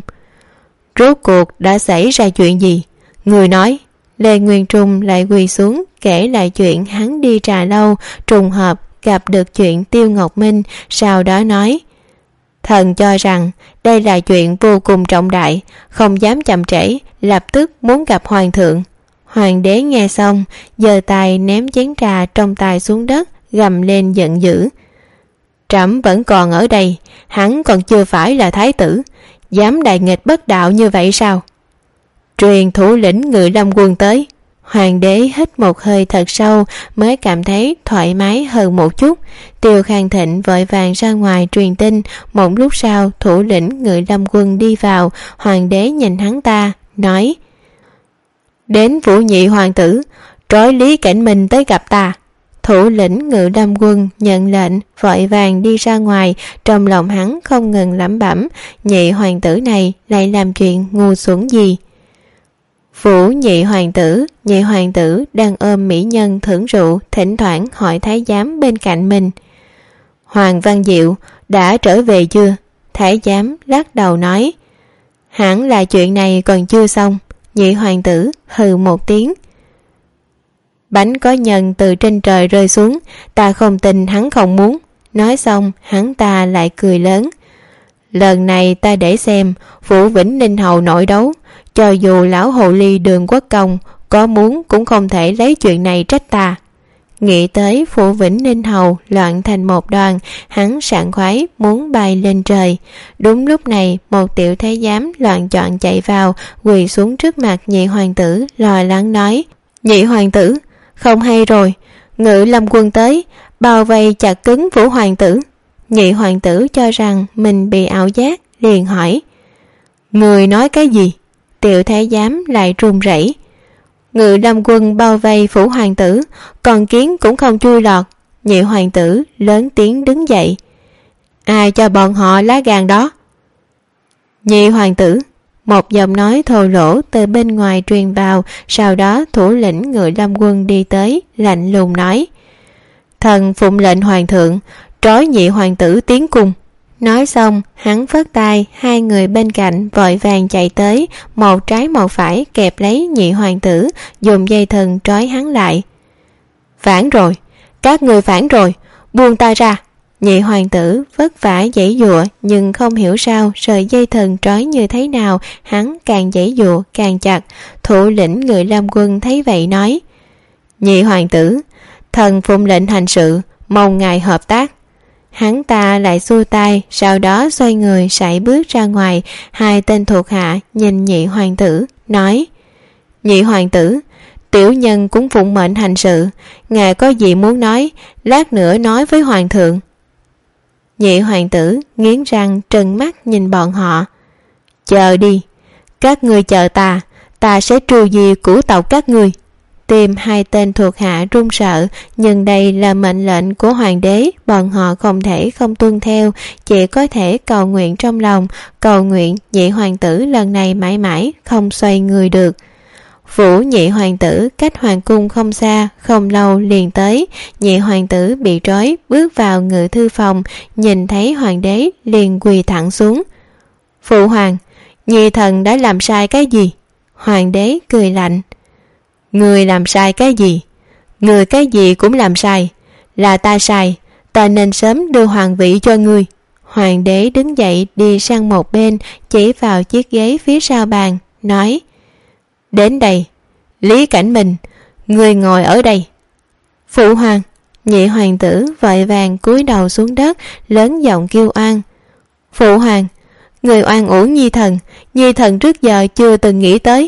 rốt cuộc đã xảy ra chuyện gì? Người nói. Lê Nguyên Trung lại quỳ xuống kể lại chuyện hắn đi trà lâu, trùng hợp gặp được chuyện Tiêu Ngọc Minh, sau đó nói: thần cho rằng đây là chuyện vô cùng trọng đại, không dám chậm trễ, lập tức muốn gặp hoàng thượng. Hoàng đế nghe xong giơ tay ném chén trà trong tay xuống đất, gầm lên giận dữ: trẫm vẫn còn ở đây, hắn còn chưa phải là thái tử, dám đại nghịch bất đạo như vậy sao? Truyền thủ lĩnh Ngự Lâm quân tới. Hoàng đế hít một hơi thật sâu mới cảm thấy thoải mái hơn một chút. Tiêu Khang Thịnh vội vàng ra ngoài truyền tin. Một lúc sau thủ lĩnh Ngự Lâm quân đi vào. Hoàng đế nhìn hắn ta nói: đến Vũ Nhị hoàng tử, trói Lý Cảnh Minh tới gặp ta. Thủ lĩnh Ngự Lâm quân nhận lệnh vội vàng đi ra ngoài, trong lòng hắn không ngừng lẩm bẩm: nhị hoàng tử này lại làm chuyện ngu xuẩn gì? Vũ Nhị hoàng tử, nhị hoàng tử đang ôm mỹ nhân thưởng rượu, thỉnh thoảng hỏi thái giám bên cạnh mình: Hoàng Văn Diệu đã trở về chưa? Thái giám lắc đầu nói: hẳn là chuyện này còn chưa xong. Nhị hoàng tử hừ một tiếng: bánh có nhân từ trên trời rơi xuống, ta không tin hắn không muốn. Nói xong hắn ta lại cười lớn: lần này ta để xem Phủ Vĩnh Ninh Hầu nội đấu, cho dù lão hồ ly Đường Quốc Công có muốn cũng không thể lấy chuyện này trách ta. Nghĩ tới Phủ Vĩnh Ninh Hầu loạn thành một đoàn, hắn sảng khoái muốn bay lên trời. Đúng lúc này một tiểu thái giám loạn chọn chạy vào, quỳ xuống trước mặt nhị hoàng tử, lo lắng nói: nhị hoàng tử, không hay rồi, Ngự Lâm quân tới, bao vây chặt cứng Vũ hoàng tử. Nhị hoàng tử cho rằng mình bị ảo giác, liền hỏi: người nói cái gì? Tiểu thái giám lại run rẩy. Ngự lâm quân bao vây phủ hoàng tử, còn kiến cũng không chui lọt. Nhị hoàng tử lớn tiếng đứng dậy. Ai cho bọn họ lá gan đó? Nhị hoàng tử, một giọng nói thô lỗ từ bên ngoài truyền vào. Sau đó thủ lĩnh ngự lâm quân đi tới, lạnh lùng nói: Thần phụng lệnh hoàng thượng, trói nhị hoàng tử tiến cung. Nói xong hắn phất tay, hai người bên cạnh vội vàng chạy tới, một trái một phải kẹp lấy nhị hoàng tử, dùng dây thừng trói hắn lại. Phản rồi, các người phản rồi, buông ta ra. Nhị hoàng tử vất vả giãy giụa, nhưng không hiểu sao sợi dây thừng trói như thế nào, hắn càng giãy giụa càng chặt. Thủ lĩnh ngự lâm quân thấy vậy nói: Nhị hoàng tử, thần phụng lệnh hành sự, mong ngài hợp tác. Hắn ta lại xua tay, sau đó xoay người sải bước ra ngoài. Hai tên thuộc hạ nhìn nhị hoàng tử nói: Nhị hoàng tử, tiểu nhân cũng phụng mệnh hành sự, ngài có gì muốn nói, lát nữa nói với hoàng thượng. Nhị hoàng tử nghiến răng trừng mắt nhìn bọn họ. Chờ đi, các ngươi chờ ta, ta sẽ trừ diệt cửu tộc các ngươi. Tim hai tên thuộc hạ run sợ, nhưng đây là mệnh lệnh của hoàng đế, bọn họ không thể không tuân theo, chỉ có thể cầu nguyện trong lòng, cầu nguyện nhị hoàng tử lần này mãi mãi không xoay người được. Phủ nhị hoàng tử cách hoàng cung không xa, không lâu liền tới. Nhị hoàng tử bị trói bước vào ngự thư phòng, nhìn thấy hoàng đế liền quỳ thẳng xuống. Phụ hoàng, nhi thần đã làm sai cái gì? Hoàng đế cười lạnh. Người làm sai cái gì? Người cái gì cũng làm sai. Là ta sai, ta nên sớm đưa hoàng vị cho ngươi. Hoàng đế đứng dậy đi sang một bên, chỉ vào chiếc ghế phía sau bàn, nói: Đến đây, Lý Cảnh Minh, ngươi ngồi ở đây. Phụ hoàng. Nhị hoàng tử vội vàng cúi đầu xuống đất, lớn giọng kêu oan. Phụ hoàng, người oan uổng nhi thần, nhi thần trước giờ chưa từng nghĩ tới.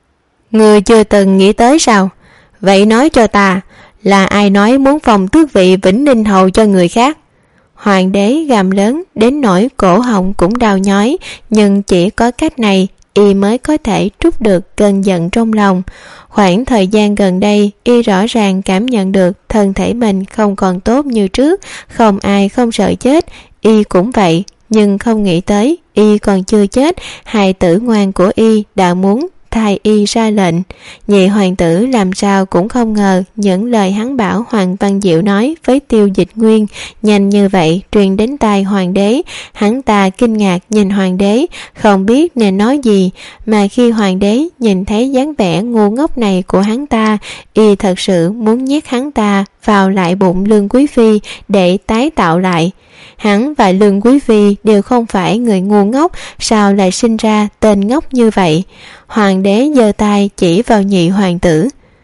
Người chưa từng nghĩ tới sao? Vậy nói cho ta, là ai nói muốn phòng tước vị Vĩnh Ninh hầu cho người khác? Hoàng đế gầm lớn đến nỗi cổ họng cũng đau nhói, nhưng chỉ có cách này y mới có thể trút được cơn giận trong lòng. Khoảng thời gian gần đây, y rõ ràng cảm nhận được thân thể mình không còn tốt như trước, không ai không sợ chết, y cũng vậy, nhưng không nghĩ tới y còn chưa chết, hài tử ngoan của y đã muốn thay y ra lệnh. Nhị hoàng tử làm sao cũng không ngờ những lời hắn bảo Hoàng Văn Diệu nói với Tiêu Dịch Nguyên nhanh như vậy truyền đến tai hoàng đế. Hắn ta kinh ngạc nhìn hoàng đế, không biết nên nói gì, mà khi hoàng đế nhìn thấy dáng vẻ ngu ngốc này của hắn ta, y thật sự muốn nhét hắn ta vào lại bụng Lương Quý Phi để tái tạo lại. Hắn và Lương Quý Phi đều không phải người ngu ngốc, sao lại sinh ra tên ngốc như vậy? Hoàng đế giơ tay chỉ vào nhị hoàng tử.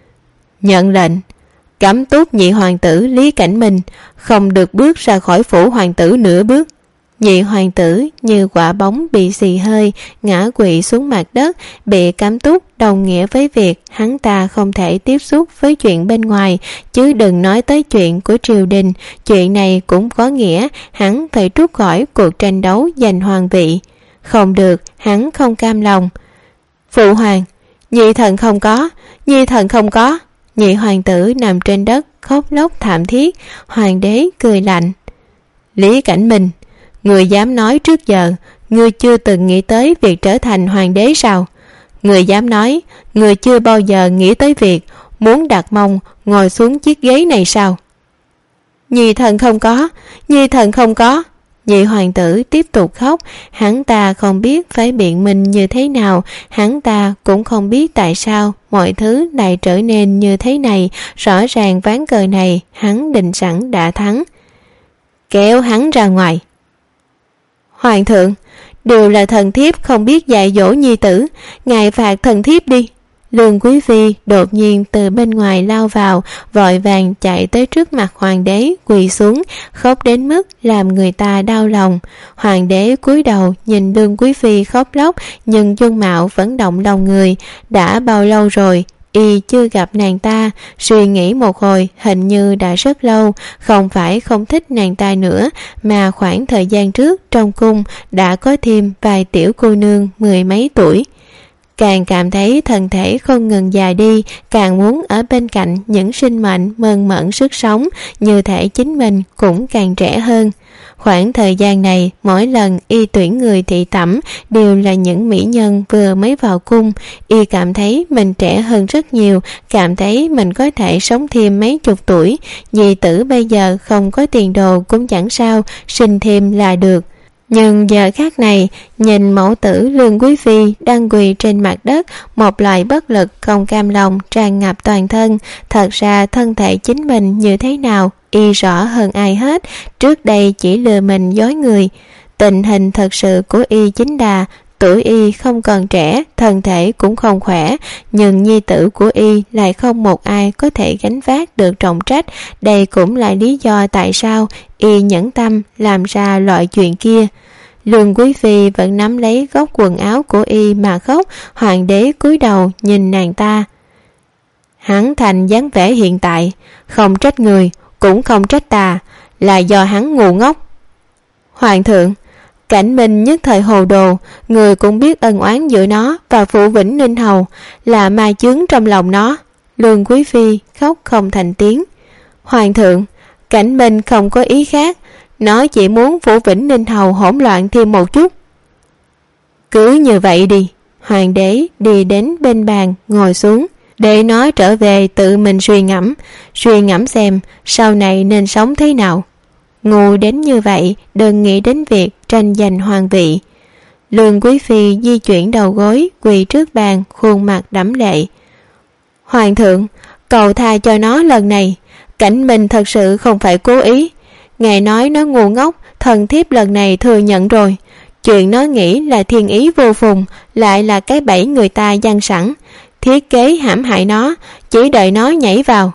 Nhận lệnh, cấm túc nhị hoàng tử Lý Cảnh Minh, không được bước ra khỏi phủ hoàng tử nửa bước. Nhị hoàng tử như quả bóng bị xì hơi, ngã quỵ xuống mặt đất. Bị cấm túc đồng nghĩa với việc hắn ta không thể tiếp xúc với chuyện bên ngoài, chứ đừng nói tới chuyện của triều đình. Chuyện này cũng có nghĩa hắn phải trút khỏi cuộc tranh đấu giành hoàng vị. Không được, hắn không cam lòng. Phụ hoàng, nhị thần không có, nhi thần không có. Nhị hoàng tử nằm trên đất khóc lóc thảm thiết. Hoàng đế cười lạnh. Lý Cảnh Minh, người dám nói trước giờ ngươi chưa từng nghĩ tới việc trở thành hoàng đế sao? Người dám nói người chưa bao giờ nghĩ tới việc muốn đặt mông ngồi xuống chiếc ghế này sao? Nhi thần không có, nhi thần không có. Nhị hoàng tử tiếp tục khóc. Hắn ta không biết phải biện minh như thế nào, hắn ta cũng không biết tại sao mọi thứ lại trở nên như thế này. Rõ ràng ván cờ này hắn định sẵn đã thắng. Kéo hắn ra ngoài. Hoàng thượng, đều là thần thiếp không biết dạy dỗ nhi tử, ngài phạt thần thiếp đi. Lương Quý Phi đột nhiên từ bên ngoài lao vào, vội vàng chạy tới trước mặt hoàng đế quỳ xuống, khóc đến mức làm người ta đau lòng. Hoàng đế cúi đầu nhìn Lương Quý Phi khóc lóc, nhưng dung mạo vẫn động lòng người. Đã bao lâu rồi y chưa gặp nàng ta? Suy nghĩ một hồi, hình như đã rất lâu. Không phải không thích nàng ta nữa, mà khoảng thời gian trước trong cung đã có thêm vài tiểu cô nương mười mấy tuổi. càng cảm thấy thân thể không ngừng già đi, càng muốn ở bên cạnh những sinh mệnh mơn mởn sức sống, như thể chính mình cũng càng trẻ hơn. Khoảng thời gian này, mỗi lần y tuyển người thị tẩm đều là những mỹ nhân vừa mới vào cung. Y cảm thấy mình trẻ hơn rất nhiều, cảm thấy mình có thể sống thêm mấy chục tuổi. Nhi tử bây giờ không có tiền đồ cũng chẳng sao, sinh thêm là được. Nhưng giờ khác này, nhìn mẫu tử Lương Quý Phi đang quỳ trên mặt đất, một loại bất lực không cam lòng tràn ngập toàn thân. Thật ra thân thể chính mình như thế nào y rõ hơn ai hết, trước đây chỉ lừa mình dối người. Tình hình thật sự của y chính là tuổi y không còn trẻ, thân thể cũng không khỏe, nhưng nhi tử của y lại không một ai có thể gánh vác được trọng trách. Đây cũng là lý do tại sao y nhẫn tâm làm ra loại chuyện kia. Lương Quý Phi vẫn nắm lấy góc quần áo của y mà khóc. Hoàng đế cúi đầu nhìn nàng ta. Hắn thành dáng vẻ hiện tại, không trách người, cũng không trách ta, là do hắn ngu ngốc. Hoàng thượng, Cảnh Minh nhất thời hồ đồ, người cũng biết ân oán giữa nó và Phủ Vĩnh Ninh Hầu, là ma chướng trong lòng nó. Lương Quý Phi khóc không thành tiếng. Hoàng thượng, Cảnh Minh không có ý khác, nó chỉ muốn Phủ Vĩnh Ninh Hầu hỗn loạn thêm một chút. Cứ như vậy đi. Hoàng đế đi đến bên bàn ngồi xuống, để nó trở về tự mình suy ngẫm, suy ngẫm xem sau này nên sống thế nào. Ngu đến như vậy, đừng nghĩ đến việc tranh giành hoàng vị. Lương Quý Phi di chuyển đầu gối, quỳ trước bàn, khuôn mặt đẫm lệ. Hoàng thượng, cầu tha cho nó lần này, Cảnh Minh thật sự không phải cố ý. Ngài nói nó ngu ngốc, thần thiếp lần này thừa nhận rồi. Chuyện nó nghĩ là thiên ý vô phùng, lại là cái bẫy người ta dang sẵn, thiết kế hãm hại nó, chỉ đợi nó nhảy vào.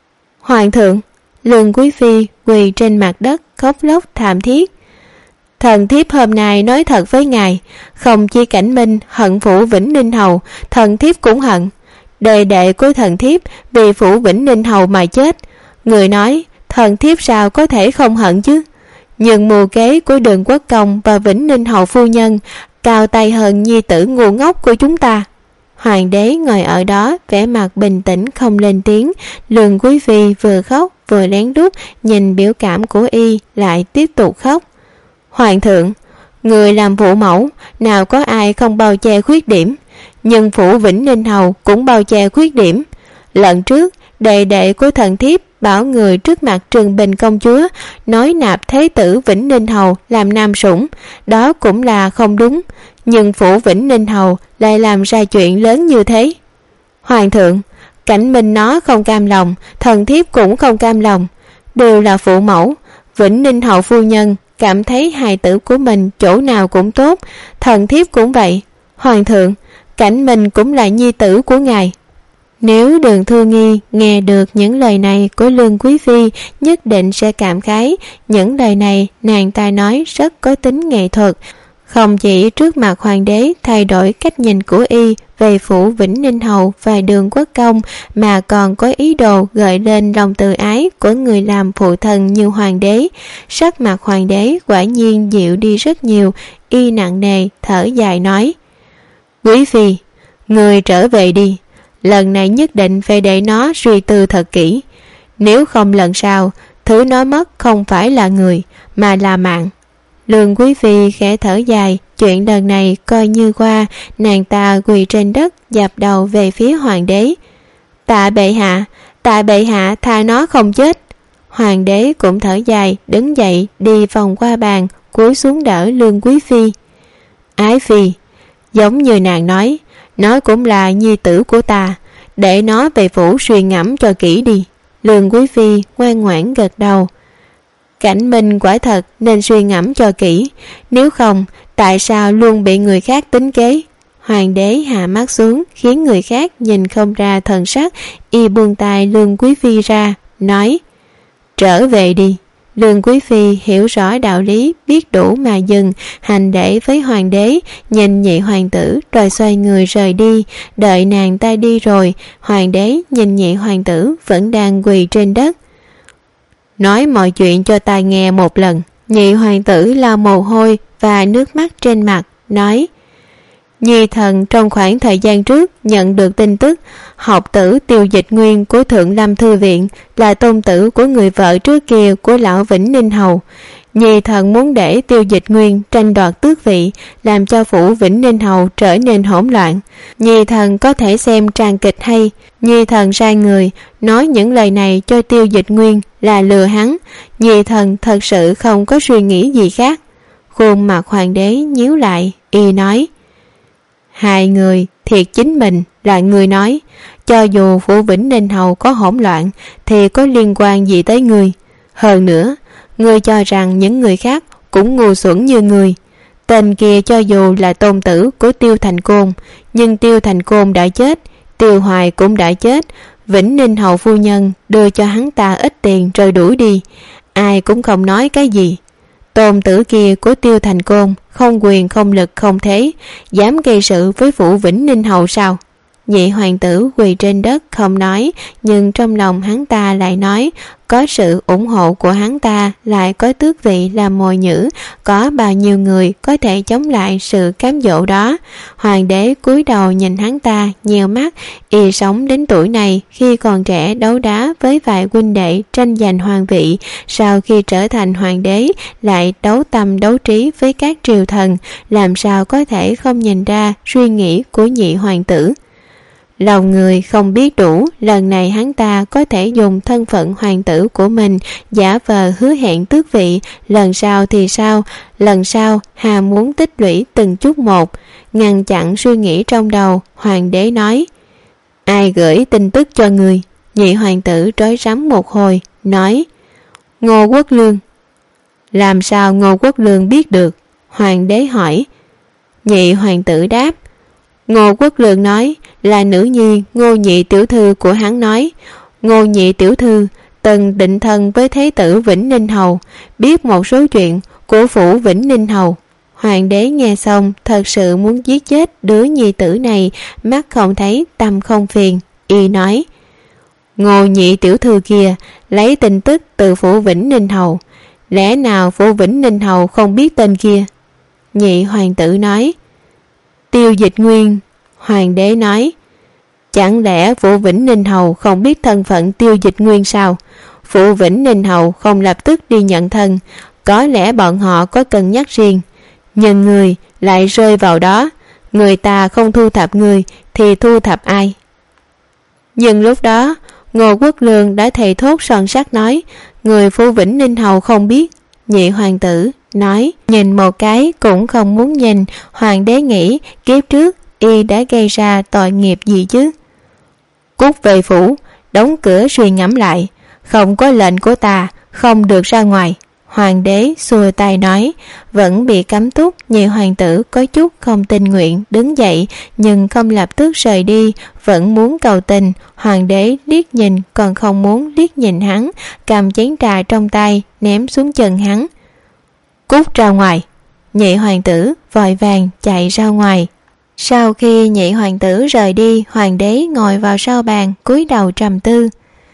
Hoàng thượng, Lương Quý Phi quỳ trên mặt đất khóc lóc thảm thiết. Thần thiếp hôm nay nói thật với ngài, không chỉ Cảnh Minh hận Phủ Vĩnh Ninh Hầu, thần thiếp cũng hận. Đệ đệ của thần thiếp vì Phủ Vĩnh Ninh Hầu mà chết. Người nói thần thiếp sao có thể không hận chứ. Nhưng mưu kế của Đường Quốc Công và Vĩnh Ninh Hầu phu nhân cao tay hơn nhi tử ngu ngốc của chúng ta. Hoàng đế ngồi ở đó vẻ mặt bình tĩnh không lên tiếng. Lương Quý Phi vừa khóc vừa lén lút nhìn biểu cảm của y, lại tiếp tục khóc. Hoàng thượng, người làm phụ mẫu nào có ai không bao che khuyết điểm, nhưng Phủ Vĩnh Ninh Hầu cũng bao che khuyết điểm. Lần trước đệ đệ của thần thiếp bảo người trước mặt Trường Bình công chúa nói nạp thế tử Vĩnh Ninh Hầu làm nam sủng, đó cũng là không đúng, nhưng Phủ Vĩnh Ninh Hầu lại làm ra chuyện lớn như thế. Hoàng thượng, Cảnh Minh nó không cam lòng, thần thiếp cũng không cam lòng, đều là phụ mẫu. Vĩnh Ninh Hầu phu nhân cảm thấy hài tử của mình chỗ nào cũng tốt, thần thiếp cũng vậy. Hoàng thượng, Cảnh Minh cũng là nhi tử của ngài. Nếu Đường Thư Nghi nghe được những lời này của Lương Quý Phi, nhất định sẽ cảm khái. Những lời này nàng ta nói rất có tính nghệ thuật, không chỉ trước mặt hoàng đế thay đổi cách nhìn của y về Phủ Vĩnh Ninh Hầu và Đường Quốc Công, mà còn có ý đồ gợi lên lòng tự ái của người làm phụ thần như hoàng đế. Sắc mặt hoàng đế quả nhiên dịu đi rất nhiều, y nặng nề thở dài nói: Quý Phi, người trở về đi, lần này nhất định phải để nó suy tư thật kỹ, nếu không lần sau thứ nó mất không phải là người mà là mạng. Lương Quý Phi khẽ thở dài, chuyện lần này coi như qua. Nàng ta quỳ trên đất dập đầu về phía hoàng đế. Tạ bệ hạ, tạ bệ hạ tha nó không chết. Hoàng đế cũng thở dài, đứng dậy đi vòng qua bàn, cúi xuống đỡ Lương Quý Phi. Ái Phi, giống như nàng nói, nó cũng là nhi tử của ta, để nó về phủ suy ngẫm cho kỹ đi. Lương Quý Phi ngoan ngoãn gật đầu. Cảnh Minh quả thật nên suy ngẫm cho kỹ, nếu không tại sao luôn bị người khác tính kế. Hoàng đế hạ mắt xuống khiến người khác nhìn không ra thần sắc, y buông tay Lương Quý Phi ra, nói: Trở về đi. Lương Quý Phi hiểu rõ đạo lý, biết đủ mà dừng, hành lễ với hoàng đế, nhìn nhị hoàng tử rồi xoay người rời đi. Đợi nàng ta đi rồi, hoàng đế nhìn nhị hoàng tử vẫn đang quỳ trên đất. Nói mọi chuyện cho ta nghe một lần. Nhị hoàng tử lau mồ hôi và nước mắt trên mặt, nói: Nhi thần trong khoảng thời gian trước nhận được tin tức học tử Tiêu Dịch Nguyên của Thượng Lâm Thư Viện là tôn tử của người vợ trước kia của lão Vĩnh Ninh Hầu. Nhi thần muốn để Tiêu Dịch Nguyên tranh đoạt tước vị, làm cho phủ Vĩnh Ninh Hầu trở nên hỗn loạn. Nhi thần có thể xem tràng kịch hay. Nhi thần sai người nói những lời này cho Tiêu Dịch Nguyên là lừa hắn. Nhi thần thật sự không có suy nghĩ gì khác. Khuôn mặt hoàng đế nhíu lại, y nói: hai người thiệt chính mình là người nói, cho dù phủ Vĩnh Ninh Hầu có hỗn loạn thì có liên quan gì tới người. Hơn nữa, ngươi cho rằng những người khác cũng ngu xuẩn như người. Tên kia cho dù là tôn tử của Tiêu Thành Côn, nhưng Tiêu Thành Côn đã chết, Tiêu Hoài cũng đã chết. Vĩnh Ninh Hầu phu nhân đưa cho hắn ta ít tiền rồi đuổi đi, ai cũng không nói cái gì. Tôn tử kia của Tiêu Thành Côn không quyền không lực không thế, dám gây sự với phủ Vĩnh Ninh Hầu sao? Nhị hoàng tử quỳ trên đất không nói, nhưng trong lòng hắn ta lại nói, có sự ủng hộ của hắn ta lại có tước vị làm mồi nhử, có bao nhiêu người có thể chống lại sự cám dỗ đó. Hoàng đế cúi đầu nhìn hắn ta nheo mắt, y sống đến tuổi này khi còn trẻ đấu đá với vài huynh đệ tranh giành hoàng vị, sau khi trở thành hoàng đế lại đấu tâm đấu trí với các triều thần, làm sao có thể không nhìn ra suy nghĩ của nhị hoàng tử. Lòng người không biết đủ, lần này hắn ta có thể dùng thân phận hoàng tử của mình giả vờ hứa hẹn tước vị, lần sau thì sao? Lần sau hà muốn tích lũy từng chút một. Ngăn chặn suy nghĩ trong đầu, hoàng đế nói: ai gửi tin tức cho người? Nhị hoàng tử rối rắm một hồi, nói: Ngô Quốc Lương. Làm sao Ngô Quốc Lương biết được? Hoàng đế hỏi. Nhị hoàng tử đáp: Ngô Quốc Lương nói là nữ nhi Ngô nhị tiểu thư của hắn nói. Ngô nhị tiểu thư từng định thân với Thế tử Vĩnh Ninh Hầu, biết một số chuyện của phủ Vĩnh Ninh Hầu. Hoàng đế nghe xong thật sự muốn giết chết đứa nhi tử này, mắt không thấy tâm không phiền, y nói: Ngô nhị tiểu thư kia lấy tin tức từ phủ Vĩnh Ninh Hầu, lẽ nào phủ Vĩnh Ninh Hầu không biết tên kia? Nhị hoàng tử nói: Tiêu Dịch Nguyên. Hoàng đế nói: chẳng lẽ phủ Vĩnh Ninh Hầu không biết thân phận Tiêu Dịch Nguyên sao? Phủ Vĩnh Ninh Hầu không lập tức đi nhận thân, có lẽ bọn họ có cân nhắc riêng, nhưng người lại rơi vào đó. Người ta không thu thập người thì thu thập ai? Nhưng lúc đó Ngô Quốc Lương đã thề thốt son sắt nói: người phủ Vĩnh Ninh Hầu không biết. Nhị hoàng tử nói: nhìn một cái cũng không muốn nhìn. Hoàng đế nghĩ kiếp trước y đã gây ra tội nghiệp gì chứ? Cút về phủ, đóng cửa suy ngẫm lại, không có lệnh của ta không được ra ngoài. Hoàng đế xua tay nói. Vẫn bị cấm túc, nhị hoàng tử có chút không tình nguyện đứng dậy, nhưng không lập tức rời đi, vẫn muốn cầu tình. Hoàng đế liếc nhìn còn không muốn liếc nhìn hắn, cầm chén trà trong tay ném xuống chân hắn. Cút ra ngoài. Nhị hoàng tử vội vàng chạy ra ngoài. Sau khi nhị hoàng tử rời đi, hoàng đế ngồi vào sau bàn cúi đầu trầm tư.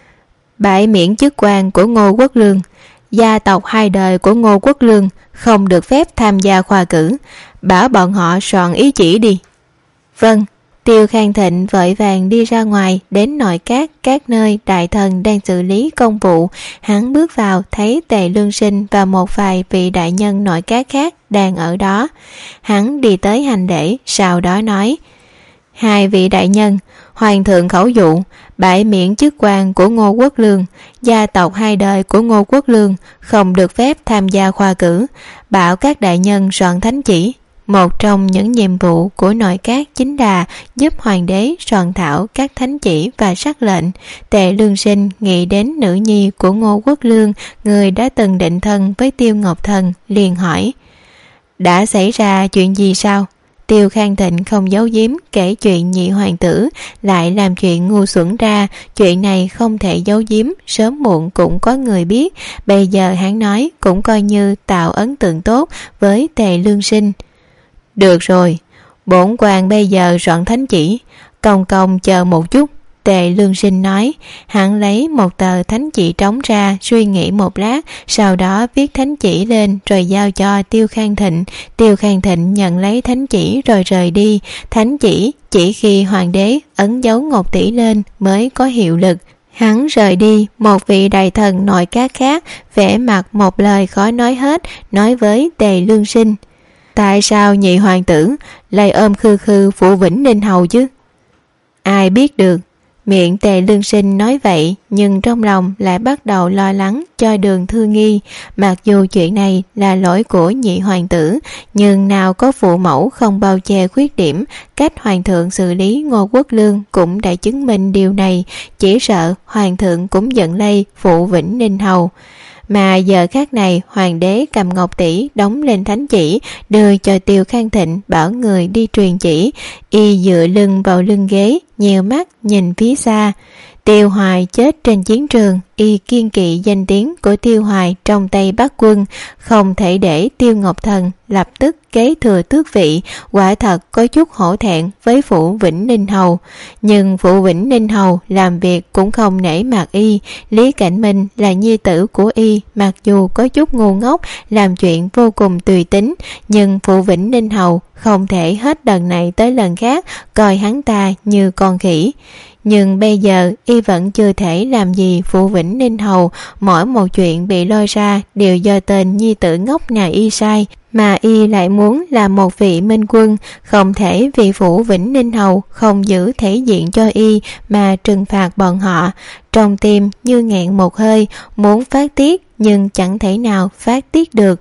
Bãi miễn chức quan của Ngô Quốc Lương, gia tộc hai đời của Ngô Quốc Lương không được phép tham gia khoa cử, bảo bọn họ soạn ý chỉ đi. Vâng. Tiêu Khang Thịnh vội vàng đi ra ngoài, đến nội các các nơi đại thần đang xử lý công vụ. Hắn bước vào thấy Tề Lương Sinh và một vài vị đại nhân nội các khác đang ở đó. Hắn đi tới hành lễ, sau đó nói: hai vị đại nhân, hoàng thượng khẩu dụ bãi miễn chức quan của Ngô Quốc Lương, gia tộc hai đời của Ngô Quốc Lương không được phép tham gia khoa cử, bảo các đại nhân soạn thánh chỉ. Một trong những nhiệm vụ của nội các chính là giúp hoàng đế soạn thảo các thánh chỉ và sắc lệnh. Tề Lương Sinh nghĩ đến nữ nhi của Ngô Quốc Lương, người đã từng định thân với Tiêu Ngọc Thần, liền hỏi: đã xảy ra chuyện gì sao? Tiêu Khang Thịnh không giấu giếm kể chuyện nhị hoàng tử lại làm chuyện ngu xuẩn ra. Chuyện này không thể giấu giếm, sớm muộn cũng có người biết. Bây giờ hắn nói cũng coi như tạo ấn tượng tốt với Tề Lương Sinh. Được rồi, bổn quan bây giờ soạn thánh chỉ, công công chờ một chút. Tề Lương Sinh nói. Hắn lấy một tờ thánh chỉ trống ra, suy nghĩ một lát, sau đó viết thánh chỉ lên rồi giao cho Tiêu Khang Thịnh. Tiêu Khang Thịnh nhận lấy thánh chỉ rồi rời đi. Thánh chỉ chỉ khi hoàng đế ấn dấu ngọc tỷ lên mới có hiệu lực. Hắn rời đi, một vị đại thần nội các khác vẻ mặt một lời khó nói hết, nói với Tề Lương Sinh: tại sao nhị hoàng tử lại ôm khư khư phụ Vĩnh Ninh Hầu chứ? Ai biết được. Miệng Tề Lương Sinh nói vậy, nhưng trong lòng lại bắt đầu lo lắng cho Đường Thư Nghi. Mặc dù chuyện này là lỗi của nhị hoàng tử, nhưng nào có phụ mẫu không bao che khuyết điểm. Cách hoàng thượng xử lý Ngô Quốc Lương cũng đã chứng minh điều này. Chỉ sợ hoàng thượng cũng giận lây phụ Vĩnh Ninh Hầu. Mà giờ khác này, hoàng đế cầm ngọc tỷ đóng lên thánh chỉ, đưa cho Tiêu Khang Thịnh bảo người đi truyền chỉ. Y dựa lưng vào lưng ghế, nhiều mắt nhìn phía xa. Tiêu Hoài chết trên chiến trường, y kiên kỵ danh tiếng của Tiêu Hoài trong tay Bắc quân, không thể để Tiêu Ngọc Thần lập tức kế thừa tước vị, quả thật có chút hổ thẹn với phụ Vĩnh Ninh Hầu. Nhưng phụ Vĩnh Ninh Hầu làm việc cũng không nể mặt y. Lý Cảnh Minh là nhi tử của y, mặc dù có chút ngu ngốc, làm chuyện vô cùng tùy tính, nhưng phụ Vĩnh Ninh Hầu không thể hết lần này tới lần khác coi hắn ta như con khỉ. Nhưng bây giờ y vẫn chưa thể làm gì phụ Vĩnh Ninh Hầu. Mỗi một chuyện bị lôi ra đều do tên nhi tử ngốc nhà y sai, mà y lại muốn là một vị minh quân, không thể vì phụ Vĩnh Ninh Hầu không giữ thể diện cho y mà trừng phạt bọn họ. Trong tim như nghẹn một hơi, muốn phát tiết nhưng chẳng thể nào phát tiết được.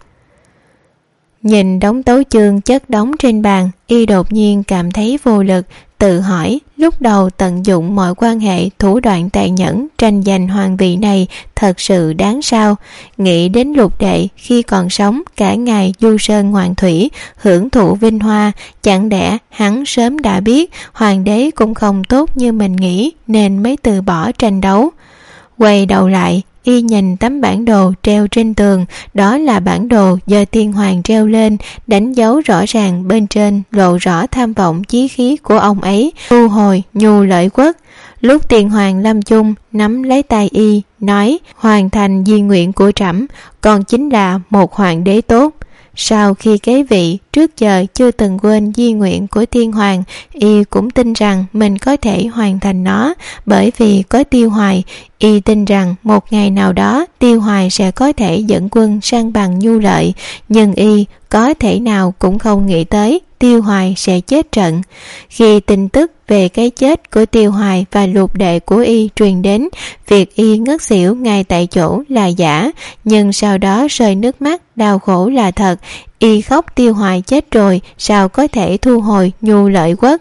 Nhìn đống tấu chương chất đống trên bàn, y đột nhiên cảm thấy vô lực, tự hỏi lúc đầu tận dụng mọi quan hệ thủ đoạn tàn nhẫn tranh giành hoàng vị này thật sự đáng sao. Nghĩ đến Lục đệ khi còn sống cả ngày du sơn ngoạn thủy, hưởng thụ vinh hoa, chẳng lẽ hắn sớm đã biết hoàng đế cũng không tốt như mình nghĩ nên mới từ bỏ tranh đấu. Quay đầu lại, y nhìn tấm bản đồ treo trên tường, đó là bản đồ do tiên hoàng treo lên, đánh dấu rõ ràng bên trên lộ rõ tham vọng chí khí của ông ấy, thu hồi nhu lợi quốc. Lúc tiên hoàng lâm chung nắm lấy tay y, nói: hoàn thành di nguyện của trẫm, còn chính là một hoàng đế tốt. Sau khi kế vị, trước giờ chưa từng quên di nguyện của tiên hoàng, y cũng tin rằng mình có thể hoàn thành nó, bởi vì có Tiêu Hoài. Y tin rằng một ngày nào đó Tiêu Hoài sẽ có thể dẫn quân sang bằng nhu lợi, nhưng y có thể nào cũng không nghĩ tới Tiêu Hoài sẽ chết trận. Khi tin tức về cái chết của Tiêu Hoài và Lục đệ của y truyền đến, việc y ngất xỉu ngay tại chỗ là giả, nhưng sau đó rơi nước mắt đau khổ là thật. Y khóc Tiêu Hoài chết rồi, sao có thể thu hồi nhu lợi quốc.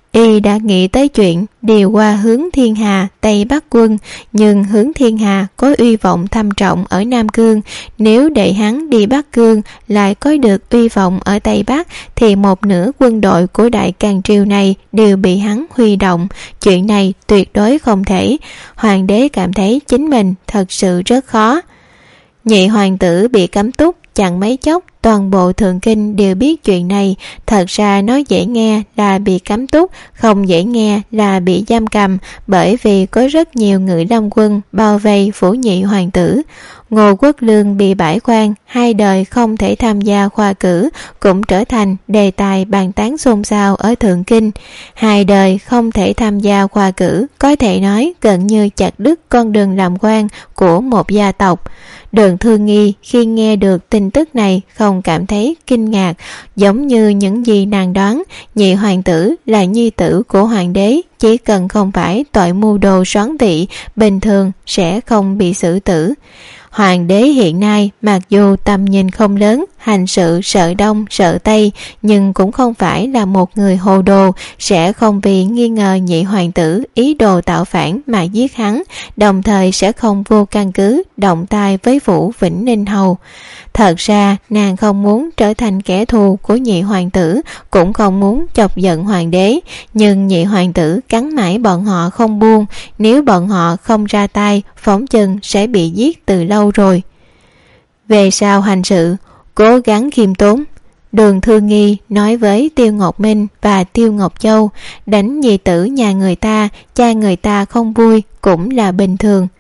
Y đã nghĩ tới chuyện điều qua hướng Thiên Hà, Tây Bắc quân, nhưng hướng Thiên Hà có uy vọng thâm trọng ở Nam Cương, nếu để hắn đi Bắc Cương lại có được uy vọng ở Tây Bắc thì một nửa quân đội của Đại Càn Triều này đều bị hắn huy động. Chuyện này tuyệt đối không thể. Hoàng đế cảm thấy chính mình thật sự rất khó. Nhị hoàng tử bị cấm túc, chẳng mấy chốc toàn bộ Thượng Kinh đều biết chuyện này. Thật ra nói dễ nghe là bị cấm túc, không dễ nghe là bị giam cầm, bởi vì có rất nhiều ngự lâm quân bao vây phủ nhị hoàng tử. Ngô Quốc Lương bị bãi quan, hai đời không thể tham gia khoa cử, cũng trở thành đề tài bàn tán xôn xao ở Thượng Kinh. Hai đời không thể tham gia khoa cử, có thể nói gần như chặt đứt con đường làm quan của một gia tộc. Đường Thư Nghi khi nghe được tin tức này không cảm thấy kinh ngạc, giống như những gì nàng đoán. Nhị hoàng tử là nhi tử của hoàng đế, chỉ cần không phải tội mưu đồ soán vị, bình thường sẽ không bị xử tử. Hoàng đế hiện nay mặc dù tầm nhìn không lớn, hành sự sợ đông sợ tây, nhưng cũng không phải là một người hồ đồ, sẽ không vì nghi ngờ nhị hoàng tử ý đồ tạo phản mà giết hắn, đồng thời sẽ không vô căn cứ động tay với Vũ Vĩnh Ninh Hầu. Thật ra nàng không muốn trở thành kẻ thù của nhị hoàng tử, cũng không muốn chọc giận hoàng đế, nhưng nhị hoàng tử cắn mãi bọn họ không buông, nếu bọn họ không ra tay, phỏng chừng sẽ bị giết từ lâu rồi. Về sau hành sự, cố gắng khiêm tốn. Đường Thư Nghi nói với Tiêu Ngọc Minh và Tiêu Ngọc Châu, đánh nhi tử nhà người ta, cha người ta không vui cũng là bình thường.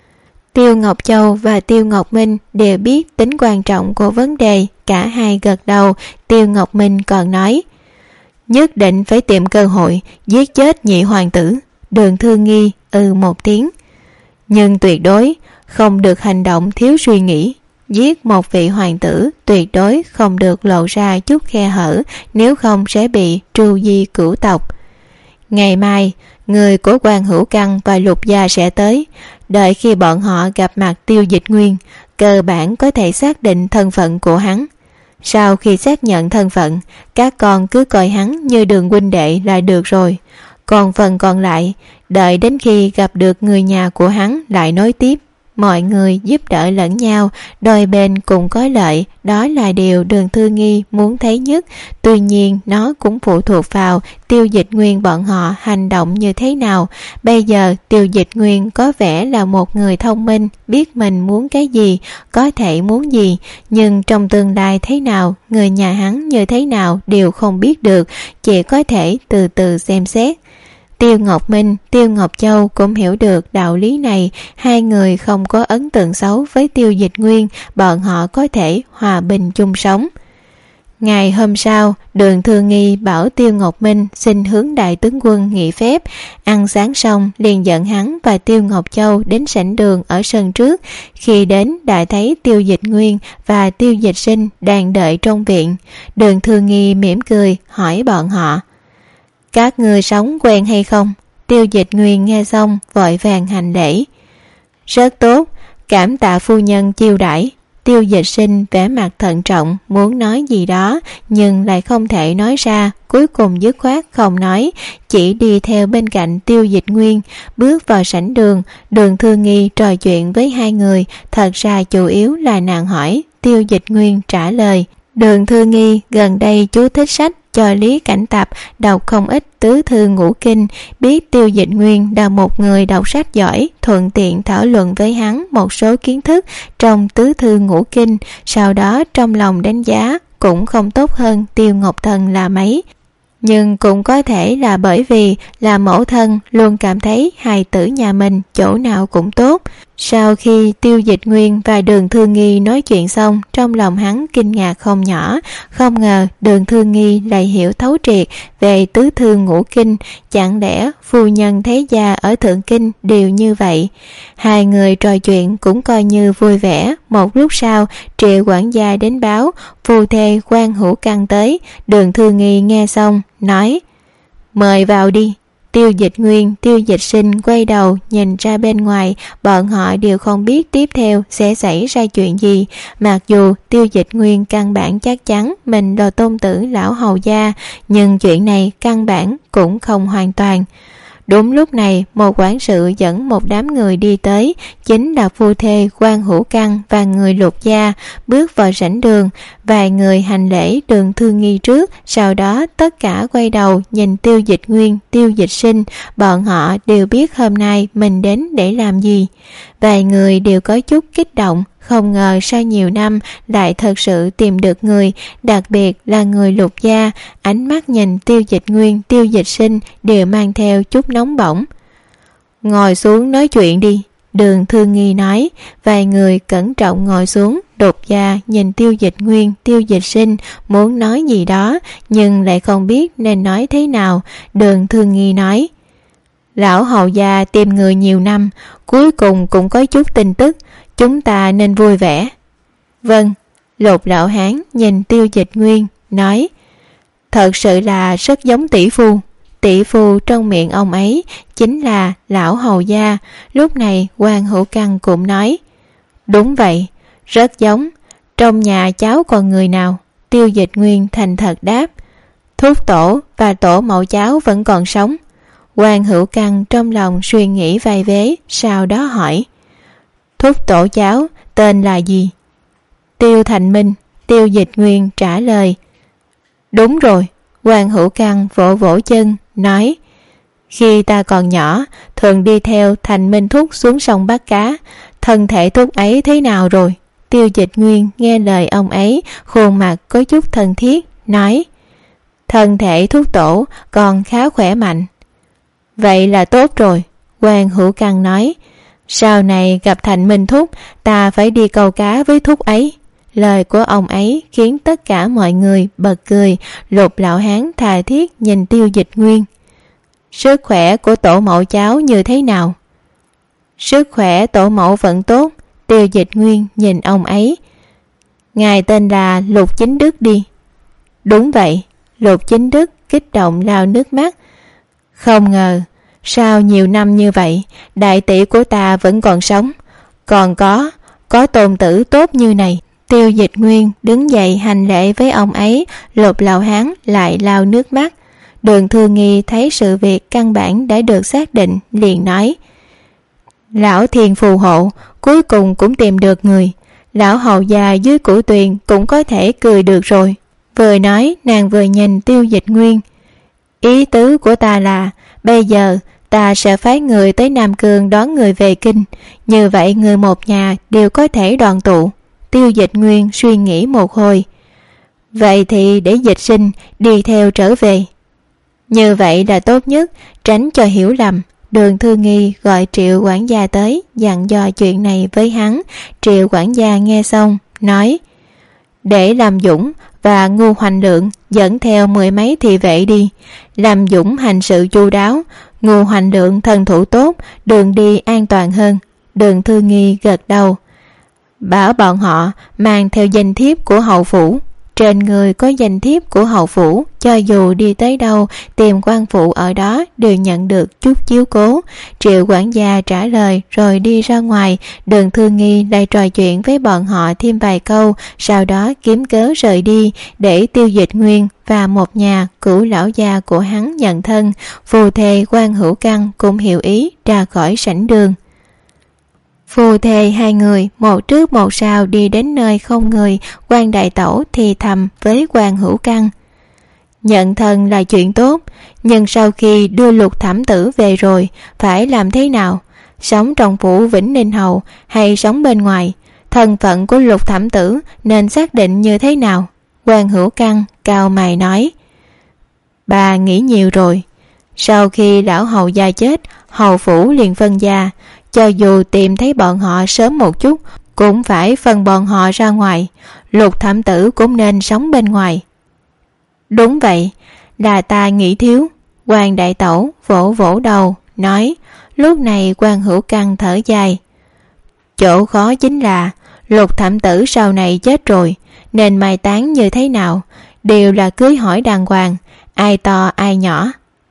Tiêu Ngọc Châu và Tiêu Ngọc Minh đều biết tính quan trọng của vấn đề, cả hai gật đầu. Tiêu Ngọc Minh còn nói, nhất định phải tìm cơ hội giết chết nhị hoàng tử. Đường Thư Nghi ừ một tiếng, nhưng tuyệt đối không được hành động thiếu suy nghĩ. Giết một vị hoàng tử tuyệt đối không được lộ ra chút khe hở, nếu không sẽ bị tru di cửu tộc. Ngày mai, người của Quan Hữu Căn và Lục Gia sẽ tới. Đợi khi bọn họ gặp mặt Tiêu Dịch Nguyên, cơ bản có thể xác định thân phận của hắn. Sau khi xác nhận thân phận, các con cứ coi hắn như Đường huynh đệ là được rồi. Còn phần còn lại, đợi đến khi gặp được người nhà của hắn lại nói tiếp. Mọi người giúp đỡ lẫn nhau, đôi bên cùng có lợi, đó là điều Đường Thư Nghi muốn thấy nhất. Tuy nhiên nó cũng phụ thuộc vào Tiêu Dịch Nguyên bọn họ hành động như thế nào. Bây giờ Tiêu Dịch Nguyên có vẻ là một người thông minh, biết mình muốn cái gì, có thể muốn gì, nhưng trong tương lai thế nào, người nhà hắn như thế nào đều không biết được, chỉ có thể từ từ xem xét. Tiêu Ngọc Minh, Tiêu Ngọc Châu cũng hiểu được đạo lý này. Hai người không có ấn tượng xấu với Tiêu Dịch Nguyên, bọn họ có thể hòa bình chung sống. Ngày hôm sau, Đường Thư Nghi bảo Tiêu Ngọc Minh xin hướng đại tướng quân nghỉ phép. Ăn sáng xong liền dẫn hắn và Tiêu Ngọc Châu đến sảnh đường ở sân trước. Khi đến đã thấy Tiêu Dịch Nguyên và Tiêu Dịch Sinh đang đợi trong viện. Đường Thư Nghi mỉm cười hỏi bọn họ, các ngươi sống quen hay không? Tiêu Dịch Nguyên nghe xong vội vàng hành lễ. Rất tốt, cảm tạ phu nhân chiêu đãi. Tiêu Dịch Sinh vẻ mặt thận trọng, muốn nói gì đó nhưng lại không thể nói ra, cuối cùng dứt khoát không nói, chỉ đi theo bên cạnh Tiêu Dịch Nguyên. Bước vào sảnh đường, Đường Thư Nghi trò chuyện với hai người, thật ra chủ yếu là nàng hỏi, Tiêu Dịch Nguyên trả lời. Đường Thư Nghi gần đây chú thích sách cho Lý Cảnh Tập, đọc không ít tứ thư ngũ kinh, biết Tiêu Dịch Nguyên là một người đọc sách giỏi, thuận tiện thảo luận với hắn một số kiến thức trong tứ thư ngũ kinh, sau đó trong lòng đánh giá cũng không tốt hơn Tiêu Ngọc Thần là mấy. Nhưng cũng có thể là bởi vì là mẫu thân luôn cảm thấy hài tử nhà mình chỗ nào cũng tốt. Sau khi Tiêu Dịch Nguyên và Đường Thư Nghi nói chuyện xong, trong lòng hắn kinh ngạc không nhỏ, không ngờ Đường Thư Nghi lại hiểu thấu triệt về tứ thư ngũ kinh, chẳng lẽ phu nhân thế gia ở Thượng Kinh đều như vậy. Hai người trò chuyện cũng coi như vui vẻ. Một lúc sau, Triệu quản gia đến báo phu thê Quan Hữu Căn tới. Đường Thư Nghi nghe xong nói, mời vào đi. Tiêu Dịch Nguyên, Tiêu Dịch Sinh quay đầu nhìn ra bên ngoài, bọn họ đều không biết tiếp theo sẽ xảy ra chuyện gì. Mặc dù Tiêu Dịch Nguyên căn bản chắc chắn mình là tôn tử lão hầu gia, nhưng chuyện này căn bản cũng không hoàn toàn. Đúng lúc này, một quản sự dẫn một đám người đi tới, chính là phu thê Quan Hữu Căn và người Lục gia. Bước vào sảnh đường, vài người hành lễ Đường Thư Nghi trước, sau đó tất cả quay đầu nhìn Tiêu Dịch Nguyên, Tiêu Dịch Sinh. Bọn họ đều biết hôm nay mình đến để làm gì. Vài người đều có chút kích động, không ngờ sau nhiều năm lại thật sự tìm được người, đặc biệt là người Lục gia. Ánh mắt nhìn Tiêu Dịch Nguyên, Tiêu Dịch Sinh đều mang theo chút nóng bỏng. Ngồi xuống nói chuyện đi, Đường Thư Nghi nói. Vài người cẩn trọng ngồi xuống. Lục gia nhìn Tiêu Dịch Nguyên, Tiêu Dịch Sinh muốn nói gì đó nhưng lại không biết nên nói thế nào. Đường Thư Nghi nói, lão hầu gia tìm người nhiều năm, cuối cùng cũng có chút tin tức, chúng ta nên vui vẻ. Vâng. Lục lão hán nhìn Tiêu Dịch Nguyên nói, thật sự là rất giống tỷ phu. Tỷ phu trong miệng ông ấy chính là lão hầu gia. Lúc này Quan Hữu Căn cũng nói, đúng vậy, rất giống. Trong nhà cháu còn người nào? Tiêu Dịch Nguyên thành thật đáp, thúc tổ và tổ mẫu cháu vẫn còn sống. Quan Hữu Căn trong lòng suy nghĩ vài vế, sau đó hỏi, thúc tổ cháu tên là gì? Tiêu Thành Minh. Tiêu Dịch Nguyên trả lời. Đúng rồi. Quan Hữu Căn vỗ vỗ chân nói, khi ta còn nhỏ thường đi theo Thành Minh thúc xuống sông bắt cá. Thân thể thúc ấy thế nào rồi? Tiêu Dịch Nguyên nghe lời ông ấy, khuôn mặt có chút thân thiết, nói: thân thể thúc tổ còn khá khỏe mạnh. Vậy là tốt rồi, Quan Hữu Căn nói. Sau này gặp Thành Minh thúc, ta phải đi câu cá với thúc ấy. Lời của ông ấy khiến tất cả mọi người bật cười. Lục lão hán tha thiết nhìn Tiêu Dịch Nguyên. Sức khỏe của tổ mẫu cháu như thế nào? Sức khỏe tổ mẫu vẫn tốt. Tiêu Dịch Nguyên nhìn ông ấy. Ngài tên là Lục Chính Đức đi. Đúng vậy. Lục Chính Đức kích động lau nước mắt. Không ngờ sau nhiều năm như vậy, đại tỷ của ta vẫn còn sống. Còn có Có tôn tử tốt như này. Tiêu Dịch Nguyên đứng dậy hành lễ với ông ấy. Lục lão hán lại lau nước mắt. Đường Thư Nghi thấy sự việc căn bản đã được xác định, liền nói: lão thiên phù hộ, cuối cùng cũng tìm được người. Lão hầu già dưới cửu tuyền cũng có thể cười được rồi. Vừa nói nàng vừa nhìn Tiêu Dịch Nguyên. Ý tứ của ta là bây giờ ta sẽ phái người tới Nam Cương đón người về kinh. Như vậy người một nhà đều có thể đoàn tụ. Tiêu Dịch Nguyên suy nghĩ một hồi. Vậy thì để Dịch Sinh đi theo trở về. Như vậy là tốt nhất, tránh cho hiểu lầm. Đường Thư Nghi gọi Triệu quản gia tới, dặn dò chuyện này với hắn. Triệu quản gia nghe xong nói: để Lâm Dũng và Ngô Hoành Lượng dẫn theo mười mấy thị vệ đi. Lâm Dũng hành sự chu đáo, Ngô Hoành Lượng thân thủ tốt, đường đi an toàn hơn. Đường Thư Nghi gật đầu. Bảo bọn họ mang theo danh thiếp của hậu phủ. Trên người có danh thiếp của hậu phủ, cho dù đi tới đâu tìm quan phụ ở đó đều nhận được chút chiếu cố. Triệu quản gia trả lời rồi đi ra ngoài. Đường Thư Nghi lại trò chuyện với bọn họ thêm vài câu, sau đó kiếm cớ rời đi để Tiêu Dịch Nguyên và một nhà cửu lão gia của hắn nhận thân. Phù thề Quan Hữu Căn cũng hiểu ý ra khỏi sảnh đường. Phù thề hai người một trước một sau đi đến nơi không người. Quan đại tẩu thì thầm với Quan Hữu Căn: nhận thân là chuyện tốt, nhưng sau khi đưa Lục Thẩm Tử về rồi phải làm thế nào? Sống trong phủ Vĩnh Ninh Hầu hay sống bên ngoài? Thân phận của Lục Thẩm Tử nên xác định như thế nào? Quan Hữu Căn cau mày nói: bà nghĩ nhiều rồi. Sau khi lão hầu gia chết, hầu phủ liền phân gia. Cho dù tìm thấy bọn họ sớm một chút, cũng phải phân bọn họ ra ngoài. Lục Thẩm Tử cũng nên sống bên ngoài. Đúng vậy, là ta nghĩ thiếu. Quan đại tẩu vỗ vỗ đầu nói. Lúc này Quan Hữu Căn thở dài. Chỗ khó chính là Lục Thẩm Tử sau này chết rồi, nên mai táng như thế nào đều là cưới hỏi đàng hoàng, ai to ai nhỏ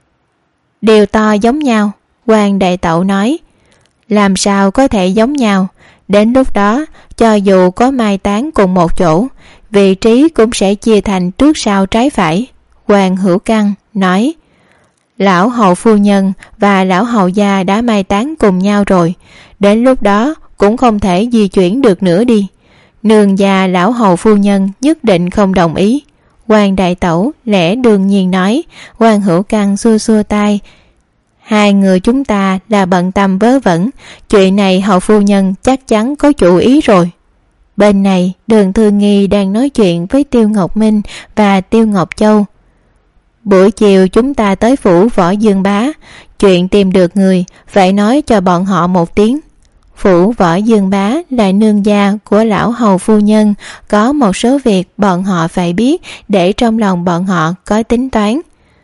đều to giống nhau. Quan đại tẩu nói. Làm sao có thể giống nhau? Đến lúc đó, cho dù có mai táng cùng một chỗ, vị trí cũng sẽ chia thành trước sau trái phải. Quan Hữu Căn nói. Lão hầu phu nhân và lão hầu gia đã mai táng cùng nhau rồi, đến lúc đó cũng không thể di chuyển được nữa đi. Nương gia lão hầu phu nhân nhất định không đồng ý. Quan đại tẩu lẽ đương nhiên nói. Quan Hữu Căn xua xua tay. Hai người chúng ta là bận tâm vớ vẩn, chuyện này hầu phu nhân chắc chắn có chủ ý rồi. Bên này Đường Thư Nghi đang nói chuyện với Tiêu Ngọc Minh và Tiêu Ngọc Châu. Buổi chiều chúng ta tới phủ Võ Dương Bá, chuyện tìm được người phải nói cho bọn họ một tiếng. Phủ Võ Dương Bá là nương gia của lão hầu phu nhân, có một số việc bọn họ phải biết để trong lòng bọn họ có tính toán.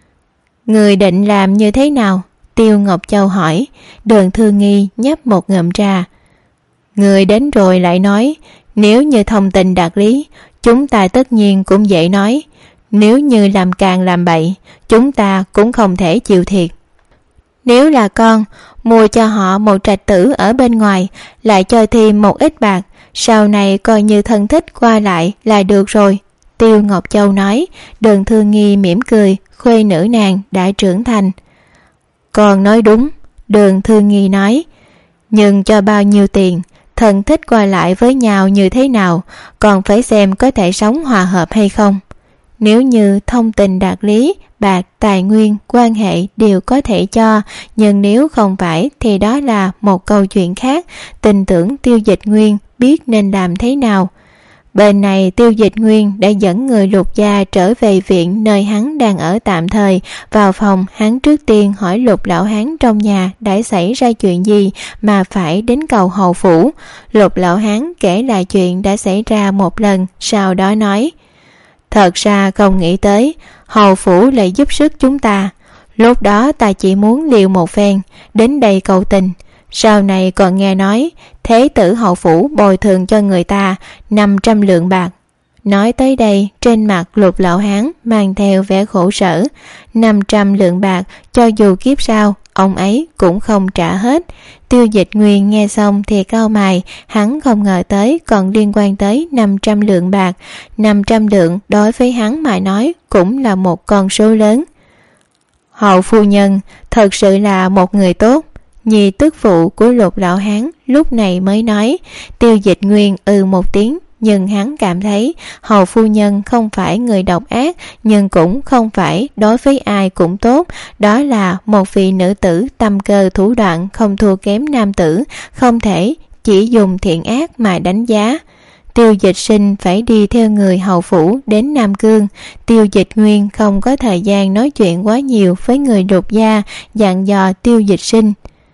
Người định làm như thế nào? Tiêu Ngọc Châu hỏi. Đường Thư Nghi nhấp một ngụm trà. Người đến rồi lại nói. Nếu như thông tình đạt lý, chúng ta tất nhiên cũng dễ nói. Nếu như làm càng làm bậy, chúng ta cũng không thể chịu thiệt. Nếu là con, mua cho họ một trạch tử ở bên ngoài, lại cho thêm một ít bạc, sau này coi như thân thích qua lại là được rồi. Tiêu Ngọc Châu nói. Đường Thư Nghi mỉm cười, khuê nữ nàng đã trưởng thành. Con nói đúng, Đường Thư Nghi nói. Nhưng cho bao nhiêu tiền, thân thích qua lại với nhau như thế nào, còn phải xem có thể sống hòa hợp hay không. Nếu như thông tình đạt lý, bạc, tài nguyên, quan hệ đều có thể cho, nhưng nếu không phải thì đó là một câu chuyện khác. Tin tưởng Tiêu Dịch Nguyên biết nên làm thế nào. Bên này Tiêu Dịch Nguyên đã dẫn người Lục gia trở về viện nơi hắn đang ở tạm thời. Vào phòng, hắn trước tiên hỏi Lục lão hán trong nhà đã xảy ra chuyện gì mà phải đến cầu hầu phủ. Lục lão hán kể lại chuyện đã xảy ra một lần, sau đó nói: Thật ra không nghĩ tới hầu phủ lại giúp sức chúng ta. Lúc đó ta chỉ muốn liều một phen, đến đây cầu tình. Sau này còn nghe nói thế tử hậu phủ bồi thường cho người ta năm trăm lượng bạc. Nói tới đây, trên mặt Lục lão hán mang theo vẻ khổ sở. Năm trăm lượng bạc, cho dù kiếp sau ông ấy cũng không trả hết. Tiêu Dịch Nguyên nghe xong thì cau mày, hắn không ngờ tới còn liên quan tới năm trăm lượng bạc. Năm trăm lượng đối với hắn mà nói cũng là một con số lớn. Hậu phu nhân thật sự là một người tốt. Nhi tức phụ của Lục lão hán lúc này mới nói. Tiêu Dịch Nguyên ừ một tiếng, nhưng hắn cảm thấy hầu phu nhân không phải người độc ác, nhưng cũng không phải đối với ai cũng tốt. Đó là một vị nữ tử tâm cơ thủ đoạn không thua kém nam tử, không thể chỉ dùng thiện ác mà đánh giá. Tiêu Dịch Sinh phải đi theo người hầu phủ đến Nam Cương. Tiêu Dịch Nguyên không có thời gian nói chuyện quá nhiều với người Lục gia, dặn dò Tiêu Dịch Sinh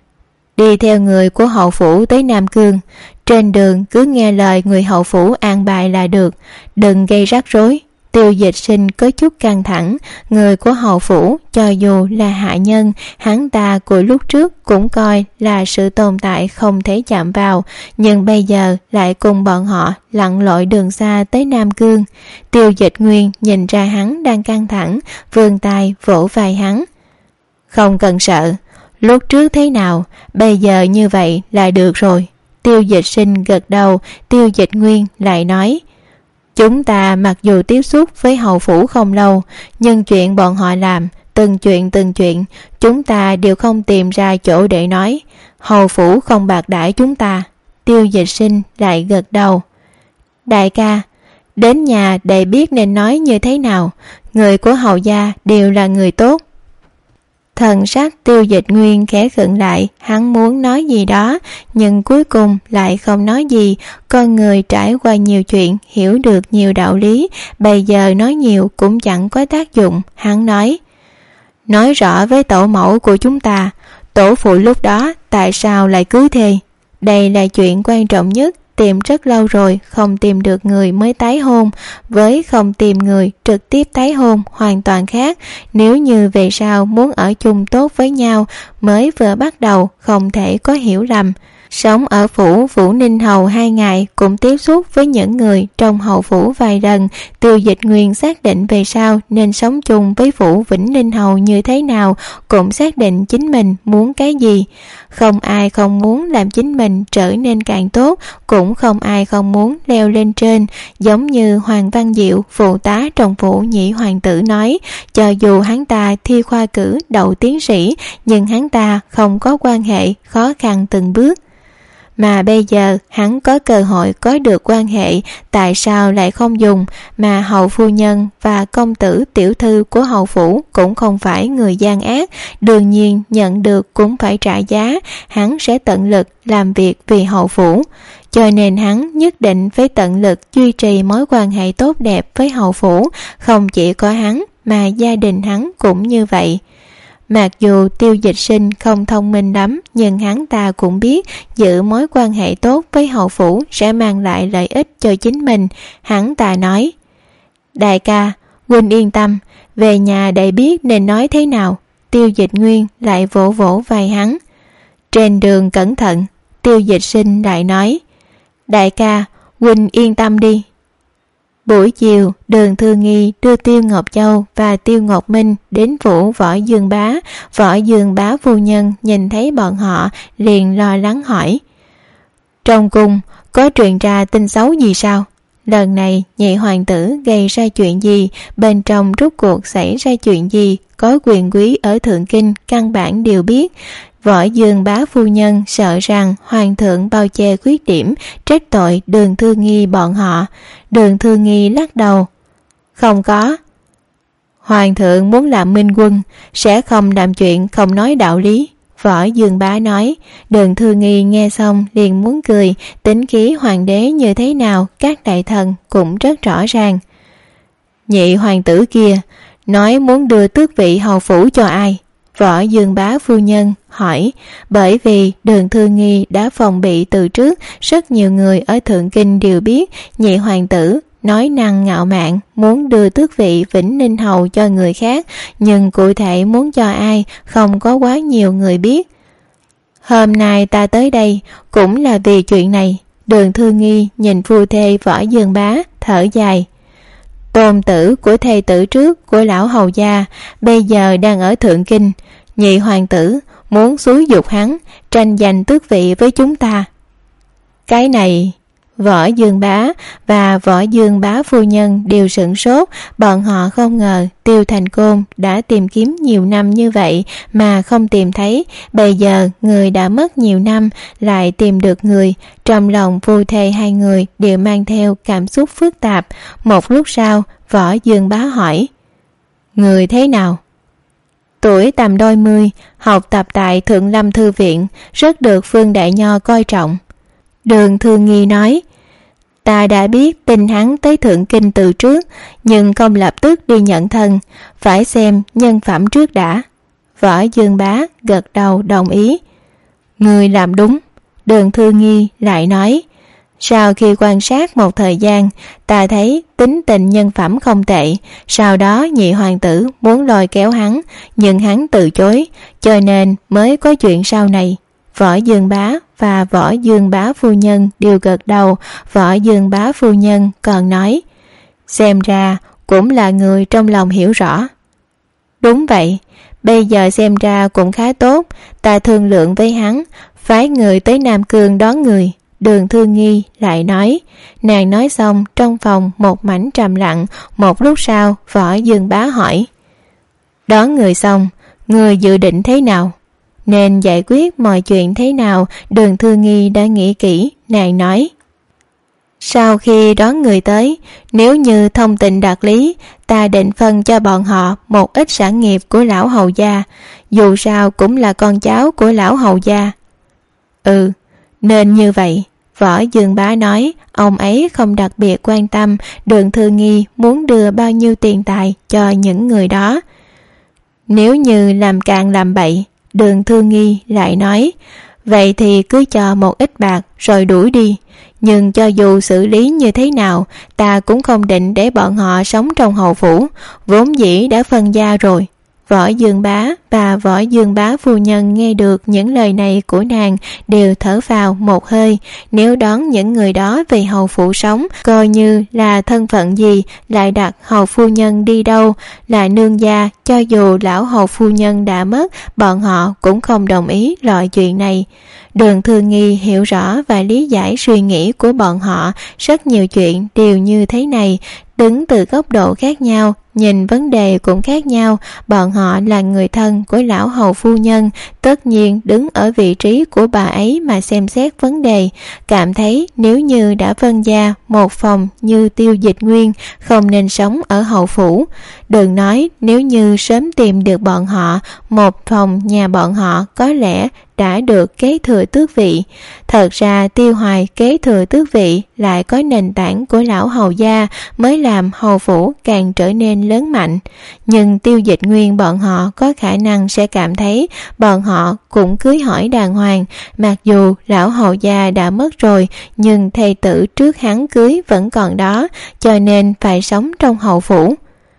đi theo người của hậu phủ tới Nam Cương. Trên đường cứ nghe lời người hậu phủ an bài là được, đừng gây rắc rối. Tiêu Dịch Sinh có chút căng thẳng. Người của hậu phủ cho dù là hạ nhân, hắn ta của lúc trước cũng coi là sự tồn tại không thể chạm vào, nhưng bây giờ lại cùng bọn họ lặn lội đường xa tới Nam Cương. Tiêu Dịch Nguyên nhìn ra hắn đang căng thẳng, vươn tay vỗ vai hắn. Không cần sợ, lúc trước thế nào, bây giờ như vậy là được rồi. Tiêu Dịch Sinh gật đầu. Tiêu Dịch Nguyên lại nói: Chúng ta mặc dù tiếp xúc với hầu phủ không lâu, nhưng chuyện bọn họ làm, từng chuyện từng chuyện, chúng ta đều không tìm ra chỗ để nói. Hầu phủ không bạc đãi chúng ta. Tiêu Dịch Sinh lại gật đầu. Đại ca, đến nhà để biết nên nói như thế nào. Người của hầu gia đều là người tốt. Thần sắc Tiêu Dịch Nguyên khẽ khựng lại, hắn muốn nói gì đó nhưng cuối cùng lại không nói gì. Con người trải qua nhiều chuyện, hiểu được nhiều đạo lý, bây giờ nói nhiều cũng chẳng có tác dụng. Hắn nói: Nói rõ với tổ mẫu của chúng ta, tổ phụ lúc đó tại sao lại cưới thê. Đây là chuyện quan trọng nhất. Tìm rất lâu rồi không tìm được người mới tái hôn, với không tìm người trực tiếp tái hôn hoàn toàn khác. Nếu như về sau muốn ở chung tốt với nhau, mới vừa bắt đầu không thể có hiểu lầm. Sống ở phủ Vũ Ninh Hầu hai ngày, cũng tiếp xúc với những người trong hầu phủ vài lần. Tiêu Dịch Nguyên xác định về sau nên sống chung với phủ Vĩnh Ninh Hầu như thế nào, cũng xác định chính mình muốn cái gì. Không ai không muốn làm chính mình trở nên càng tốt, cũng không ai không muốn leo lên trên. Giống như Hoàng Văn Diệu, phụ tá trong phủ nhị hoàng tử nói, cho dù hắn ta thi khoa cử đậu tiến sĩ, nhưng hắn ta không có quan hệ, khó khăn từng bước. Mà bây giờ hắn có cơ hội có được quan hệ, tại sao lại không dùng? Mà hầu phu nhân và công tử tiểu thư của hầu phủ cũng không phải người gian ác, đương nhiên nhận được cũng phải trả giá. Hắn sẽ tận lực làm việc vì hầu phủ, cho nên hắn nhất định phải tận lực duy trì mối quan hệ tốt đẹp với hầu phủ. Không chỉ có hắn mà gia đình hắn cũng như vậy. Mặc dù Tiêu Dịch Sinh không thông minh lắm, nhưng hắn ta cũng biết giữ mối quan hệ tốt với hầu phủ sẽ mang lại lợi ích cho chính mình. Hắn ta nói: Đại ca, huynh yên tâm, về nhà để biết nên nói thế nào. Tiêu Dịch Nguyên lại vỗ vỗ vai hắn. Trên đường cẩn thận. Tiêu Dịch Sinh lại nói: Đại ca, huynh yên tâm đi. Buổi chiều, Đường Thư Nghi đưa Tiêu Ngọc Châu và Tiêu Ngọc Minh đến phủ Võ Dương Bá. Võ Dương Bá phu nhân nhìn thấy bọn họ liền lo lắng hỏi: Trong cung có truyền ra tin xấu gì sao? Lần này nhị hoàng tử gây ra chuyện gì? Bên trong rốt cuộc xảy ra chuyện gì? Có quyền quý ở Thượng Kinh căn bản đều biết. Võ Dương Bá phu nhân sợ rằng hoàng thượng bao che khuyết điểm, trách tội Đường Thư Nghi bọn họ. Đường Thư Nghi lắc đầu: Không có. Hoàng thượng muốn làm minh quân, sẽ không làm chuyện không nói đạo lý. Võ Dương Bá nói. Đường Thư Nghi nghe xong liền muốn cười, tính khí hoàng đế như thế nào các đại thần cũng rất rõ ràng. Nhị hoàng tử kia nói muốn đưa tước vị hầu phủ cho ai? Võ Dương Bá phu nhân hỏi. Bởi vì Đường Thư Nghi đã phòng bị từ trước, rất nhiều người ở Thượng Kinh đều biết nhị hoàng tử nói năng ngạo mạn muốn đưa tước vị Vĩnh Ninh hầu cho người khác, nhưng cụ thể muốn cho ai không có quá nhiều người biết. Hôm nay ta tới đây cũng là vì chuyện này. Đường Thư Nghi nhìn phu thê Võ Dương Bá thở dài. Tôn tử của thê tử trước của lão hầu gia bây giờ đang ở Thượng Kinh, nhị hoàng tử muốn xúi giục hắn tranh giành tước vị với chúng ta. Cái này... Võ Dương Bá và Võ Dương Bá phu nhân đều sửng sốt. Bọn họ không ngờ Tiêu Thành Côn đã tìm kiếm nhiều năm như vậy mà không tìm thấy. Bây giờ người đã mất nhiều năm lại tìm được người. Trong lòng phu thê hai người đều mang theo cảm xúc phức tạp. Một lúc sau Võ Dương Bá hỏi: Người thế nào? Tuổi tầm đôi mươi, học tập tại Thượng Lâm Thư Viện, rất được Phương Đại Nho coi trọng. Đường Thư Nghi nói: Ta đã biết tin hắn tới Thượng Kinh từ trước, nhưng không lập tức đi nhận thân, phải xem nhân phẩm trước đã. Võ Dương Bá gật đầu đồng ý. Người làm đúng. Đường Thư Nghi lại nói: Sau khi quan sát một thời gian, ta thấy tính tình nhân phẩm không tệ. Sau đó nhị hoàng tử muốn lôi kéo hắn, nhưng hắn từ chối, cho nên mới có chuyện sau này. Võ Dương Bá và Võ Dương Bá phu nhân đều gật đầu. Võ Dương Bá phu nhân còn nói: Xem ra cũng là người trong lòng hiểu rõ. Đúng vậy, bây giờ xem ra cũng khá tốt. Ta thương lượng với hắn, phái người tới Nam Cương đón người. Đường Thư Nghi lại nói. Nàng nói xong trong phòng một mảnh trầm lặng. Một lúc sau Võ Dương Bá hỏi: Đón người xong, người dự định thế nào? Nên giải quyết mọi chuyện thế nào? Đường Thư Nghi đã nghĩ kỹ. Nàng nói: Sau khi đón người tới, nếu như thông tình đạt lý, ta định phân cho bọn họ một ít sản nghiệp của lão hầu gia. Dù sao cũng là con cháu của lão hầu gia. Ừ, nên như vậy. Võ Dương Bá nói. Ông ấy không đặc biệt quan tâm Đường Thư Nghi muốn đưa bao nhiêu tiền tài cho những người đó. Nếu như làm càn làm bậy, Đường Thư Nghi lại nói: Vậy thì cứ cho một ít bạc rồi đuổi đi. Nhưng cho dù xử lý như thế nào, ta cũng không định để bọn họ sống trong hầu phủ, vốn dĩ đã phân gia rồi. Võ Dương Bá và Võ Dương Bá phu nhân nghe được những lời này của nàng đều thở phào một hơi. Nếu đón những người đó về hầu phủ sống, coi như là thân phận gì, lại đặt hầu phu nhân đi đâu, là nương gia, cho dù lão hầu phu nhân đã mất, bọn họ cũng không đồng ý loại chuyện này. Đường Thư Nghi hiểu rõ và lý giải suy nghĩ của bọn họ. Rất nhiều chuyện đều như thế này, đứng từ góc độ khác nhau, nhìn vấn đề cũng khác nhau. Bọn họ là người thân của lão hầu phu nhân, tất nhiên đứng ở vị trí của bà ấy mà xem xét vấn đề. Cảm thấy nếu như đã phân gia một phòng như Tiêu Dịch Nguyên, không nên sống ở hầu phủ. Đừng nói nếu như sớm tìm được bọn họ, một phòng nhà bọn họ có lẽ đã được kế thừa tước vị. Thật ra Tiêu Hoài kế thừa tước vị lại có nền tảng của lão hầu gia, mới làm hầu phủ càng trở nên lớn mạnh. Nhưng Tiêu Dịch Nguyên bọn họ có khả năng sẽ cảm thấy bọn họ cũng cưới hỏi đàng hoàng. Mặc dù lão hầu gia đã mất rồi, nhưng thê tử trước hắn cưới vẫn còn đó, cho nên phải sống trong hầu phủ.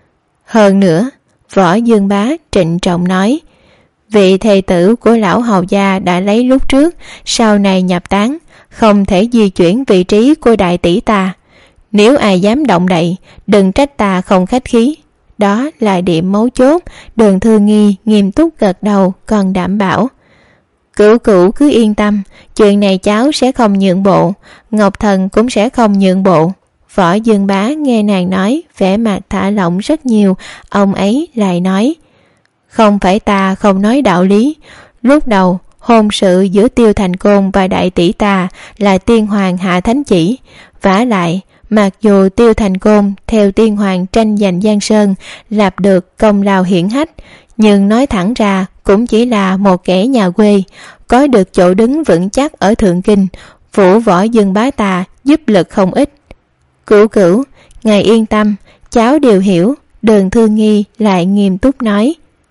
Hơn nữa, Võ Dương Bá trịnh trọng nói: Vị thê tử của lão hầu gia đã lấy lúc trước, sau này nhập tán, không thể di chuyển vị trí của đại tỷ ta. Nếu ai dám động đậy, đừng trách ta không khách khí. Đó là điểm mấu chốt. Đường Thư Nghi nghiêm túc gật đầu, còn đảm bảo: Cửu cửu cứ yên tâm, chuyện này cháu sẽ không nhượng bộ, Ngọc Thần cũng sẽ không nhượng bộ. Võ Dương Bá nghe nàng nói, vẻ mặt thả lỏng rất nhiều. Ông ấy lại nói: Không phải ta không nói đạo lý. Lúc đầu hôn sự giữa Tiêu Thành Côn và đại tỷ ta là tiên hoàng hạ thánh chỉ. Vả lại, mặc dù Tiêu Thành Côn theo tiên hoàng tranh giành Giang Sơn, lập được công lao hiển hách, nhưng nói thẳng ra cũng chỉ là một kẻ nhà quê, có được chỗ đứng vững chắc ở Thượng Kinh. Vũ Võ Dương bá ta giúp lực không ít. Cửu cửu, ngài yên tâm, cháu đều hiểu. Đường Thư Nghi lại nghiêm túc nói,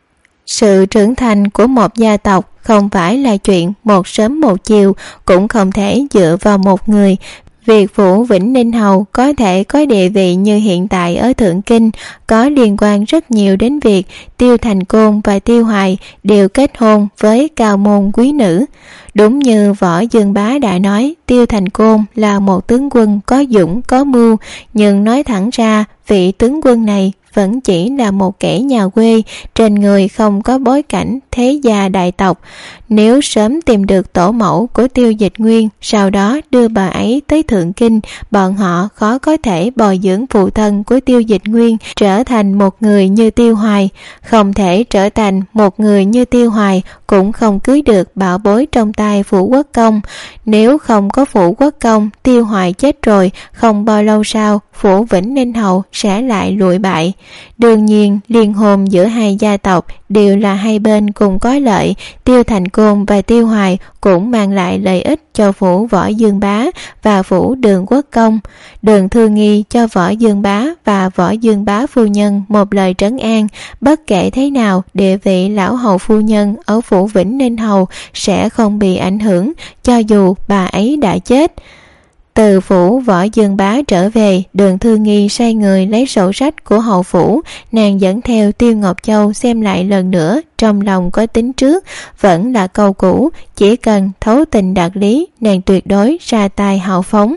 sự trưởng thành của một gia tộc không phải là chuyện một sớm một chiều, cũng không thể dựa vào một người. Việc Vũ Vĩnh Ninh Hầu có thể có địa vị như hiện tại ở Thượng Kinh có liên quan rất nhiều đến việc Tiêu Thành Côn và Tiêu Hoài đều kết hôn với cao môn quý nữ. Đúng như Võ Dương Bá đã nói, Tiêu Thành Côn là một tướng quân có dũng có mưu, nhưng nói thẳng ra vị tướng quân này vẫn chỉ là một kẻ nhà quê, trên người không có bối cảnh thế gia đại tộc. Nếu sớm tìm được tổ mẫu của Tiêu Dịch Nguyên, sau đó đưa bà ấy tới Thượng Kinh, bọn họ khó có thể bồi dưỡng phụ thân của Tiêu Dịch Nguyên trở thành một người như Tiêu Hoài. Không thể trở thành một người như Tiêu Hoài, cũng không cưới được bảo bối trong tay Phủ Quốc Công. Nếu không có Phủ Quốc Công, Tiêu Hoài chết rồi, không bao lâu sau Phủ Vĩnh Ninh Hầu sẽ lại lụi bại. Đương nhiên, liên hôn giữa hai gia tộc đều là hai bên cùng có lợi. Tiêu Thành Côn và Tiêu Hoài cũng mang lại lợi ích cho Phủ Võ Dương Bá và Phủ Đường Quốc Công. Đường Thư Nghi cho Võ Dương Bá và Võ Dương Bá phu nhân một lời trấn an, bất kể thế nào, địa vị lão hầu phu nhân ở Phủ Vĩnh Ninh Hầu sẽ không bị ảnh hưởng, cho dù bà ấy đã chết. Từ Phủ Võ Dương Bá trở về, Đường Thư Nghi sai người lấy sổ sách của hậu phủ, nàng dẫn theo Tiêu Ngọc Châu xem lại lần nữa, trong lòng có tính trước, vẫn là câu cũ, chỉ cần thấu tình đạt lý, nàng tuyệt đối ra tay hào phóng.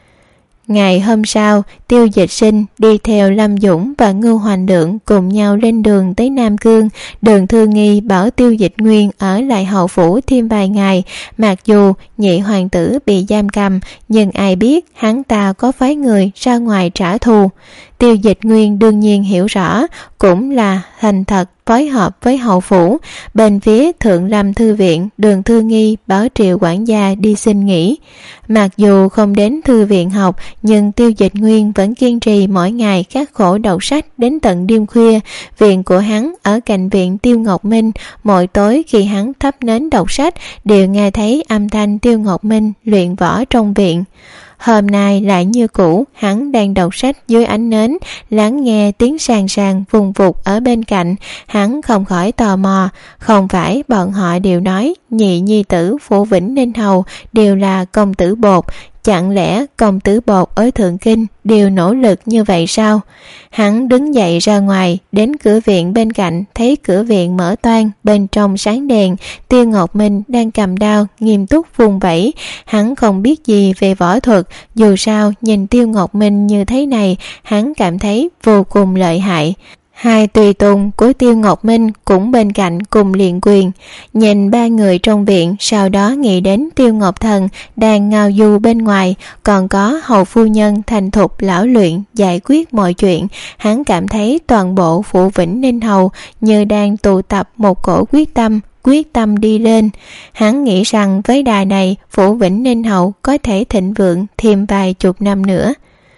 Ngày hôm sau, Tiêu Dịch Sinh đi theo Lâm Dũng và Ngưu Hoành Lượng cùng nhau lên đường tới Nam Cương. Đường Thư Nghi bảo Tiêu Dịch Nguyên ở lại hậu phủ thêm vài ngày. Mặc dù nhị hoàng tử bị giam cầm, nhưng ai biết hắn ta có phái người ra ngoài trả thù. Tiêu Dịch Nguyên đương nhiên hiểu rõ, cũng là thành thật phối hợp với hậu phủ. Bên phía Thượng Lâm Thư viện, Đường Thư Nghi bảo Triệu quản gia đi xin nghỉ. Mặc dù không đến thư viện học, nhưng Tiêu Dịch Nguyên vẫn kiên trì mỗi ngày khắc khổ đọc sách đến tận đêm khuya. Viện của hắn ở cạnh viện Tiêu Ngọc Minh, mỗi tối khi hắn thắp nến đọc sách đều nghe thấy âm thanh Tiêu Ngọc Minh luyện võ trong viện. Hôm nay lại như cũ, hắn đang đọc sách dưới ánh nến, lắng nghe tiếng sàn sàn vùng vụt ở bên cạnh. Hắn không khỏi tò mò, không phải bọn họ đều nói nhị nhi tử Phủ Vĩnh Ninh Hầu đều là công tử bột, chẳng lẽ công tử bột ở Thượng Kinh đều nỗ lực như vậy sao? Hắn đứng dậy ra ngoài, đến cửa viện bên cạnh, thấy cửa viện mở toang, bên trong sáng đèn. Tiêu Ngọc Minh đang cầm đao nghiêm túc vung vẩy. Hắn không biết gì về võ thuật, dù sao nhìn Tiêu Ngọc Minh như thế này, hắn cảm thấy vô cùng lợi hại. Hai tùy tùng của Tiêu Ngọc Minh cũng bên cạnh cùng luyện quyền. Nhìn ba người trong viện, sau đó nghĩ đến Tiêu Ngọc Thần đang ngao du bên ngoài, còn có hầu phu nhân thành thục lão luyện giải quyết mọi chuyện. Hắn cảm thấy toàn bộ Phủ Vĩnh Ninh Hầu như đang tụ tập một cổ quyết tâm, quyết tâm đi lên. Hắn nghĩ rằng với đà này, Phủ Vĩnh Ninh Hầu có thể thịnh vượng thêm vài chục năm nữa.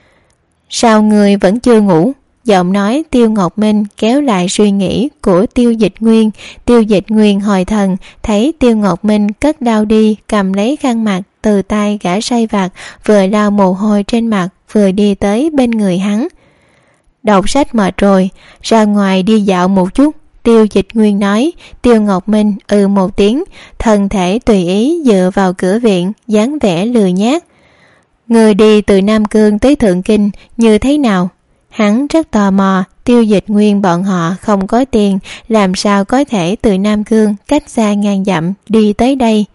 Sao người vẫn chưa ngủ? Giọng nói Tiêu Ngọc Minh kéo lại suy nghĩ của Tiêu Dịch Nguyên. Tiêu Dịch Nguyên hồi thần, thấy Tiêu Ngọc Minh cất đao đi, cầm lấy khăn mặt từ tay gã sai vặt, vừa lau mồ hôi trên mặt, vừa đi tới bên người hắn. Đọc sách mệt rồi, ra ngoài đi dạo một chút. Tiêu Dịch Nguyên nói. Tiêu Ngọc Minh ừ một tiếng, thân thể tùy ý dựa vào cửa viện, dáng vẻ lười nhác. Người đi từ Nam Cương tới Thượng Kinh như thế nào? Hắn rất tò mò. Tiêu Dịch Nguyên bọn họ không có tiền, làm sao có thể từ Nam Cương cách xa ngàn dặm đi tới đây?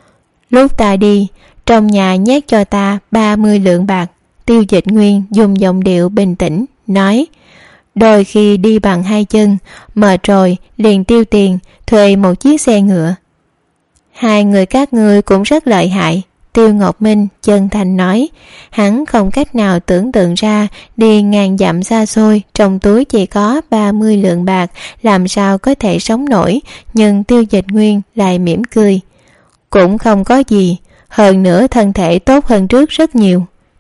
Lúc ta đi, trong nhà nhét cho ta ba mươi lượng bạc. Tiêu Dịch Nguyên dùng giọng điệu bình tĩnh nói. Đôi khi đi bằng hai chân, mệt rồi liền tiêu tiền thuê một chiếc xe ngựa. Hai người các ngươi cũng rất lợi hại. Tiêu Ngọc Minh chân thành nói. Hắn không cách nào tưởng tượng ra đi ngàn dặm xa xôi, trong túi chỉ có ba mươi lượng bạc, làm sao có thể sống nổi. Nhưng Tiêu Dịch Nguyên lại mỉm cười. Cũng không có gì, hơn nữa thân thể tốt hơn trước rất nhiều.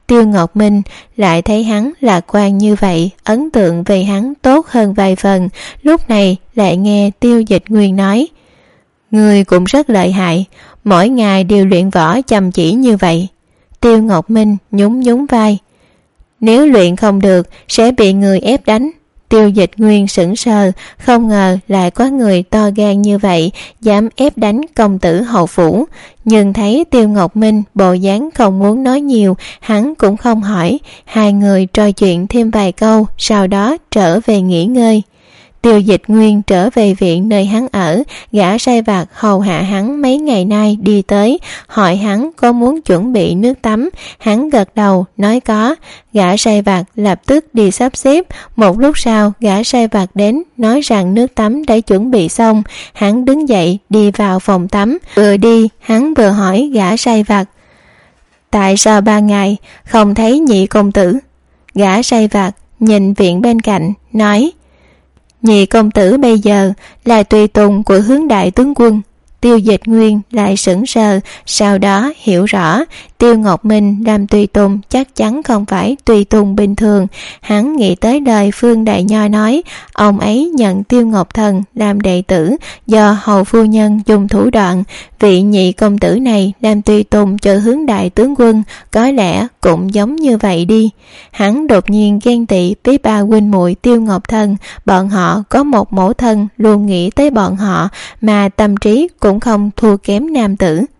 Tiêu Ngọc Minh lại thấy hắn lạc quan như vậy, ấn tượng về hắn tốt hơn vài phần. Lúc này lại nghe Tiêu Dịch Nguyên nói: Người cũng rất lợi hại, mỗi ngày đều luyện võ chăm chỉ như vậy. Tiêu Ngọc Minh nhún nhún vai: Nếu luyện không được sẽ bị người ép đánh. Tiêu Dịch Nguyên sững sờ, không ngờ lại có người to gan như vậy dám ép đánh công tử hầu phủ. Nhưng thấy Tiêu Ngọc Minh bộ dáng không muốn nói nhiều, hắn cũng không hỏi. Hai người trò chuyện thêm vài câu, sau đó trở về nghỉ ngơi. Tiêu Dịch Nguyên trở về viện nơi hắn ở, gã sai vặt hầu hạ hắn mấy ngày nay đi tới, hỏi hắn có muốn chuẩn bị nước tắm. Hắn gật đầu nói có. Gã sai vặt lập tức đi sắp xếp. Một lúc sau gã sai vặt đến nói rằng nước tắm đã chuẩn bị xong. Hắn đứng dậy đi vào phòng tắm, vừa đi hắn vừa hỏi gã sai vặt: Tại sao ba ngày không thấy nhị công tử? Gã sai vặt nhìn viện bên cạnh nói: Nhị công tử bây giờ là tùy tùng của Hướng đại tướng quân. Tiêu Dịch Nguyên lại sững sờ, sau đó hiểu rõ Tiêu Ngọc Minh làm tùy tùng chắc chắn không phải tùy tùng bình thường. Hắn nghĩ tới lời Phương Đại Nho nói, ông ấy nhận Tiêu Ngọc Thần làm đệ tử do hầu phu nhân dùng thủ đoạn. Vị nhị công tử này làm tùy tùng cho Hướng đại tướng quân có lẽ cũng giống như vậy đi. Hắn đột nhiên ghen tị với ba huynh muội Tiêu Ngọc Thần, bọn họ có một mẫu thân luôn nghĩ tới bọn họ, mà tâm trí cũng không thua kém nam tử.